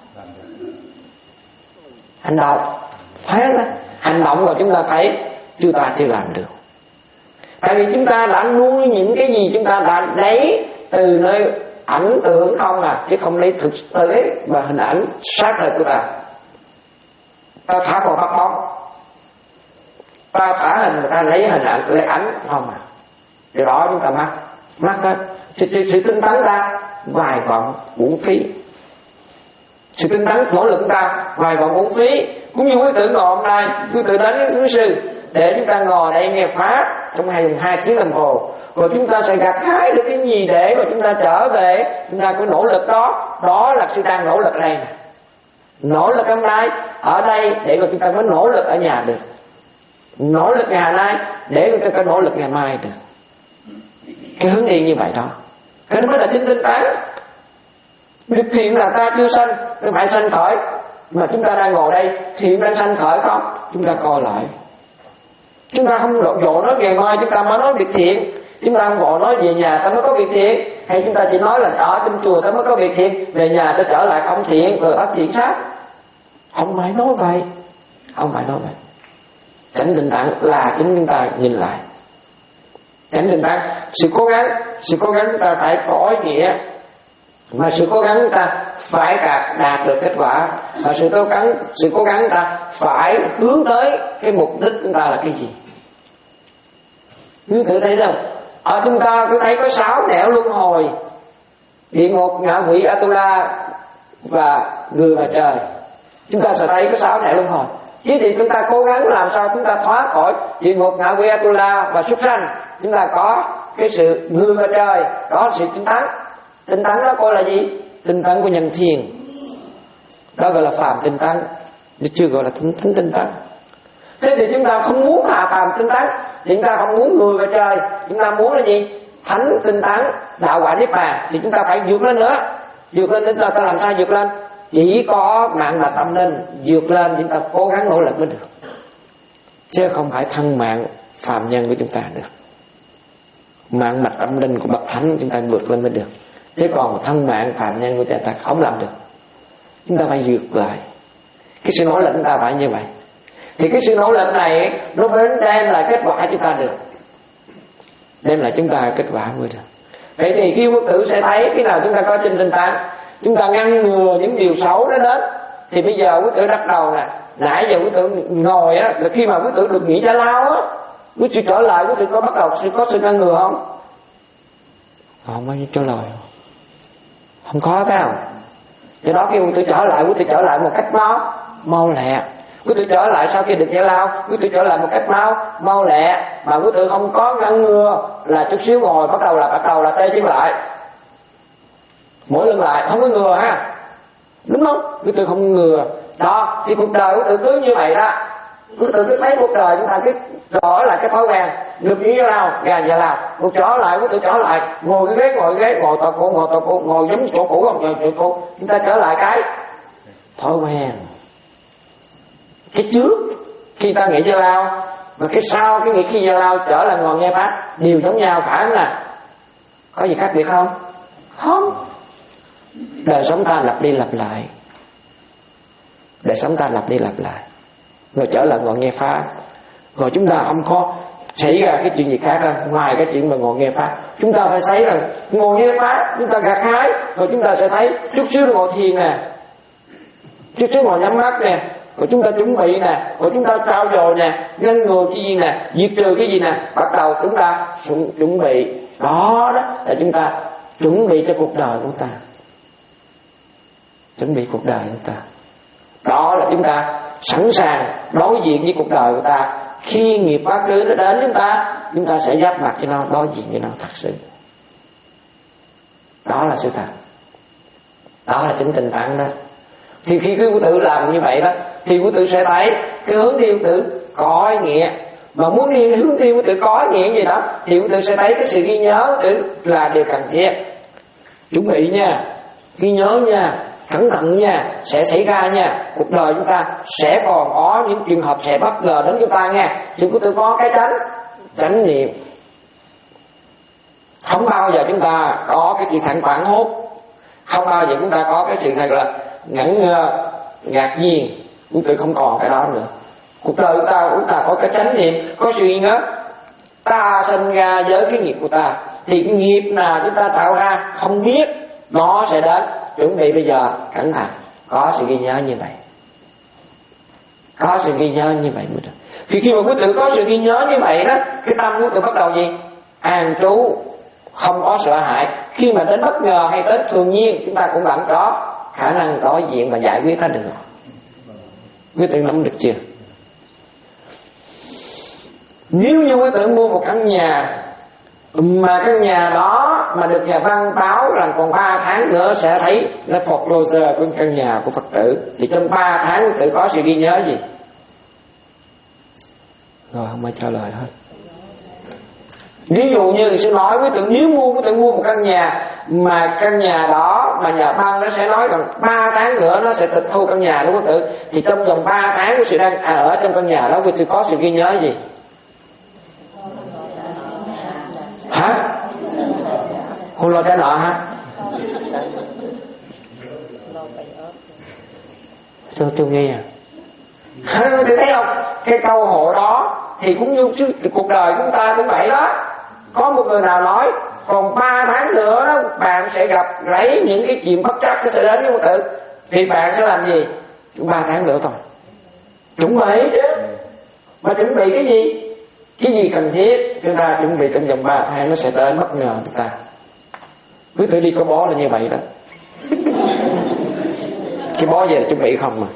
hành động phải là hành động rồi chúng ta thấy chúng ta chưa làm được. Tại vì chúng ta đã nuôi những cái gì chúng ta đã lấy từ nơi ảnh tưởng không à, chứ không lấy thực tế và hình ảnh sát đời của ta. Ta thả vào bắt bóng, ta thả hình, người ta lấy hình ảnh, lấy ảnh không à. Điều đó chúng ta mắc mắc hết. Sự, sự tinh tấn ta vài vọng uổng phí. Sự tinh tấn nỗ lực ta vài vọng uổng phí. Cũng như quý tử ngồi hôm nay, quý tử đến với quý sư để chúng ta ngồi đây nghe pháp trong hai hai tiếng đồng hồ, rồi chúng ta sẽ gặt hái được cái gì để mà chúng ta trở về. Chúng ta có nỗ lực đó, đó là sự đang nỗ lực ở đây. Nỗ lực hôm nay ở đây để mà chúng ta mới nỗ lực ở nhà được, nỗ lực ngày nay để chúng ta có nỗ lực ngày mai được. Cái hướng đi như vậy đó, cái đó mới là chính tinh tấn. Việc thiện là ta chưa sanh, ta phải sanh khởi. Mà chúng ta đang ngồi đây, thiện đang sanh khởi không? Chúng ta coi lại. Chúng ta không dội nói ngày mai chúng ta mới nói việc thiện, chúng ta không gọi nói về nhà ta mới có việc thiện, hay chúng ta chỉ nói là ở trong chùa ta mới có việc thiện, về nhà ta trở lại không thiện rồi phát triển sát. Không phải nói vậy, không phải nói vậy. Chánh tinh tấn là chính chúng ta nhìn lại. Chánh tinh tấn, sự cố gắng, sự cố gắng chúng ta phải có ý nghĩa, mà sự cố gắng chúng ta phải đạt, đạt được kết quả, và sự cố gắng, sự cố gắng chúng ta phải hướng tới cái mục đích chúng ta là cái gì. Quý thử thấy không? Ở chúng ta cứ thấy có sáu nẻo luân hồi: địa ngục, ngạ quỷ, Atula và người và trời. Chúng ta sẽ thấy có sáu nẻo luân hồi. Chứ thì chúng ta cố gắng làm sao chúng ta thoát khỏi địa ngục, ngạ quỷ, Atula và súc sanh. Chúng ta có cái sự người và trời, đó là sự tinh tấn. Tinh tấn đó coi là gì? Tinh tấn của nhân thiên, đó gọi là phàm tinh tấn, chứ chưa gọi là tinh tấn tinh tấn. Thế thì chúng ta không muốn hạ phàm tinh tấn, chúng ta không muốn người và trời, chúng ta muốn là gì? Thánh tinh tấn, đạo quả niết bàn, thì chúng ta phải vượt lên nữa. Vượt lên chúng ta, ta làm sao vượt lên? Chỉ có mạng mạch tâm linh vượt lên, chúng ta cố gắng nỗ lực mới được, chứ không phải thân mạng phàm nhân của chúng ta được. Mạng mạch tâm linh của bậc thánh chúng ta vượt lên mới được, chứ còn một thân mạng phàm nhân của chúng ta không làm được. Chúng ta phải vượt lại. Cái sự nỗ lực chúng ta phải như vậy, thì cái sự nỗ lực này nó đến đem lại kết quả chúng ta được, đem lại chúng ta kết quả mới được. Vậy thì khi quý tử sẽ thấy cái nào chúng ta có trên tinh tấn, chúng ta ngăn ngừa những điều xấu đó đến. Thì bây giờ quý tử bắt đầu nè, nãy giờ quý tử ngồi á, là khi mà quý tử được nghỉ giải lao á, quý tử trở lại quý tử có bắt đầu có sự ngăn ngừa không? Không có trả lời, không có phải không? Do đó khi quý tử trở lại, quý tử trở lại một cách mau mau lẹ. Quý tử trở lại sau khi được giải lao, quý tử trở lại một cách mau mau lẹ, mà quý tử không có ngăn ngừa là chút xíu ngồi bắt đầu là bắt đầu là tê chân lại, mỗi lưng lại, không có ngừa ha, đúng không? Quý tử không ngừa đó, thì cuộc đời quý tử cứ như vậy đó. Quý tử cứ thấy cuộc đời chúng ta cứ trở lại cái thói quen được như thế nào, gà vậy nào, một trở lại quý tử trở lại ngồi cái ghế ngồi cái ghế ngồi tòa cổ ngồi tòa cổ ngồi giống chỗ cũ không, ngồi chỗ cũ. Chúng ta trở lại cái thói quen. Cái trước khi ta nghĩ cho lao, Và cái sau cái nghiệp khi gieo lao trở lại ngọn nghe pháp đều giống nhau, phải không nè? Có gì khác biệt không? Không. Đời sống ta lặp đi lặp lại, đời sống ta lặp đi lặp lại, rồi trở lại ngọn nghe pháp. Rồi chúng ta không có xảy ra cái chuyện gì khác đâu ngoài cái chuyện mà ngọn nghe pháp. Chúng ta phải thấy rằng ngọn nghe pháp chúng ta gặt hái, rồi chúng ta sẽ thấy chút xíu ngồi thiền nè, chút xíu ngồi nhắm mắt nè, rồi chúng ta chuẩn bị nè, rồi chúng ta trao dồi nè, ngăn ngừa cái gì nè, diệt trừ cái gì nè, bắt đầu chúng ta chuẩn bị. Đó đó là chúng ta chuẩn bị cho cuộc đời của ta, chuẩn bị cuộc đời của ta. Đó là chúng ta sẵn sàng đối diện với cuộc đời của ta. Khi nghiệp quá khứ nó đến chúng ta, chúng ta sẽ giáp mặt cho nó, đối diện với nó thật sự. Đó là sự thật, đó là chính tình tạng đó. Thì khi quý tự làm như vậy đó, thì quý tự sẽ thấy cái hướng đi quý tự có ý nghĩa. Mà muốn đi hướng đi quý tự có ý nghĩa gì đó, thì quý tự sẽ thấy cái sự ghi nhớ quý tự là điều cần thiết. Chuẩn bị nha, ghi nhớ nha, cẩn thận nha, sẽ xảy ra nha. Cuộc đời chúng ta sẽ còn có những trường hợp sẽ bất ngờ đến chúng ta nha. Thì quý tự có cái tránh chánh niệm. Không bao giờ chúng ta có cái chuyện thẳng quảng hốt, không bao giờ chúng ta có cái sự thật là ngẩn ngơ, ngạc nhiên. Quý tự không còn cái đó nữa. Cuộc đời chúng ta, chúng ta có cái chánh niệm, có sự ghi nhớ. Ta sinh ra với cái nghiệp của ta, thì cái nghiệp nào chúng ta tạo ra không biết, nó sẽ đến. Chuẩn bị bây giờ cẩn thận, có sự ghi nhớ như vậy, có sự ghi nhớ như vậy mới được. Thì khi mà quý tự có sự ghi nhớ như vậy đó, cái tâm quý tự bắt đầu gì? An trú, không có sợ hãi. Khi mà đến bất ngờ hay đến thường nhiên, chúng ta cũng vẫn có khả năng đối diện và giải quyết nó được. Quý tự nắm được chưa? Nếu như quý tự mua một căn nhà, mà căn nhà đó mà được nhà văn báo rằng còn ba tháng nữa sẽ thấy nó foreclosure của căn nhà của Phật tử, thì trong ba tháng quý tự có sự ghi nhớ gì? Rồi không ai trả lời hết. Ví dụ như sư nói quý tự, nếu mua quý tự mua một căn nhà mà căn nhà đó mà nhà băng nó sẽ nói rằng ba tháng nữa nó sẽ tịch thu căn nhà đó quý tự, thì trong vòng ba tháng quý tự đang ở trong căn nhà đó, quý tự có sự ghi nhớ gì? Hả? Không lo trả nợ hả? Chưa chưa nghe à? Thì thấy không? Cái câu hỏi đó thì cũng như chứ, cuộc đời chúng ta cũng vậy đó. Có một người nào nói còn ba tháng nữa đó, bạn sẽ gặp lấy những cái chuyện bất trắc nó sẽ đến với một tự, thì bạn sẽ làm gì? Ba tháng nữa thôi. Chuẩn bị chứ. Mà chuẩn bị cái gì? Cái gì cần thiết chúng ta chuẩn bị trong vòng ba tháng nó sẽ đến bất ngờ chúng ta. Cứ tự đi có bó là như vậy đó. Cái bó về là chuẩn bị không mà.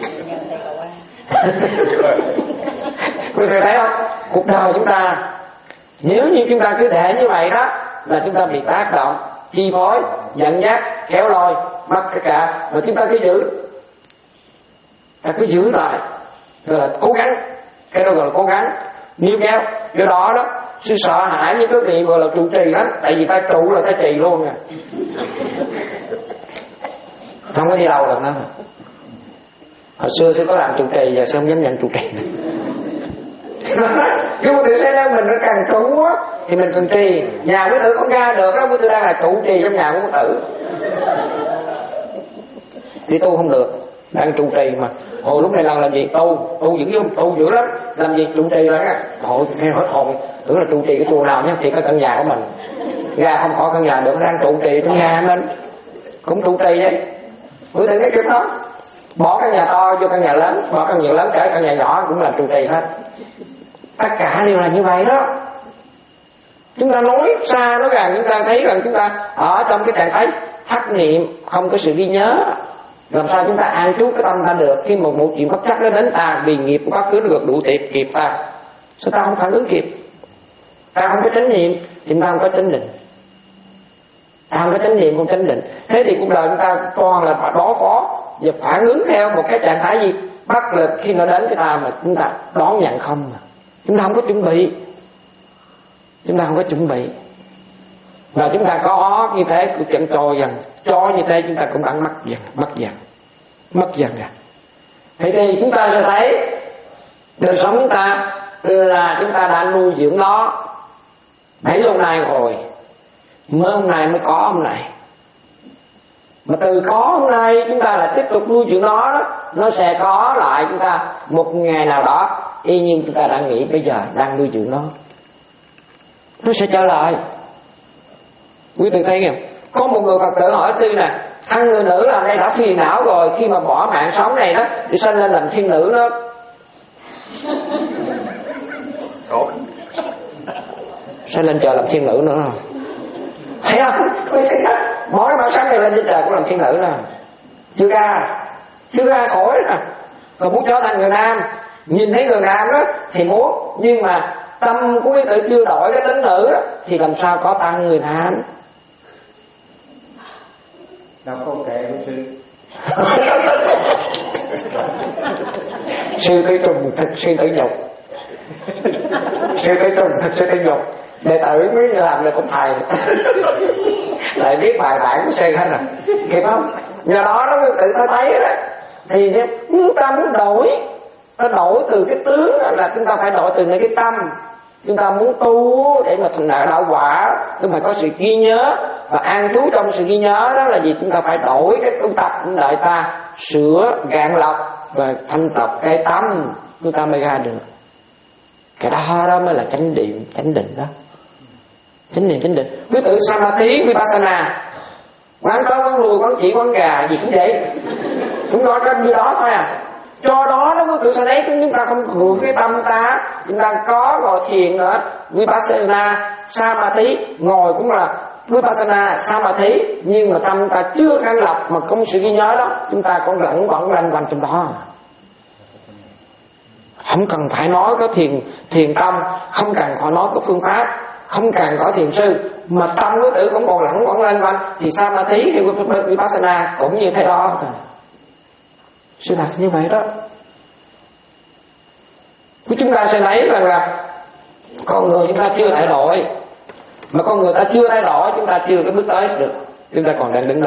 Quý vị thấy không? Cuộc đời chúng ta nếu như chúng ta cứ để như vậy đó là chúng ta bị tác động, chi phối, dẫn dắt, kéo lôi, mất tất cả. Mà chúng ta cứ giữ, ta cứ giữ lại, gọi là cố gắng. Cái đó gọi là cố gắng, níu kéo. Do đó đó, sự sợ hãi như cái vị gọi là trụ trì lắm. Tại vì ta trụ là ta trì luôn à, không có đi đâu được nữa. Hồi xưa tôi có làm trụ trì, giờ sao không dám nhận trụ trì. Nhưng mà tự sẽ đang mình nó càng trụ á thì mình cần trì. Nhà quý tử không ra được đó, quý tử đang là trụ trì trong nhà của quý tử. Thì tu không được, đang trụ trì mà. Hồi lúc này lần làm gì? Tu, tu dữ không? Tu dữ lắm. Làm gì? Trụ trì là hồi nghe hết hồn, tưởng là trụ trì cái chùa nào nhá, thì cái căn nhà của mình. Ra không khỏi căn nhà được, đang trụ trì trong nhà mình. Cũng trụ trì vậy. Quý tử cái kiểu đó. Bỏ căn nhà to vô căn nhà lớn, bỏ căn nhà lớn trở căn nhà nhỏ cũng là trụ trì hết. Tất cả đều là như vậy đó. Chúng ta nói xa nói gần, chúng ta thấy rằng chúng ta ở trong cái trạng thái thất niệm, không có sự ghi nhớ. Làm sao chúng ta an trú cái tâm ta được khi một một chuyện bất trắc nó đến ta, vì nghiệp của quá khứ nó được đủ tiệp kịp ta. Sao ta không phản ứng kịp? Ta không có chánh niệm thì ta không có chánh định. Ta không có chánh niệm không chánh định. Thế thì cuộc đời chúng ta toàn là đối phó và phản ứng theo một cái trạng thái gì? Bất lực khi nó đến cái ta mà chúng ta đón nhận không mà. Chúng ta không có chuẩn bị. Chúng ta không có chuẩn bị. Và chúng ta có như thế cứ chẳng trôi dần. Cho như thế chúng ta cũng đang mất dần. Mất dần Mất dần à. Thế thì chúng ta sẽ thấy đời sống chúng ta là chúng ta đã nuôi dưỡng nó bấy lâu nay rồi, mới hôm nay mới có hôm nay. Mà từ có hôm nay chúng ta lại tiếp tục nuôi dưỡng nó đó, nó sẽ có lại chúng ta một ngày nào đó y như chúng ta đã nghĩ bây giờ đang nuôi dưỡng nó, nó sẽ trở lại. Quý vị thấy không? Có một người Phật tử hỏi sư nè, thằng người nữ là đây đã phiền não rồi, khi mà bỏ mạng sống này đó đi sanh lên làm thiên nữ đó. Sanh lên trời làm thiên nữ nữa rồi. Thấy không? Bỏ cái mạng sống này lên trên trời cũng làm thiên nữ rồi. Chưa ra, chưa ra khỏi rồi. Còn muốn trở thành người nam, nhìn thấy người nam đó thì muốn, nhưng mà tâm của quý tử chưa đổi cái tính nữ đó, thì làm sao có tăng người nam? Đâu có kệ của sư. Sư Tử Trùng thật sư tử nhục. Sư Tử Trùng thật sư tử nhục. Đệ tử mới làm được cũng thầy. Lại biết bài bản của sư hết rồi, kịp không? Do đó nó tự ta thấy đó, thì chúng ta muốn đổi, ta đổi từ cái tướng là chúng ta phải đổi từ nơi cái tâm. Chúng ta muốn tu để mà thành đạo quả, chúng ta phải có sự ghi nhớ, và an trú trong sự ghi nhớ đó là gì? Chúng ta phải đổi cái tu tập, đợi ta sửa gạn lọc và thanh tập cái tâm, chúng ta mới ra được. Cái đó đó mới là chánh định, chánh định đó. Chánh niệm, chánh định. Quý tử Samadhi, Vipassana, quán tới, quán lui, quán chỉ, quán gà gì cũng vậy, cũng nói trên như đó thôi à. Do đó nó quý tử sẽ thấy chúng ta không vượt cái tâm ta, chúng ta có ngồi thiền nữa, Vipassana, Samadhi, ngồi cũng là Vipassana, Samadhi, nhưng mà tâm ta chưa khăn lập mà không sự ghi nhớ đó, chúng ta còn lẫn quẩn lanh quanh trong đó. Không cần phải nói có thiền thiền tâm, không cần phải nói có phương pháp, không cần có thiền sư, mà tâm quý tử cũng còn lẫn quẩn lanh quanh, thì Samadhi hay Vipassana cũng như thế đó thôi. Sự thật như vậy đó. Chúng ta sẽ thấy rằng là con người chúng ta chưa thay đổi, mà con người ta chưa thay đổi, chúng ta chưa có bước tới được, chúng ta còn đang đứng đó.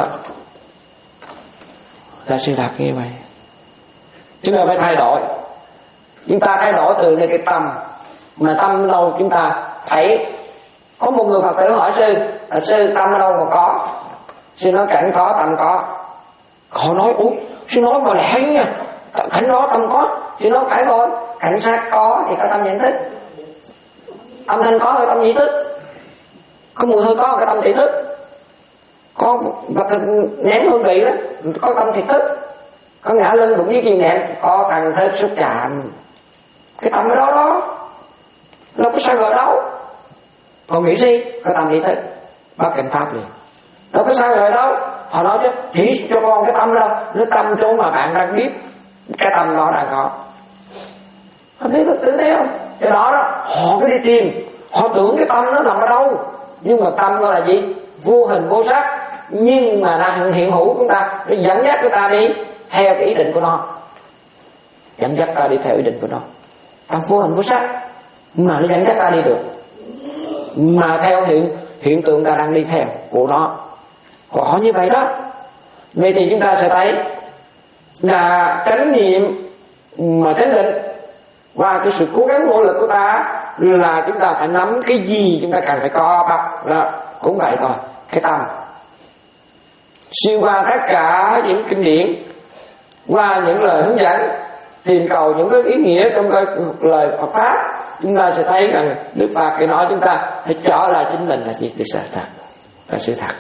Là sự thật như vậy. Chúng ta phải thay đổi. Chúng ta thay đổi từ nơi cái tâm, mà tâm ở đâu chúng ta thấy. Có một người Phật tử hỏi sư, là sư tâm ở đâu mà có? Sư nói cảnh có, tâm có. Họ nói ủa, sư nói mà lẽ nha, cảnh đó tâm có. Sư nói phải thôi, cảnh sát có thì có tâm nhận thức, âm thanh có cái tâm nhận thức, có mùi hơi có cái tâm thị thức, có vật ném hương vị đó có tâm thị thức, có ngã lưng đụng với kiềm nệm có thần thức xúc chạm. Cái tâm ở đó đó, đâu có sai rồi đâu. Còn nghĩ gì? Có tâm ý thức, bắt cảnh pháp liền. Đâu có sai rồi đâu. Họ nói chứ, chỉ cho con cái tâm đâu. Nó tâm chỗ mà bạn đang biết, cái tâm đó đang có. Họ biết được tưởng thế không? Cái đó đó, họ cứ đi tìm, họ tưởng cái tâm nó nằm ở đâu. Nhưng mà tâm nó là gì? Vô hình vô sắc, nhưng mà đang hiện hữu chúng ta, để dẫn dắt người ta đi theo cái ý định của nó. Dẫn dắt ta đi theo ý định của nó. Tâm vô hình vô sắc, mà nó dẫn dắt ta đi được, mà theo hiện hiện tượng ta đang đi theo của nó. Có như vậy đó. Vậy thì chúng ta sẽ thấy là chánh niệm mà chánh định và cái sự cố gắng nỗ lực của ta là chúng ta phải nắm cái gì chúng ta cần phải co bắt đó. Cũng vậy thôi. Cái tâm xuyên qua tất cả những kinh điển, qua những lời hướng dẫn, tìm cầu những cái ý nghĩa trong cái lời Phật pháp, chúng ta sẽ thấy rằng Đức Phật khi nói chúng ta phải trở lại chính mình là gì? Là sự thật, là sự thật.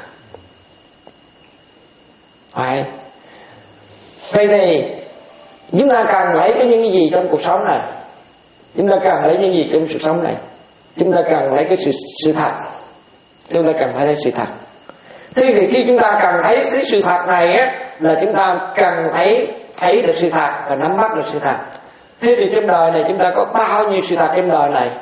Phải. Vậy thì chúng ta cần lấy cái những cái gì trong cuộc sống này? Chúng ta cần lấy những gì trong cuộc sống này? Chúng ta cần lấy cái sự sự thật. Chúng ta cần phải thấy sự thật. Thế thì khi chúng ta cần thấy cái sự thật này á, là chúng ta cần thấy thấy được sự thật và nắm bắt được sự thật. Thế thì trên đời này chúng ta có bao nhiêu sự thật trên đời này,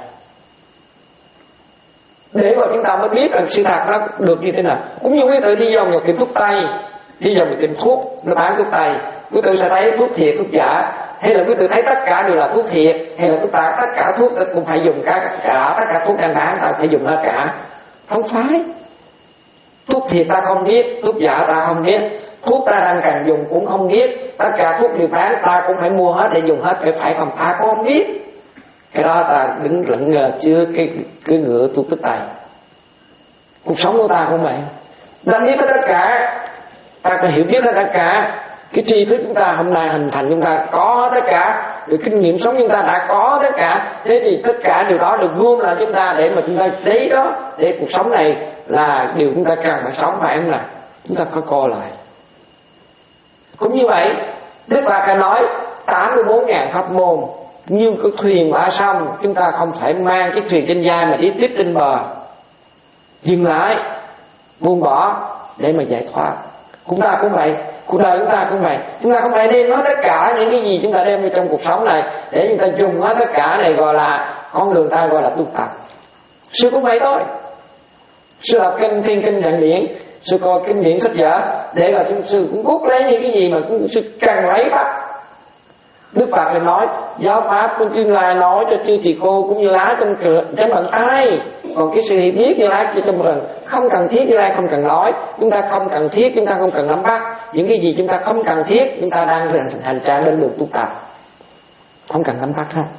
để mà chúng ta mới biết rằng sự thật nó được như thế nào. Cũng như quý tử đi vào một tiệm thuốc tây, đi vào một tiệm thuốc nó bán thuốc tây, quý tử sẽ thấy thuốc thiệt, thuốc giả, hay là quý tử thấy tất cả đều là thuốc thiệt, hay là tất cả tất cả thuốc cũng phải dùng cả cả tất cả thuốc đang bán ta phải dùng hết cả? Không phải. Thuốc thiệt ta không biết, thuốc giả ta không biết, thuốc ta đang cần dùng cũng không biết, tất cả thuốc đều bán ta cũng phải mua hết để dùng hết, phải phải không? Ta cũng không biết. Cái đó ta đứng lẫn ngờ chưa cái cái ngựa tu tức tài. Cuộc sống của ta cũng vậy, ta biết tất cả, ta có hiểu biết tất cả. Cái tri thức chúng ta hôm nay hình thành chúng ta có tất cả, rồi kinh nghiệm sống chúng ta đã có tất cả. Thế thì tất cả điều đó được gom lại chúng ta để mà chúng ta lấy đó, để cuộc sống này là điều chúng ta cần phải sống, phải không nào? Chúng ta có coi lại. Cũng như vậy, Đức Phật đã nói tám mươi bốn nghìn pháp môn, như cái thuyền qua sông, chúng ta không phải mang chiếc thuyền trên vai mà đi tiếp trên bờ. Dừng lại, buông bỏ để mà giải thoát. Chúng ta cũng vậy, cuộc đời chúng ta cũng vậy. Chúng ta không phải đem hết tất cả những cái gì chúng ta đem vào trong cuộc sống này để chúng ta dùng hết tất cả này gọi là con đường ta gọi là tu tập. Sư cũng vậy thôi. Sư đọc kinh Thiên Kinh Rạng Điển, sư coi kinh điển sách vở để mà chúng sư cũng rút lấy những cái gì mà chúng sư cần lấy bắt. Đức Phật thì nói giáo pháp của Như Lai nói cho chư tỳ khô cũng như lá trong trong bàn tay. Còn cái sự hiểu biết như lá trong rừng không cần thiết, Như Lai không cần nói. Chúng ta không cần thiết, chúng ta không cần nắm bắt những cái gì chúng ta không cần thiết. Chúng ta đang hành trang lên đường tu tập, không cần nắm bắt hết.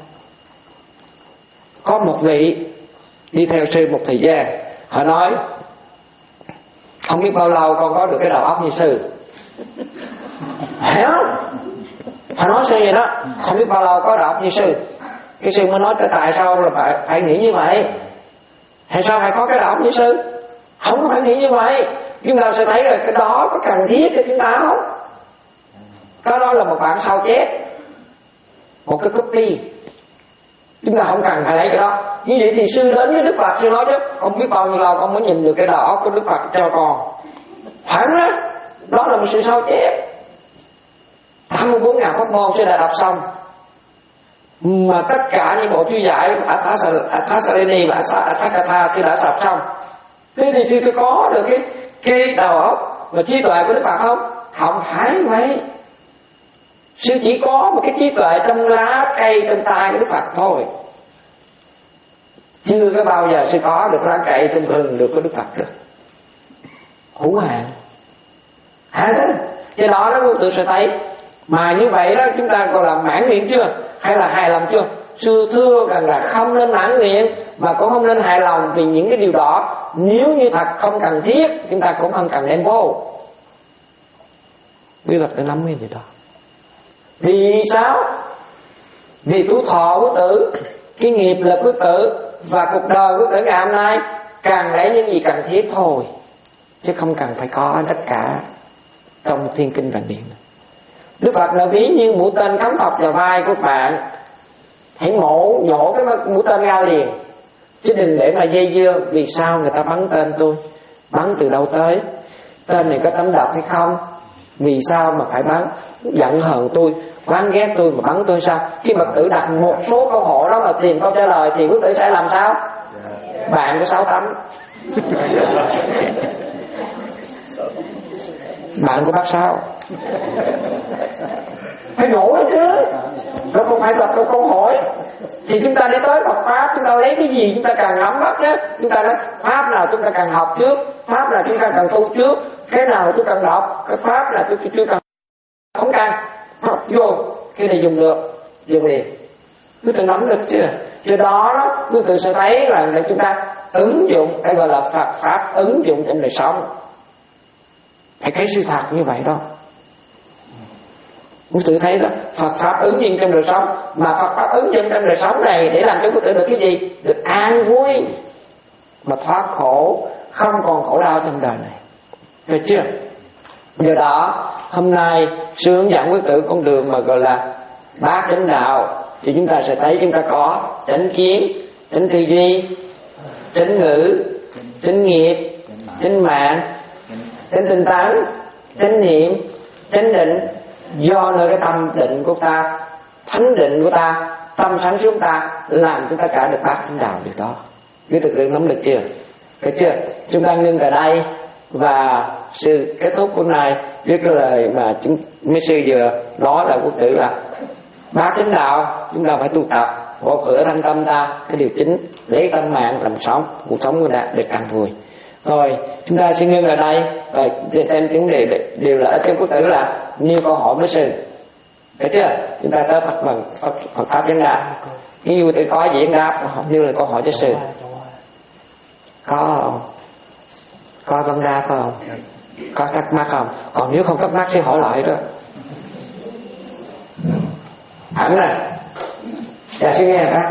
Có một vị đi theo sư một thời gian, họ nói không biết bao lâu con có được cái đầu óc như sư. Phải không? Họ nói sư vậy đó, không biết bao lâu có đầu óc như sư. Cái sư mới nói tại sao là phải, phải nghĩ như vậy? Tại sao phải có cái đầu óc như sư? Không có phải nghĩ như vậy. Chúng ta sẽ thấy là cái đó có cần thiết cho chúng ta không? Cái đó là một bản sao chép, một cái copy. Chúng ta không cần phải lấy cái đó. Như vậy thì sư đến với Đức Phật, sư nói chứ không biết bao nhiêu lâu con mới nhìn được cái đầu óc của Đức Phật cho con. Phải đó, đó là một sự sao chép. tám mươi bốn nghìn pháp môn sư đã đọc xong, mà tất cả những bộ chú giải Athasalini và Athakatha sư đã đọc xong. Thế thì sư có được cái, cái đầu óc và trí tuệ của Đức Phật không? Không phải vậy. Sư chỉ có một cái trí tuệ trong lá cây trong tay của Đức Phật thôi. Chưa có bao giờ sư có được lá cây trong rừng được của Đức Phật được. Hữu hạn. Hạn thế. Cho đó đó tôi sẽ thấy. Mà như vậy đó chúng ta còn làm mãn nguyện chưa? Hay là hài lòng chưa? Sư thưa rằng là không nên mãn nguyện, mà cũng không nên hài lòng vì những cái điều đó. Nếu như thật không cần thiết, chúng ta cũng không cần đem vô. Quý Phật đã nắm cái gì đó. Vì sao? Vì tuổi thọ của tử, cái nghiệp lực của tử và cuộc đời của tử ngày hôm nay cần lấy những gì cần thiết thôi, chứ không cần phải có tất cả trong Thiên Kinh Rạng Điển. Đức Phật là ví như mũi tên cắm phập vào vai của bạn, hãy mổ nhổ cái mũi tên ra liền, chứ đừng để mà dây dưa. Vì sao người ta bắn tên tôi? Bắn từ đâu tới? Tên này có tấm độc hay không? Vì sao mà phải bắn? Giận hờn tôi, oán ghét tôi mà bắn tôi sao? Khi mà tự đặt một số câu hỏi đó mà tìm câu trả lời thì quý tử sẽ làm sao? Bạn có sáu tấm. Bạn của bác sao? Phải nổi chứ. Nó không phải tập câu câu hỏi. Thì chúng ta đi tới Phật Pháp, chúng ta lấy cái gì chúng ta cần nắm bắt nhé. Chúng ta nói Pháp nào chúng ta cần học trước, Pháp nào chúng ta cần tu trước, cái nào tôi cần đọc, cái Pháp là tôi chưa cần. Không cần, học vô, cái này dùng được, dùng liền. Cứ tự nắm được chưa? Cho đó đó, quý tự sẽ thấy là chúng ta ứng dụng, cái gọi là Phật Pháp ứng dụng trong đời sống. Hãy thấy sự thật như vậy đó. Quý tự thấy đó, Phật Pháp ứng dụng trong đời sống. Mà Phật Pháp ứng dụng trong đời sống này để làm cho quý tự được cái gì? Được an vui mà thoát khổ, không còn khổ đau trong đời này. Được chưa? Do đó hôm nay sư hướng dẫn quý tự con đường mà gọi là bát chánh đạo, thì chúng ta sẽ thấy chúng ta có chánh kiến, chánh tư duy, chánh ngữ, chánh nghiệp, chánh mạng, chánh tinh tấn, chánh niệm, chánh định. Do nơi cái tâm định của ta, thánh định của ta, tâm sáng suốt ta làm chúng ta cả được bát chánh đạo điều đó. Quý tự được nắm được chưa? Được chưa? Chúng ta ngưng tại đây và sư kết thúc hôm nay với cái lời mà chúng mấy sư vừa nói là quốc tử là bát chánh đạo chúng ta phải tu tập gõ cửa thanh tâm ta, cái điều chính lấy tâm mạng làm sống, cuộc sống của ta được càng vui. Rồi chúng ta xin ngưng ở đây và xem vấn đề đều là ở trên quốc tử là nhiều câu hỏi với sư. Thấy chưa? Chúng ta tới Phật bằng Phật, Phật pháp vấn đáp. Ví dụ tôi có gì vấn đáp như là câu hỏi cho sư. Có không? Có vấn đáp không? Có thắc mắc không? Còn nếu không thắc mắc sẽ hỏi lại đó. Hẳn nè. Dạ xin nghe các.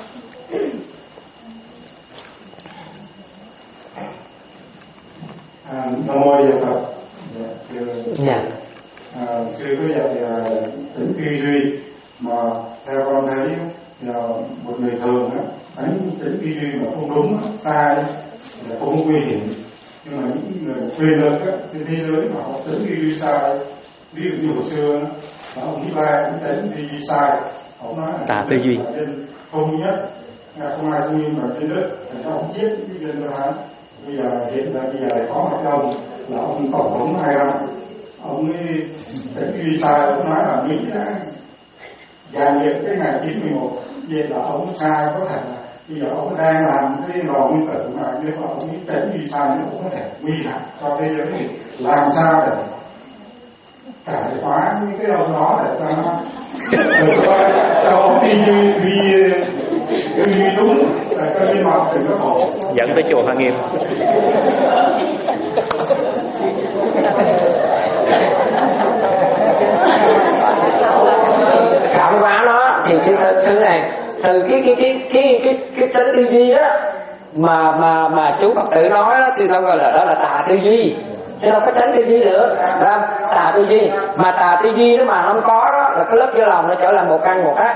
À, Nam mô Di Đà Phật. Dạ. À, sư có dạy là tỉnh tư duy mà theo con thấy là một người thường á, đánh tỉnh tư duy mà không đúng sai là cũng nguy hiểm. Nhưng mà những người quyền lực á, thì thế giới mà họ tỉnh tư duy sai, ví dụ như hồi xưa đó, ông Hitler cũng tỉnh tư duy sai, ông nói là tư duy không nhất, không ai thông minh bằng trên đất, thì ông giết những dân do Hán. Bây giờ hiện tại bây giờ có một ông là ông tổng thống hai năm, ông ấy tỉnh duy sai, ông nói là Mỹ đã giàn liệt cái ngày chín mười một, vậy là ông sai có thể là bây giờ ông đang làm cái lò nguyên tử mà nếu mà ông ấy tỉnh duy sai nó cũng có thể nguy hại cho thế giới thì làm sao để cải hóa những cái đầu đó để cho cho ông đi đi đi đúng là cho đi học thì nó khổ dẫn tới chùa Hoa Nghiêm. Cảm hóa nó thì sự thứ này từ cái cái cái cái cái cái tính tư duy đó mà mà mà chú Phật tử nói đó, sư tao gọi là đó là tà tư duy, chứ đâu có tránh tư duy nữa, không? Tà tư duy mà tà tư duy đó mà không có đó là cái lớp vỡ lòng nó trở lại một căn một ác.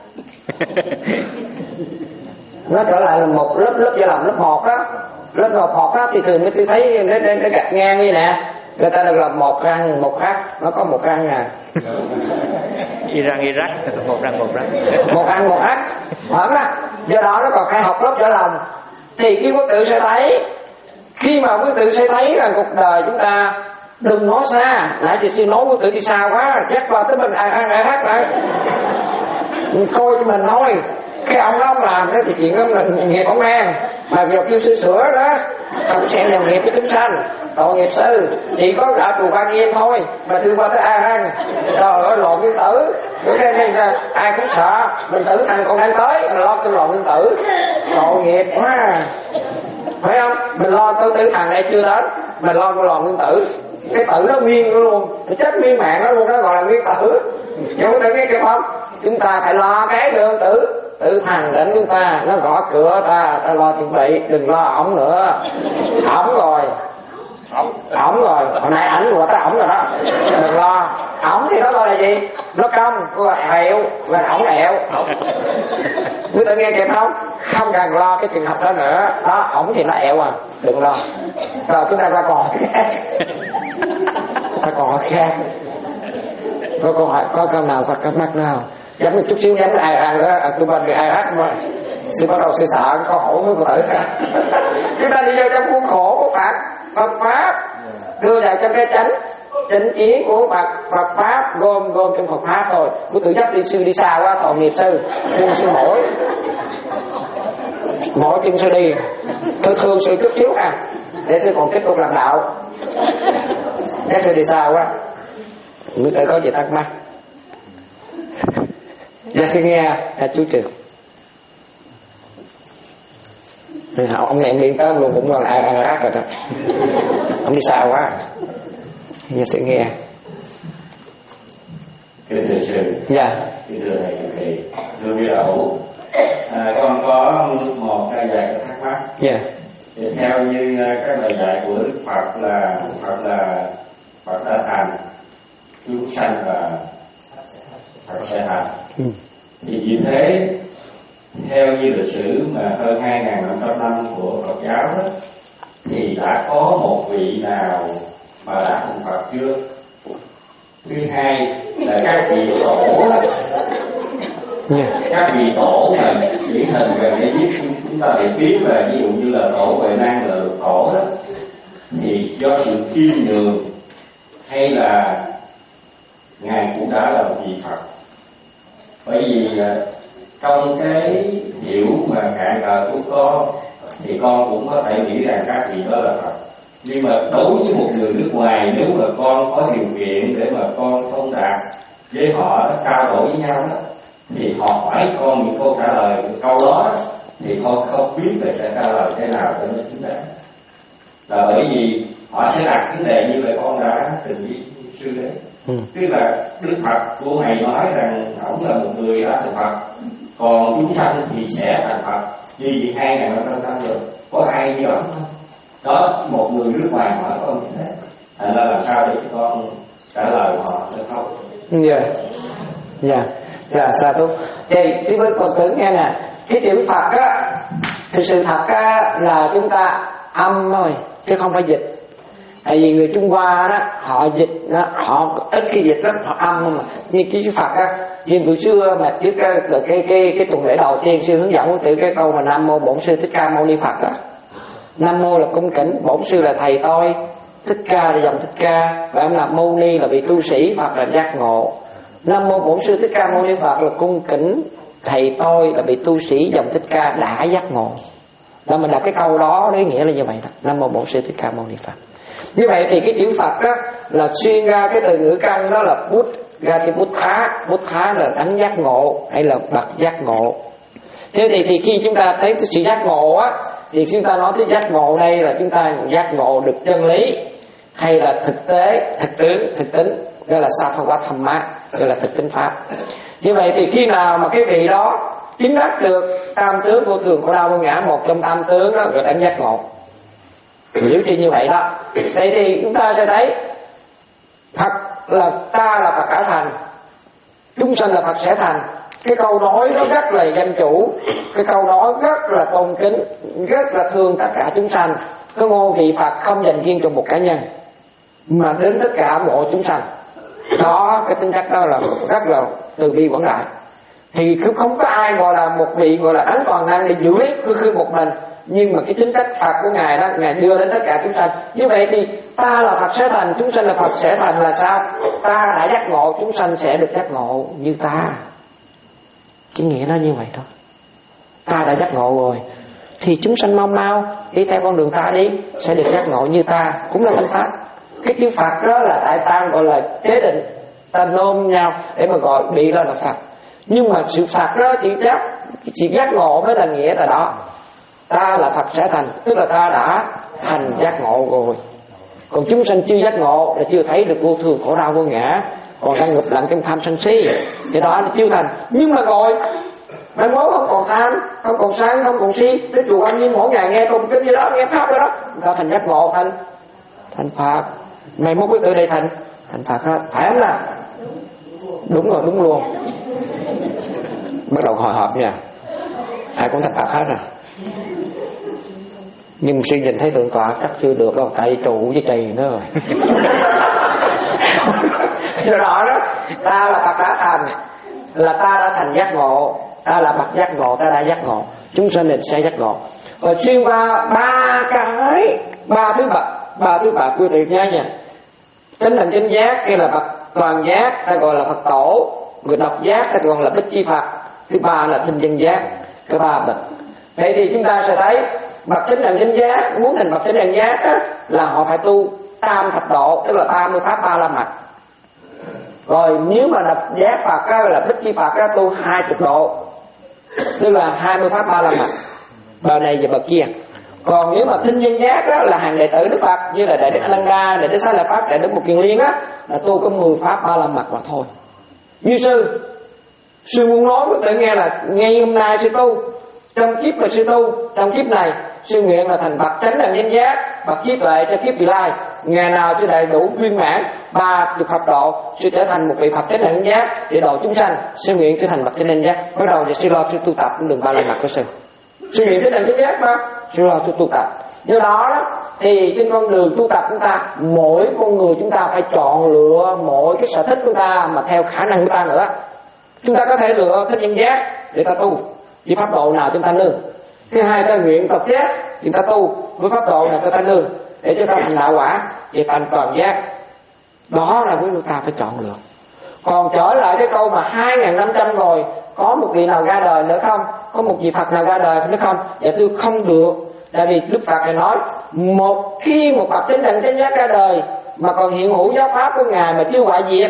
Nó trở lại là một lớp lớp vỡ lòng lớp một đó, lớp một một đó thì thường tôi thấy nó nó gạch ngang như nè, người ta được làm một răng một khác, nó có một răng à. Iran Iraq một răng một răng một răng một ác, hẳn á. Do đó nó còn phải học lớp vỡ lòng thì cái quốc tử sẽ thấy, khi mà quý tử sẽ thấy rằng cuộc đời chúng ta đừng nói xa, nãy chị sư nói quý tử đi xa quá, chắc qua tới mình ai ai ai hát lại coi cho mình thôi. Cái ông đó ông làm đó thì chuyện đó là nghiệp ông an, mà việc kêu sư sửa đó không sẽ làm nghiệp với chúng sanh, tội nghiệp sư chỉ có cả chùa Quan Nghiêm thôi mà đưa qua tới ai ăn, trời ơi lộn nguyên tử, bữa đây đây ra ai cũng sợ mình tử thành còn đang tới, mình lo cái lộn nguyên tử, tội nghiệp quá, phải không? Mình lo tới tử thằng này chưa đến, mình lo cái lò nguyên tử, cái tử nó nguyên luôn, nó chết nguyên mạng nó luôn, đó gọi là nguyên tử. Nhưng mà tự nghe kịp không? Chúng ta phải lo cái đơn tử, tử thằng đến chúng ta, nó gõ cửa ta, ta lo chuẩn bị, đừng lo ổng nữa, ổng rồi. Ổng rồi, hồi nãy ảnh gọi tới ổng rồi đó, đừng lo. Ổng thì nó gọi là gì? Nó công, gọi là ẹo, và ổng ẹo. Quý tự nghe kịp không? Không cần lo cái trường hợp đó nữa. Đó, ổng thì nó ẹo à, đừng lo. Rồi chúng ta qua còn khác. Qua còn khác. Có câu hỏi, có câu nào Phật cắp mắt nào? Giống như chút xíu giống ai ai đó, tôi bên người ai hát mà. Sư bắt đầu sư sợ câu hỏi với cô tử cả. Chúng ta đi vô trong khuôn khổ của Phật, Phật Pháp đưa vào trong cái chánh chánh kiến của Phật, Phật Pháp gom gom trong Phật Pháp thôi. Của tự dắt đi sư đi xa quá, tội nghiệp sư, sư sư mỏi mỏi chân sư đi, tôi thương sư chút xíu à, để sư còn tiếp tục làm đạo. Các sư đi xa quá, người ta có gì thắc mắc? Dạ sư nghe, à, chú Trường. Thì ông này em đi tới luôn cũng là ai ai ác rồi đó. Ông đi xa quá. Giờ sẽ nghe. Kính thưa sư. Dạ. Kính thưa thầy chủ trì, thưa quý đạo, à, con có một cái vài cái thắc mắc. Dạ. Thì theo như các lời dạy của Đức Phật là Phật là Phật đã thành, chúng sanh và Phật sẽ thành. Ừ. Thì vì thế theo như lịch sử mà hơn hai nghìn năm trăm năm của Phật giáo đó, thì đã có một vị nào mà đã thành Phật chưa? Thứ hai là các vị tổ đó, yeah. Các vị tổ mà điển hình về để viết chúng ta để biết là ví dụ như là tổ Huệ Năng là lục tổ đó, thì do sự khiêm nhường hay là ngài cũng đã là một vị Phật? Bởi vì trong cái hiểu mà cạn cờ của con thì con cũng có thể nghĩ rằng các vị đó là Phật, nhưng mà đối với một người nước ngoài, nếu mà con có điều kiện để mà con thông đạt với họ nó trao đổi với nhau đó, thì họ hỏi con những câu trả lời câu đó thì con không biết là sẽ trả lời thế nào cho nó chính đáng. Là bởi vì họ sẽ đặt vấn đề như vậy con đã từng với sư đấy. Ừ. Tức là Đức Phật của Ngài nói rằng ông là một người đã thành Phật, còn chúng sanh thì sẽ thành Phật như vậy hai ngàn năm trăm năm rồi, có ai như ông không? Đó, một người nước ngoài hỏi con như thế, thành ra làm sao để cho con trả lời họ được không? Dạ, dạ, dạ, sa thú. Thì thì với con tưởng nghe nè, cái chữ Phật á, thì sự thật á là chúng ta âm thôi, chứ không phải dịch. Tại vì người Trung Hoa đó, họ dịch đó, họ ít khi dịch lắm, họ âm mà. Như cái chữ Phật á, như buổi xưa mà trước cái cái cái, cái tuần lễ đầu tiên sư hướng dẫn của tự cái câu mà Nam mô Bổn sư Thích Ca Mâu Ni Phật đó. Nam mô là cung kính, bổn sư là thầy tôi, Thích Ca là dòng Thích Ca, và em là Mâu Ni là vị tu sĩ, Phật là giác ngộ. Nam mô Bổn sư Thích Ca Mâu Ni Phật là cung kính, thầy tôi là vị tu sĩ dòng Thích Ca đã giác ngộ. Đó, mình đọc cái câu đó đấy nghĩa là như vậy đó. Nam mô Bổn sư Thích Ca Mâu Ni Phật. Như vậy thì cái chữ Phật đó là xuyên ra cái từ ngữ căn đó là Bút, ra cái Bút Thá. Bút Thá là đấng giác ngộ hay là bậc giác ngộ. Thế thì, thì khi chúng ta thấy sự giác ngộ á, thì chúng ta nói tới giác ngộ đây là chúng ta giác ngộ được chân lý hay là thực tế, thực tướng, thực tính, gọi là Sattva Dhamma, gọi là thực tính pháp. Như vậy thì khi nào mà cái vị đó chứng đắc được tam tướng vô thường khổ đau vô ngã, một trong tam tướng đó gọi là giác ngộ. Giữ chi như vậy đó. Vậy thì chúng ta sẽ thấy thật là ta là Phật đã thành, chúng sanh là Phật sẽ thành. Cái câu nói nó rất là danh chủ, cái câu nói rất là tôn kính, rất là thương tất cả chúng sanh. Cái ngôi vị Phật không dành riêng cho một cá nhân mà đến tất cả mọi chúng sanh. Đó, cái tính chất đó là rất là từ bi quảng đại. Thì không có ai gọi là một vị gọi là đấng toàn năng để giữ lấy khư khư một mình, nhưng mà cái tính cách Phật của Ngài đó, Ngài đưa đến tất cả chúng sanh. Như vậy thì ta là Phật sẽ thành, chúng sanh là Phật sẽ thành là sao? Ta đã giác ngộ, chúng sanh sẽ được giác ngộ như ta. Cái nghĩa nó như vậy thôi. Ta đã giác ngộ rồi thì chúng sanh mau mau đi theo con đường ta đi, sẽ được giác ngộ như ta, cũng là thanh pháp. Cái chữ Phật đó là tại ta gọi là chế định, ta nôm nhau để mà gọi bị đó là Phật. Nhưng mà sự Phật đó chỉ chắc chỉ giác ngộ mới là nghĩa là đó. Ta là Phật sẽ thành, tức là ta đã thành giác ngộ rồi. Còn chúng sanh chưa giác ngộ là chưa thấy được vô thường khổ đau vô ngã, còn đang ngụp lặng trong tham sân si, thì đó là chưa thành. Nhưng mà rồi mai mốt không còn tham, không còn sân, không còn si, cái chùa anh như mỗi ngày nghe tôn kính như đó, nghe pháp đó đó, người ta thành giác ngộ, thành thành Phật. Mai mốt biết từ đây thành thành Phật hết, phải không nào? Đúng rồi, đúng luôn. Bắt đầu hồi hộp nha, ai cũng thành Phật hết rồi. Nhưng sư nhìn thấy tượng tọa chắc chưa được đâu, tại trụ với trì nữa rồi. Do đó đó, ta là Phật đã thành, là ta đã thành giác ngộ, ta là bậc giác ngộ, ta đã giác ngộ, chúng sanh định sẽ giác ngộ. Và xuyên qua ba cái, ba thứ bậc, ba thứ bậc quý vị nhớ nha. Chánh thành chánh giác hay là bậc toàn giác, ta gọi là Phật tổ. Người độc giác ta gọi là Bích Chi Phật. Thứ ba là thanh danh giác, cái ba bậc. Vậy thì chúng ta sẽ thấy bậc chánh đẳng chánh giác, muốn thành bậc chánh đẳng giác đó, là họ phải tu tam thập độ, tức là ba mươi pháp ba la mật. Rồi nếu mà độc giác Phật đó, là Bích Chi Phật đó, tu hai chục độ, tức là hai mươi pháp ba la mật, bậc này và bậc kia. Còn nếu mà thinh nhân giác đó là hàng đệ tử Đức Phật, như là Đại Đức Ananda, Đại Đức Xá Lợi Pháp, Đại Đức Một Kiền Liên á, là tu có mười pháp ba la mật mà thôi. Như sư sư muốn nói với tự nghe là ngay hôm nay sư tu, trong kiếp mà sư tu, trong kiếp này sư nguyện là thành bậc chánh đẳng chánh giác, bậc trí tuệ cho kiếp vị lai. Ngày nào sư đầy đủ viên mãn ba chục Phật độ, sư trở thành một vị Phật chánh đẳng chánh giác để độ chúng sanh. Sư nguyện trở thành bậc chánh đẳng giác. Bắt đầu thì sư lo sư tu tập con đường ba la mật của sư. Sư nguyện chánh đẳng chánh giác mà sư lo sư tu tập. Do đó đó thì trên con đường tu tập chúng ta, mỗi con người chúng ta phải chọn lựa mỗi cái sở thích của ta mà theo khả năng của ta nữa. Chúng ta có thể lựa thích nhân giác để ta tu với pháp độ nào chúng ta nương. Thứ hai, ta nguyện tập giác chúng ta tu với pháp độ nào ta nương để cho ta thành đạo quả về thành toàn giác. Đó là chúng ta phải chọn lựa. Còn trở lại cái câu mà hai nghìn năm trăm rồi, có một vị nào ra đời nữa không? Có một vị Phật nào ra đời nữa không? Dạ tôi không được. Tại vì Đức Phật này nói, một khi một Phật chánh đẳng chánh giác ra đời mà còn hiện hữu giáo pháp của Ngài mà chưa hoại diệt,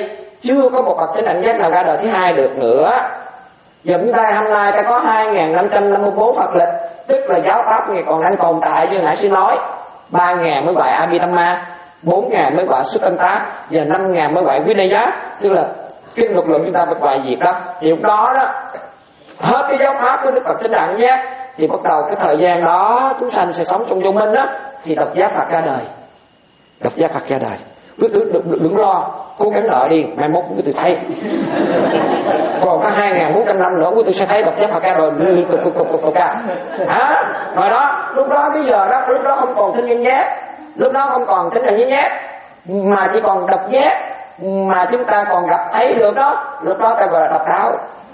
chưa có một bậc chánh đẳng giác nào ra đời thứ hai được nữa. Giờ chúng ta hôm nay ta có hai nghìn năm trăm năm mươi tư Phật lịch, tức là giáo pháp này còn đang tồn tại như nãy sư nói. Ba nghìn mới gọi Abhidhamma, bốn nghìn mới gọi Suttanta, và năm nghìn mới gọi Vinaya, tức là kinh luật lượng chúng ta phải gọi việc đó. Thì lúc đó đó hết cái giáo pháp của Đức Phật chánh đẳng giác, thì bắt đầu cái thời gian đó chúng sanh sẽ sống trong vô minh đó, thì độc giác Phật ra đời. Độc giác Phật ra đời. Cứ đừng, đừng, đừng lo, cố gắng đợi đi, mai mốt quý tự thấy. Còn có hai nghìn bốn trăm năm nữa quý tự sẽ thấy độc giác Phật ra đời liên tục tục tục tục ra. Hả? Rồi đó, lúc đó bây giờ đó, lúc đó không còn thanh nhân giác, lúc đó không còn chánh đẳng giác, mà chỉ còn độc giác, mà chúng ta còn gặp thấy được đó, lúc đó ta gọi là độc đáo,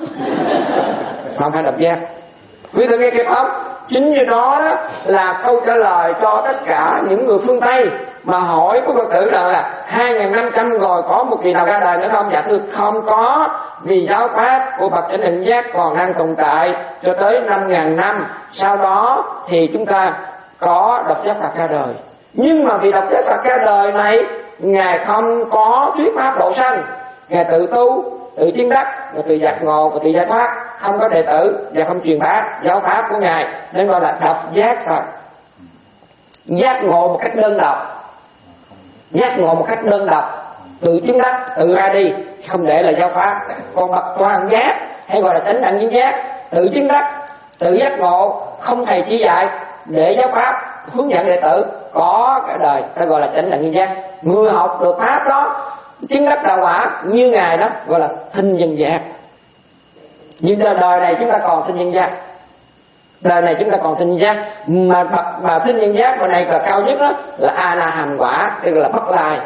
không phải độc giác. Quý tự nghe kịp không? Chính như đó, đó là câu trả lời cho tất cả những người phương Tây mà hỏi của Phật tử rằng là hai nghìn năm trăm rồi có một vị nào ra đời nữa không? Dạ thưa không có, vì giáo pháp của bậc chánh đẳng giác còn đang tồn tại cho tới năm nghìn năm. Sau đó thì chúng ta có độc giác Phật ra đời. Nhưng mà vì độc giác Phật ra đời này, Ngài không có thuyết pháp độ sanh, Ngài tự tu, tự chứng đắc, và tự giác ngộ và tự giải thoát, không có đệ tử và không truyền bá giáo pháp của Ngài, nên gọi là độc giác Phật. Giác ngộ một cách đơn độc, giác ngộ một cách đơn độc, tự chứng đắc, tự ra đi, không để là giáo pháp. Còn bậc toàn giác hay gọi là chánh đẳng chánh giác, tự chứng đắc, tự giác ngộ, không thầy chỉ dạy, để giáo pháp hướng dẫn đệ tử có cả đời, ta gọi là chánh đẳng chánh giác. Người học được pháp đó, chứng đắc đạo quả như Ngài đó, gọi là thinh nhân giác. Nhưng đời này chúng ta còn thinh nhân giác, đời này chúng ta còn thinh nhân giác, mà bậc mà thinh nhân giác mà này là cao nhất đó là A La Hàm quả, tức là Bất Lai.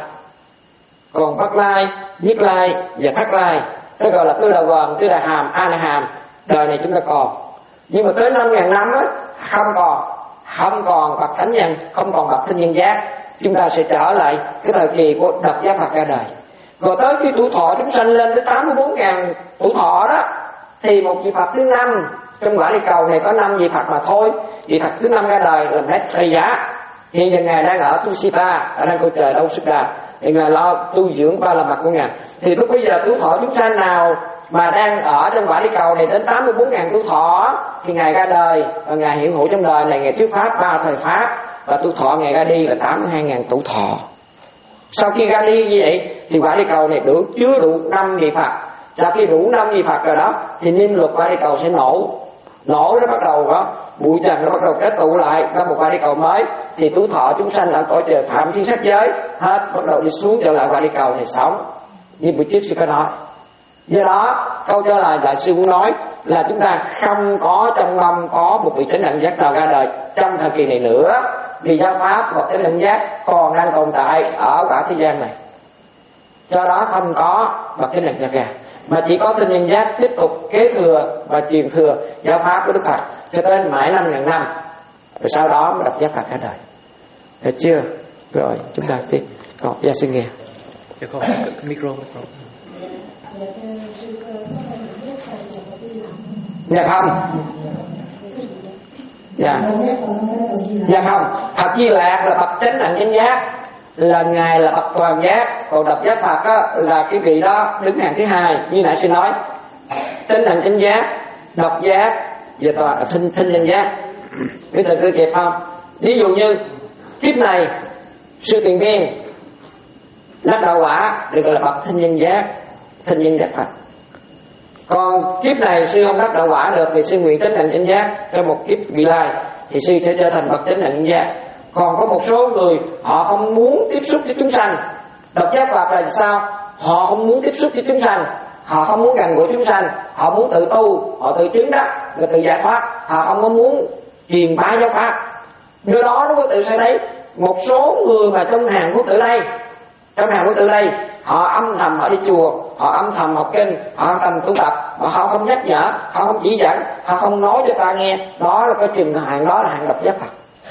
Còn Bất Lai, Nhất Lai và Thất Lai, tức gọi là Tứ Đà Hoàn, Tứ Đà Hàm, A La Hàm, đời này chúng ta còn. Nhưng mà tới năm nghìn năm á, không còn, không còn bậc thánh nhân, không còn bậc thinh nhân giác, chúng ta sẽ trở lại cái thời kỳ của độc giác Phật ra đời. Rồi tới khi tuổi thọ chúng sanh lên tới tám mươi bốn nghìn tuổi thọ đó, thì một vị Phật thứ năm trong quả địa cầu này có năm vị Phật mà thôi. Vị Phật thứ năm ra đời là Maitreya. Hiện giờ Ngài đang ở Tusita, ở đang coi trời đâu xuất đà, thì Ngài lo tu dưỡng ba la mật của Ngài. Thì lúc bây giờ tuổi thọ chúng sanh nào mà đang ở trong quả địa cầu này đến tám mươi bốn nghìn tuổi thọ thì Ngài ra đời, và Ngài hiện hữu trong đời này, Ngài thuyết pháp ba thời pháp, và tuổi thọ Ngài ra đi là tám mươi hai nghìn tuổi thọ. Sau khi ra đi như vậy thì quả địa cầu này đủ chứa đủ năm vị Phật. Sau khi đủ năm vị Phật rồi đó thì niêm luật quả địa cầu sẽ nổ. Nổ nó bắt đầu đó, bụi trần nó bắt đầu kết tụ lại ra một quả địa cầu mới, thì tuổi thọ chúng sanh ở cõi trời phạm thiên sắc giới hết, bắt đầu đi xuống trở lại quả địa cầu này sống. Như buổi trước sư có nói. Do đó câu trả lời đại sư muốn nói là chúng ta không có trong mâm có một vị chánh đẳng giác nào ra đời trong thời kỳ này nữa, vì giáo pháp và chánh đẳng giác còn đang tồn tại ở cả thế gian này. Do đó không có bậc chánh đẳng giác ra, mà chỉ có tinh nhân giác tiếp tục kế thừa và truyền thừa giáo pháp của Đức Phật cho đến mãi năm ngàn năm, rồi sau đó mới độc giác Phật ra đời. Được chưa? Rồi chúng ta tiếp. Còn gia xin nghe. Cho con cái micro. Dạ không. Dạ. Dạ không. Phật Di Lạc là bậc chánh đẳng chánh giác, là Ngài là bậc toàn giác. Còn độc giác Phật đó là cái vị đó đứng hàng thứ hai, như nãy sư nói. Chánh đẳng chánh giác, độc giác và toàn thinh thinh nhân giác. Cái từ cứ kịp không? Ví dụ như kiếp này sư tiền viên đắc đạo quả được gọi là bậc thinh nhân giác, thinh nhân giác Phật. Còn kiếp này sư không đắc đạo quả được vì sư nguyện chánh đẳng chánh giác trong một kiếp vị lai, thì sư sẽ trở thành bậc chánh đẳng chánh giác. Còn có một số người họ không muốn tiếp xúc với chúng sanh. Độc giác Phật là sao? Họ không muốn tiếp xúc với chúng sanh, họ không muốn gần gũi chúng sanh, họ muốn tự tu, họ tự chứng đắc, rồi tự giải thoát, họ không có muốn truyền bá giáo pháp. Do đó nó có tự sẽ thấy một số người mà trong hàng của tự đây, trong hàng của tự đây, họ âm thầm họ đi chùa, họ âm thầm học kinh, họ âm thầm tu tập, họ không nhắc nhở, họ không chỉ dẫn, họ không nói cho ta nghe. Đó là cái trường hàng, đó là hàng độc giác Phật.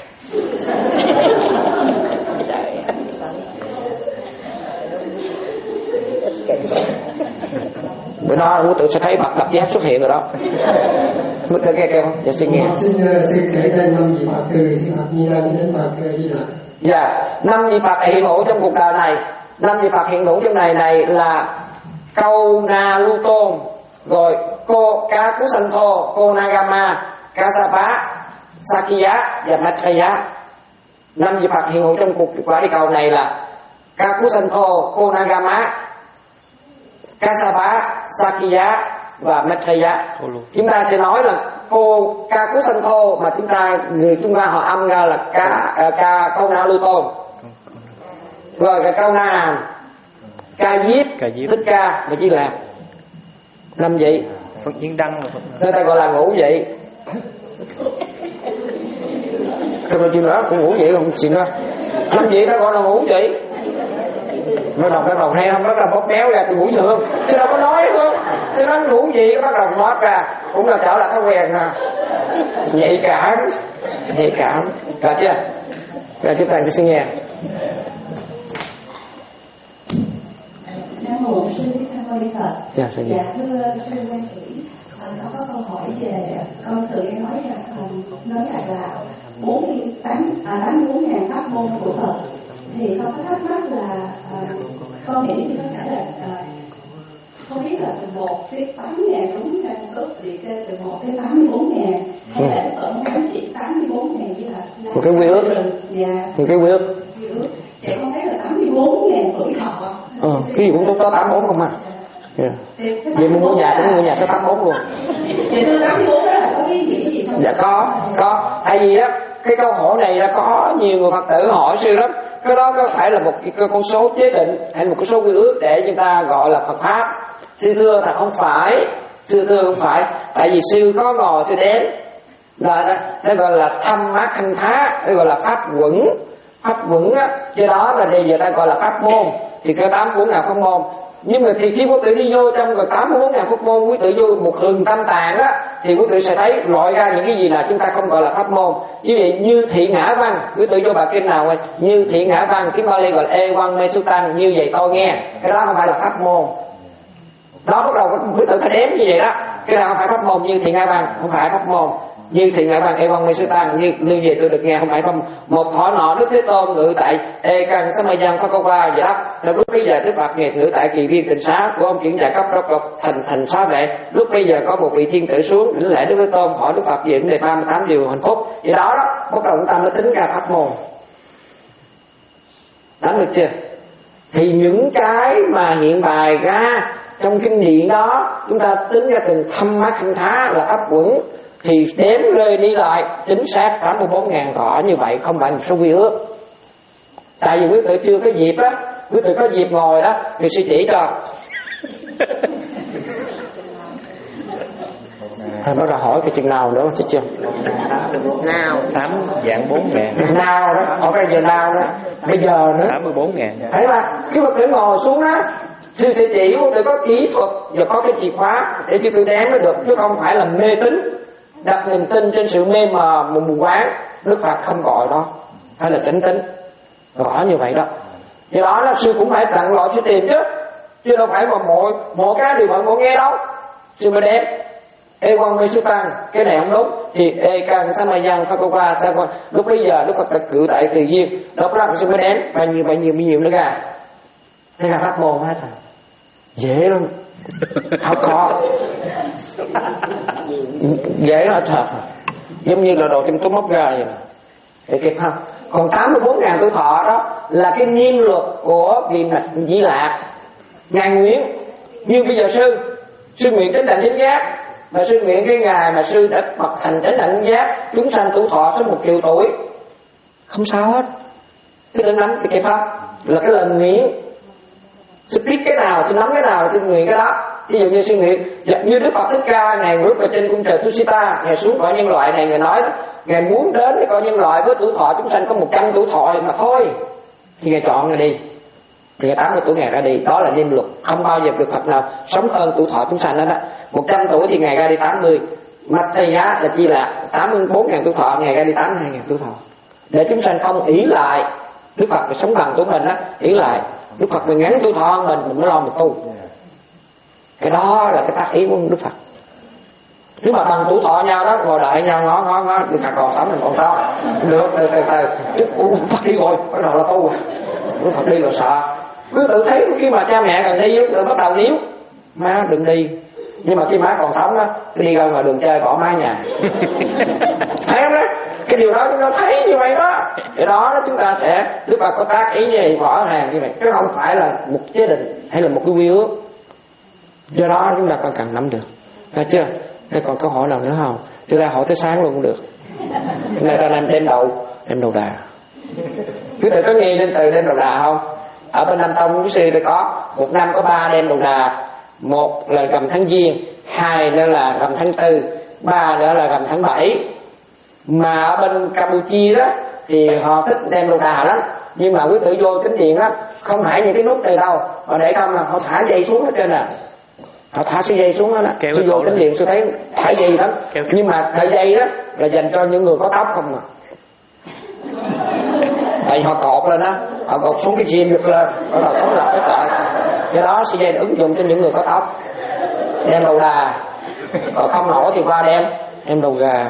Bữa đó ông tự sẽ thấy bậc độc giác xuất hiện rồi đó. Mức nghe kêu không? Dạ xin nghe. Xin xin kể tên năm vị Phật từ vị Phật Di Lặc đến Phật Di Lặc. Dạ, năm vị Phật hiện hữu trong cuộc đời này, năm vị Phật hiện hữu trong này này là Câu Na Lu Tôn, rồi cô Cá Cú Sanh Thô, cô Nagama, Kassapa, Sakya và Maitreya. Năm vị Phật hiện hữu trong cuộc quả địa cầu này là Cá Cú Sanh Thô, cô Nagama, Kassapa, Sakya và Maitreya. Chúng ta sẽ nói là cô Cá Cú Sanh Thô, mà chúng ta người Trung Hoa họ âm ra là ca, ca câu Na Lu Tôn. Rồi cái câu Na Hàm, Ca Diếp, Thích Ca là chỉ là năm vị. Phật Diễn Đăng là Phật. Người ta gọi là ngũ vị. Tôi nói chuyện đó cũng ngũ vị không chuyện đó. Năm vị đó gọi là ngũ vị. Nó đọc bắt đầu hay không bắt đầu bóp méo ra từ mũi nhượng. Chứ đâu có nói luôn. Chứ nói ngũ vị bắt đầu nói ra cũng là trở lại thói quen ha. Nhạy cảm, nhạy cảm. Rồi chưa? Rồi chúng ta sẽ nghe. Nam mô sư thích ca mâu ni Phật. Dạ, dạ, dạ thưa sư Quan Thủy, à, nó có câu hỏi về con tự nghe nói là nói rằng là bốn mươi tám à tám mươi bốn ngàn pháp môn của Phật, thì con có thắc mắc là à, con nghĩ thì có thể là à, không biết là từ một tới tám ngàn đúng ra số liệt kê từ một tới tám mươi bốn ngàn hay là ở quán chỉ tám mươi bốn ngàn như là một cái quy ước. Dạ. Một cái quy ước. Quy ước. Vậy con thấy là tám mươi bốn ngàn tuổi thọ. Ờ, cái gì cũng có tám mươi bốn không à. Yeah. Vậy muốn mua nhà cũng mua nhà số tám mươi bốn luôn. Vậy thưa tám mươi bốn đó là có ý nghĩa gì không? Dạ có, có. Tại vì đó, cái câu hỏi này là có nhiều người Phật tử hỏi sư lắm. Cái đó có phải là một cái con số chế định hay một cái số quy ước để chúng ta gọi là Phật Pháp? Sư thưa thật không phải. Sư thưa không phải. Tại vì sư có ngồi sư đếm là nó gọi là thăm mát khanh thá, nó gọi là pháp quẩn. Pháp vững á, do đó là bây giờ ta gọi là pháp môn. Thì có tám mươi bốn ngàn pháp môn. Nhưng mà thì khi quý tử đi vô trong rồi tám mươi bốn ngàn pháp môn, quý tử vô một hừng tâm tạng á, thì quý tử sẽ thấy loại ra những cái gì là chúng ta không gọi là pháp môn. Như vậy như thị ngã văn, quý tử vô bài kinh nào rồi, như thị ngã văn, tiếng Bali gọi là e văn mê su tăng, như vậy tôi nghe. Cái đó không phải là pháp môn. Đó bắt đầu quý tử phải đếm như vậy đó. Cái đó không phải pháp môn như thị ngã văn, không phải pháp môn. Như thì ngài bằng e văn mê sư tăng, như như vậy tôi được nghe không phải không. Một hỏi nọ Đức Thế Tôn ngự tại e căn sa ma giang pha câu ba vậy đó. Trong lúc bây giờ Đức Phật ngài ngự tại kỳ viên tịnh xá của ông chuyển giải cấp đốc độc thành thành xá vệ. Lúc bây giờ có một vị thiên tử xuống lĩnh lễ Đức Thế Tôn hỏi Đức Phật về vấn đề ba mươi tám điều hạnh phúc. Vậy đó đó bắt đầu chúng ta mới tính ra pháp môn. Nắm được chưa? Thì những cái mà hiện bài ra trong kinh điển đó chúng ta tính ra từng thâm mát khinh thá là ấp quẩn, thì đếm rơi đi lại chính xác tám mươi bốn ngàn thọ như vậy, không phải một số quy ước. Tại vì quý tử chưa có dịp đó, quý tử có dịp ngồi đó thì sẽ chỉ cho. Thôi bắt đầu hỏi cái chừng nào nữa chứ chưa? Nào tám dạng bốn ngàn. Nào đó, ở bây giờ nào đó, bây giờ nữa. Tám mươi bốn ngàn. Thấy là khi mà tử ngồi xuống đó, sư sẽ chỉ để có kỹ thuật và có cái chìa khóa để cho tôi đếm mới được, chứ không phải là mê tín, đặt niềm tin trên sự mê mờ mù quáng. Đức Phật không gọi đó, phải là chánh tín, rõ như vậy đó. Do đó là sư cũng phải tặng loại sư tìm chứ, chứ đâu phải mà mỗi mỗi cái điều mọi người nghe đâu. Sư mới đếm ê quan mê sư tăng, cái này không đúng thì ê căn sa ma giang pha câu ba sa quan. Lúc bây giờ Đức Phật đã cử tại Từ Duyên, đó là sư mới đếm bao nhiêu bao nhiêu bao nhiêu nữa ra. Đây là pháp môn hết rồi, dễ lắm, không khó, dễ hết thật, giống như là đồ trong túi móc ra vậy, để kịp không? Còn tám mươi bốn ngàn tuổi thọ đó là cái niên luật của vị mạch Di Lạc ngài nguyện. Nhưng bây giờ sư sư nguyện đến đảnh chánh giác, mà sư nguyện cái ngày mà sư đã bậc thành chánh đảnh giác, chúng sanh tuổi thọ tới một triệu tuổi, không sao hết. Cái đừng nắm cái kịp không? Là cái lời nguyện. Sư biết cái nào, sư nắm cái nào, sư nguyện cái đó. Ví dụ như sư nguyện, như Đức Phật Thích Ca, ngài bước vào trên cung trời Tusita, ngài xuống cõi nhân loại này, ngài nói ngài muốn đến với cõi nhân loại với tuổi thọ chúng sanh có một trăm tuổi thọ mà thôi, thì ngài chọn ngài đi, thì ngài tám mươi tuổi ngài ra đi. Đó là niêm luật, không bao giờ được Phật nào sống hơn tuổi thọ chúng sanh đó đó. Một trăm tuổi thì ngài ra đi tám mươi. Mặt thầy giá là chi là tám mươi bốn ngàn tuổi thọ, ngài ra đi tám mươi hai ngàn tuổi thọ, để chúng sanh không ỷ lại Đức Phật phải sống bằng của mình á, ỷ lại Đức Phật mình ngắn tuổi thọ hơn mình, mình mới lo mình tu. Cái đó là cái tác ý của Đức Phật. Nếu mà bằng tuổi thọ nhau đó, ngồi đợi nhau ngó ngó ngó, Đức Phật còn sống mình còn to, được từ từ từ, chứ Đức Phật đi rồi, bắt đầu là tu. Đức Phật đi rồi sợ. Cứ tự thấy khi mà cha mẹ gần đi, tự bắt đầu níu, má đừng đi. Nhưng mà khi má còn sống đó, cứ đi ra ngoài đường chơi bỏ má nhà. Thấy không đó? Cái điều đó chúng ta thấy như vậy đó. Cái đó, đó chúng ta sẽ Đức Phật có tác ý như vậy, bỏ hàng như vậy, chứ không phải là một chế định hay là một cái quy ước. Do đó chúng ta còn cần nắm được. Thấy chưa? Thế còn câu hỏi nào nữa không? Chúng ta hỏi tới sáng luôn cũng được. Nên ta nên đem đầu Đem đầu đà. Quý vị có nghe đến từ đem đầu đà không? Ở bên Nam Tông quý sư thì có một năm có ba đem đầu đà. Một là rằm tháng Giêng, hai nữa là rằm tháng Tư, ba nữa là rằm tháng Bảy. Mà ở bên Campuchia đó thì họ thích đem đầu đà lắm. Nhưng mà quý tử vô kính điện đó, không phải những cái nút này đâu, họ để không là họ thả dây xuống hết trên nè. Họ thả sợi dây xuống đó nè. Sư vô kính điện sư thấy thả dây lắm. Nhưng mà sợi dây đó là dành cho những người có tóc không à. Tại vì họ cột lên đó, họ cột xuống cái chim được lên, họ là sống lập tất cả. Do đó sợi dây ứng dụng cho những người có tóc. Đem đầu đà, còn không nổi thì qua đem Đem đầu gà.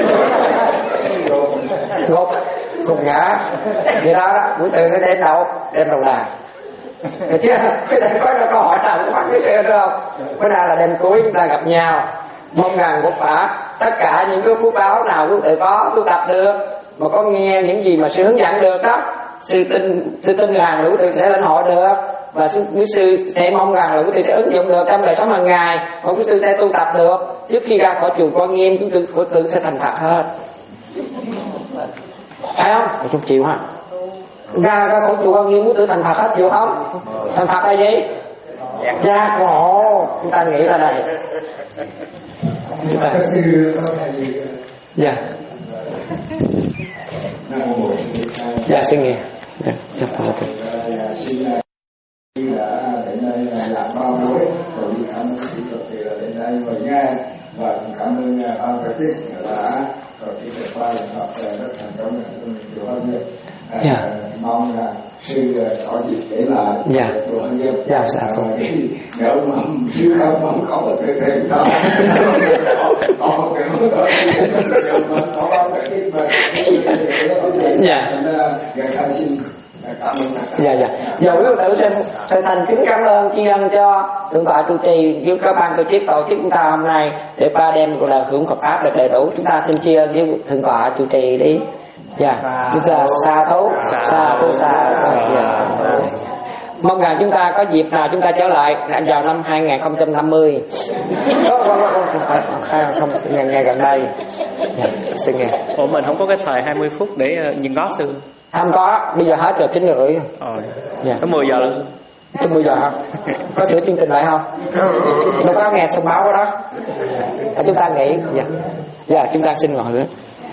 Gột Gột ngã. Vậy đó đó, buổi từ nó đem đầu Đem đầu đà. Được chưa? Cái này có câu hỏi nào các bạn biết xem được không? Bữa nay là đêm cuối chúng ta gặp nhau. Mong rằng Phật Pháp tất cả những cái phước báo nào quý vị có, tu tập được, mà có nghe những gì mà sư hướng dẫn được đó, sư tin sư tin rằng quý vị sẽ lãnh hội được, và quý sư sẽ mong rằng là quý vị sẽ ứng dụng được trong đời sống hàng ngày, mà quý sư sẽ tu tập được. Trước khi ra khỏi chùa Quan Nghiêm, quý sư quý sư sẽ thành Phật hết, phải không? Không chịu hả? Ra ra khỏi chùa Quan Nghiêm quý sư thành Phật hết, chịu không? Thành Phật là gì? Giác ngộ. Chúng ta nghĩ ra đây. Dạ. Dạ xin nghe. Dạ, dạ Phật tử. Đã đến đây là làm bao nhiêu rồi đi thăm sĩ Phật thì là đến đây ngồi nghe, và cảm ơn ban tổ chức đã tổ chức được qua lần học rất thành công trong chùa Hân Nghiệp. Dạ. Mong là sư có dịp để lại dạ. chùa Hân Nghiệp. Dạ dạ thôi. Nếu mà sư không mong có một cái thêm đó, có một cái mức đó, có bao cái cái mà dạ. Dạ khai xin cảm ơn. Dạ dạ. Giờ quý vị tử xin sẽ thành kính cảm ơn tri ân cho thượng tọa trụ trì với các ban tổ chức tổ chức chúng ta hôm nay để ba đem gọi là hưởng Phật pháp được đầy đủ. Chúng ta xin tri ân với thượng tọa trụ trì đi. Dạ. Chúng ta xa thú, xa thú xa. Dạ. Mong rằng chúng ta có dịp nào chúng ta trở lại vào năm hai nghìn không trăm năm mươi. Không, không, ngày, ngày gần đây. Dạ, xin nghe. Ủa mình không có cái thời hai mươi phút để nhìn ngó sư. Không có, bây giờ hết giờ chín rưỡi. Ờ. Dạ. Có mười giờ luôn. Tới mười giờ hả? Có sửa chương trình lại không? Đâu có nghe thông báo đó. À, chúng ta nghỉ. Dạ. Dạ, chúng ta xin ngồi nữa.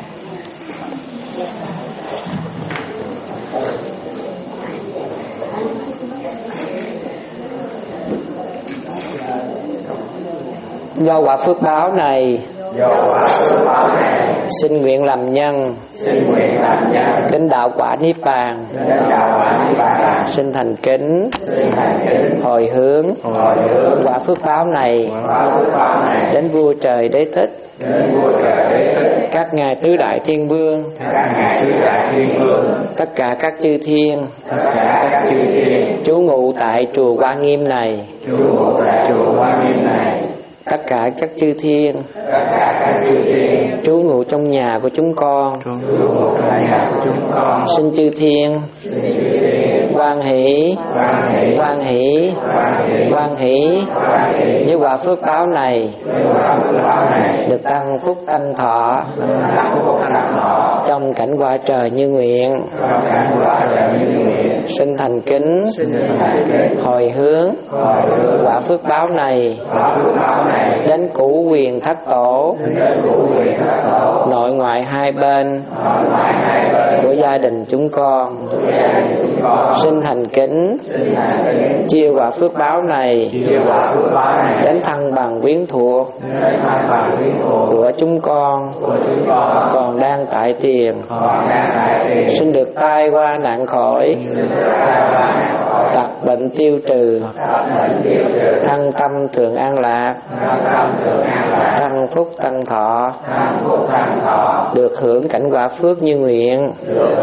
Do quả phước báo này, do quả phước báo này, xin nguyện làm nhân, xin nguyện làm nhân, đến đạo quả niết bàn, đến đạo quả niết bàn, xin thành kính, xin thành kính, hồi hướng, hồi hướng, quả phước báo này, quả phước báo này, đến vua trời đế thích, đến vua trời đế thích, các ngài tứ đại thiên vương, các ngài tứ đại thiên vương, tất cả các chư thiên, tất cả các chư thiên, trú ngụ tại chùa Quan Nghiêm này, trú ngụ tại chùa Quan Nghiêm này, tất cả các chư thiên, tất cả các chư thiên, trú ngụ trong nhà của chúng con, trú ngụ trong nhà của chúng con, xin chư thiên, xin chư thiên, hoan hỷ, hoan hỷ, hoan hỷ, hoan hỷ, hoan hỷ, hoan hỷ, với quả phước báo này, với quả phước báo này, được tăng phúc tăng thọ, tăng phúc tăng thọ, trong cảnh quả trời như nguyện, trong cảnh quả trời như nguyện, xin thành kính, xin thành kính, hồi hướng, hồi hướng, quả phước báo này, quả phước báo này, đến cửu quyền thất tổ, đến cửu quyền thất tổ, nội ngoại hai bên, nội ngoại hai bên, của gia đình chúng con, của gia đình chúng con, xin thành kính, xin thành kính, chia quả phước báo này, chia quả phước báo này, đến thăng bằng quyến thuộc, đến thăng bằng quyến thuộc của chúng con, của chúng con, còn đang tại tiền, còn đang tại tiền, xin được tai qua nạn khỏi, xin được tai qua nạn khỏi, tật bệnh tiêu trừ, tật bệnh tiêu trừ, thăng tâm thường an lạc, thăng tâm thường an lạc, thăng phúc tăng thọ, thăng phúc tăng được hưởng cảnh quả phước như nguyện,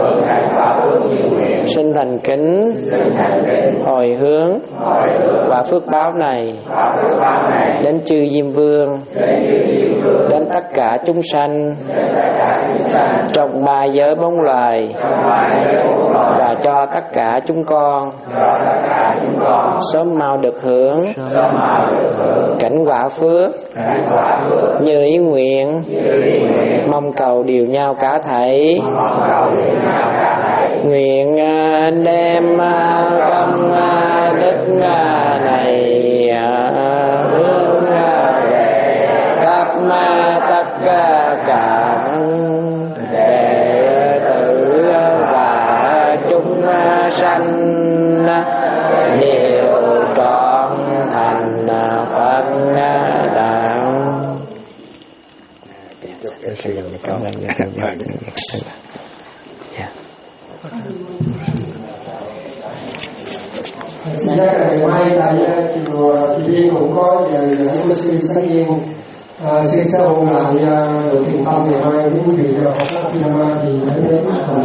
sinh thành kính, hồi hướng quả phước báo này đến chư Diêm Vương, đến tất cả chúng sanh trong ba giới bốn loài, và cho tất cả chúng con sớm mau được hưởng cảnh quả phước như ý nguyện, mong cầu điều nhau cả thảy. Nguyện đem công đức này hướng về khắp tất cả đệ tử và chúng sanh đều trọn thành Phật đạo. Xin nhắc là ngày mai tại chùa Kỳ Viên cũng có giờ giảng của sư Sáng Nhiên. Sư sẽ ôn lại đội thiền tâm ngày mai với quý vị và học các thì đến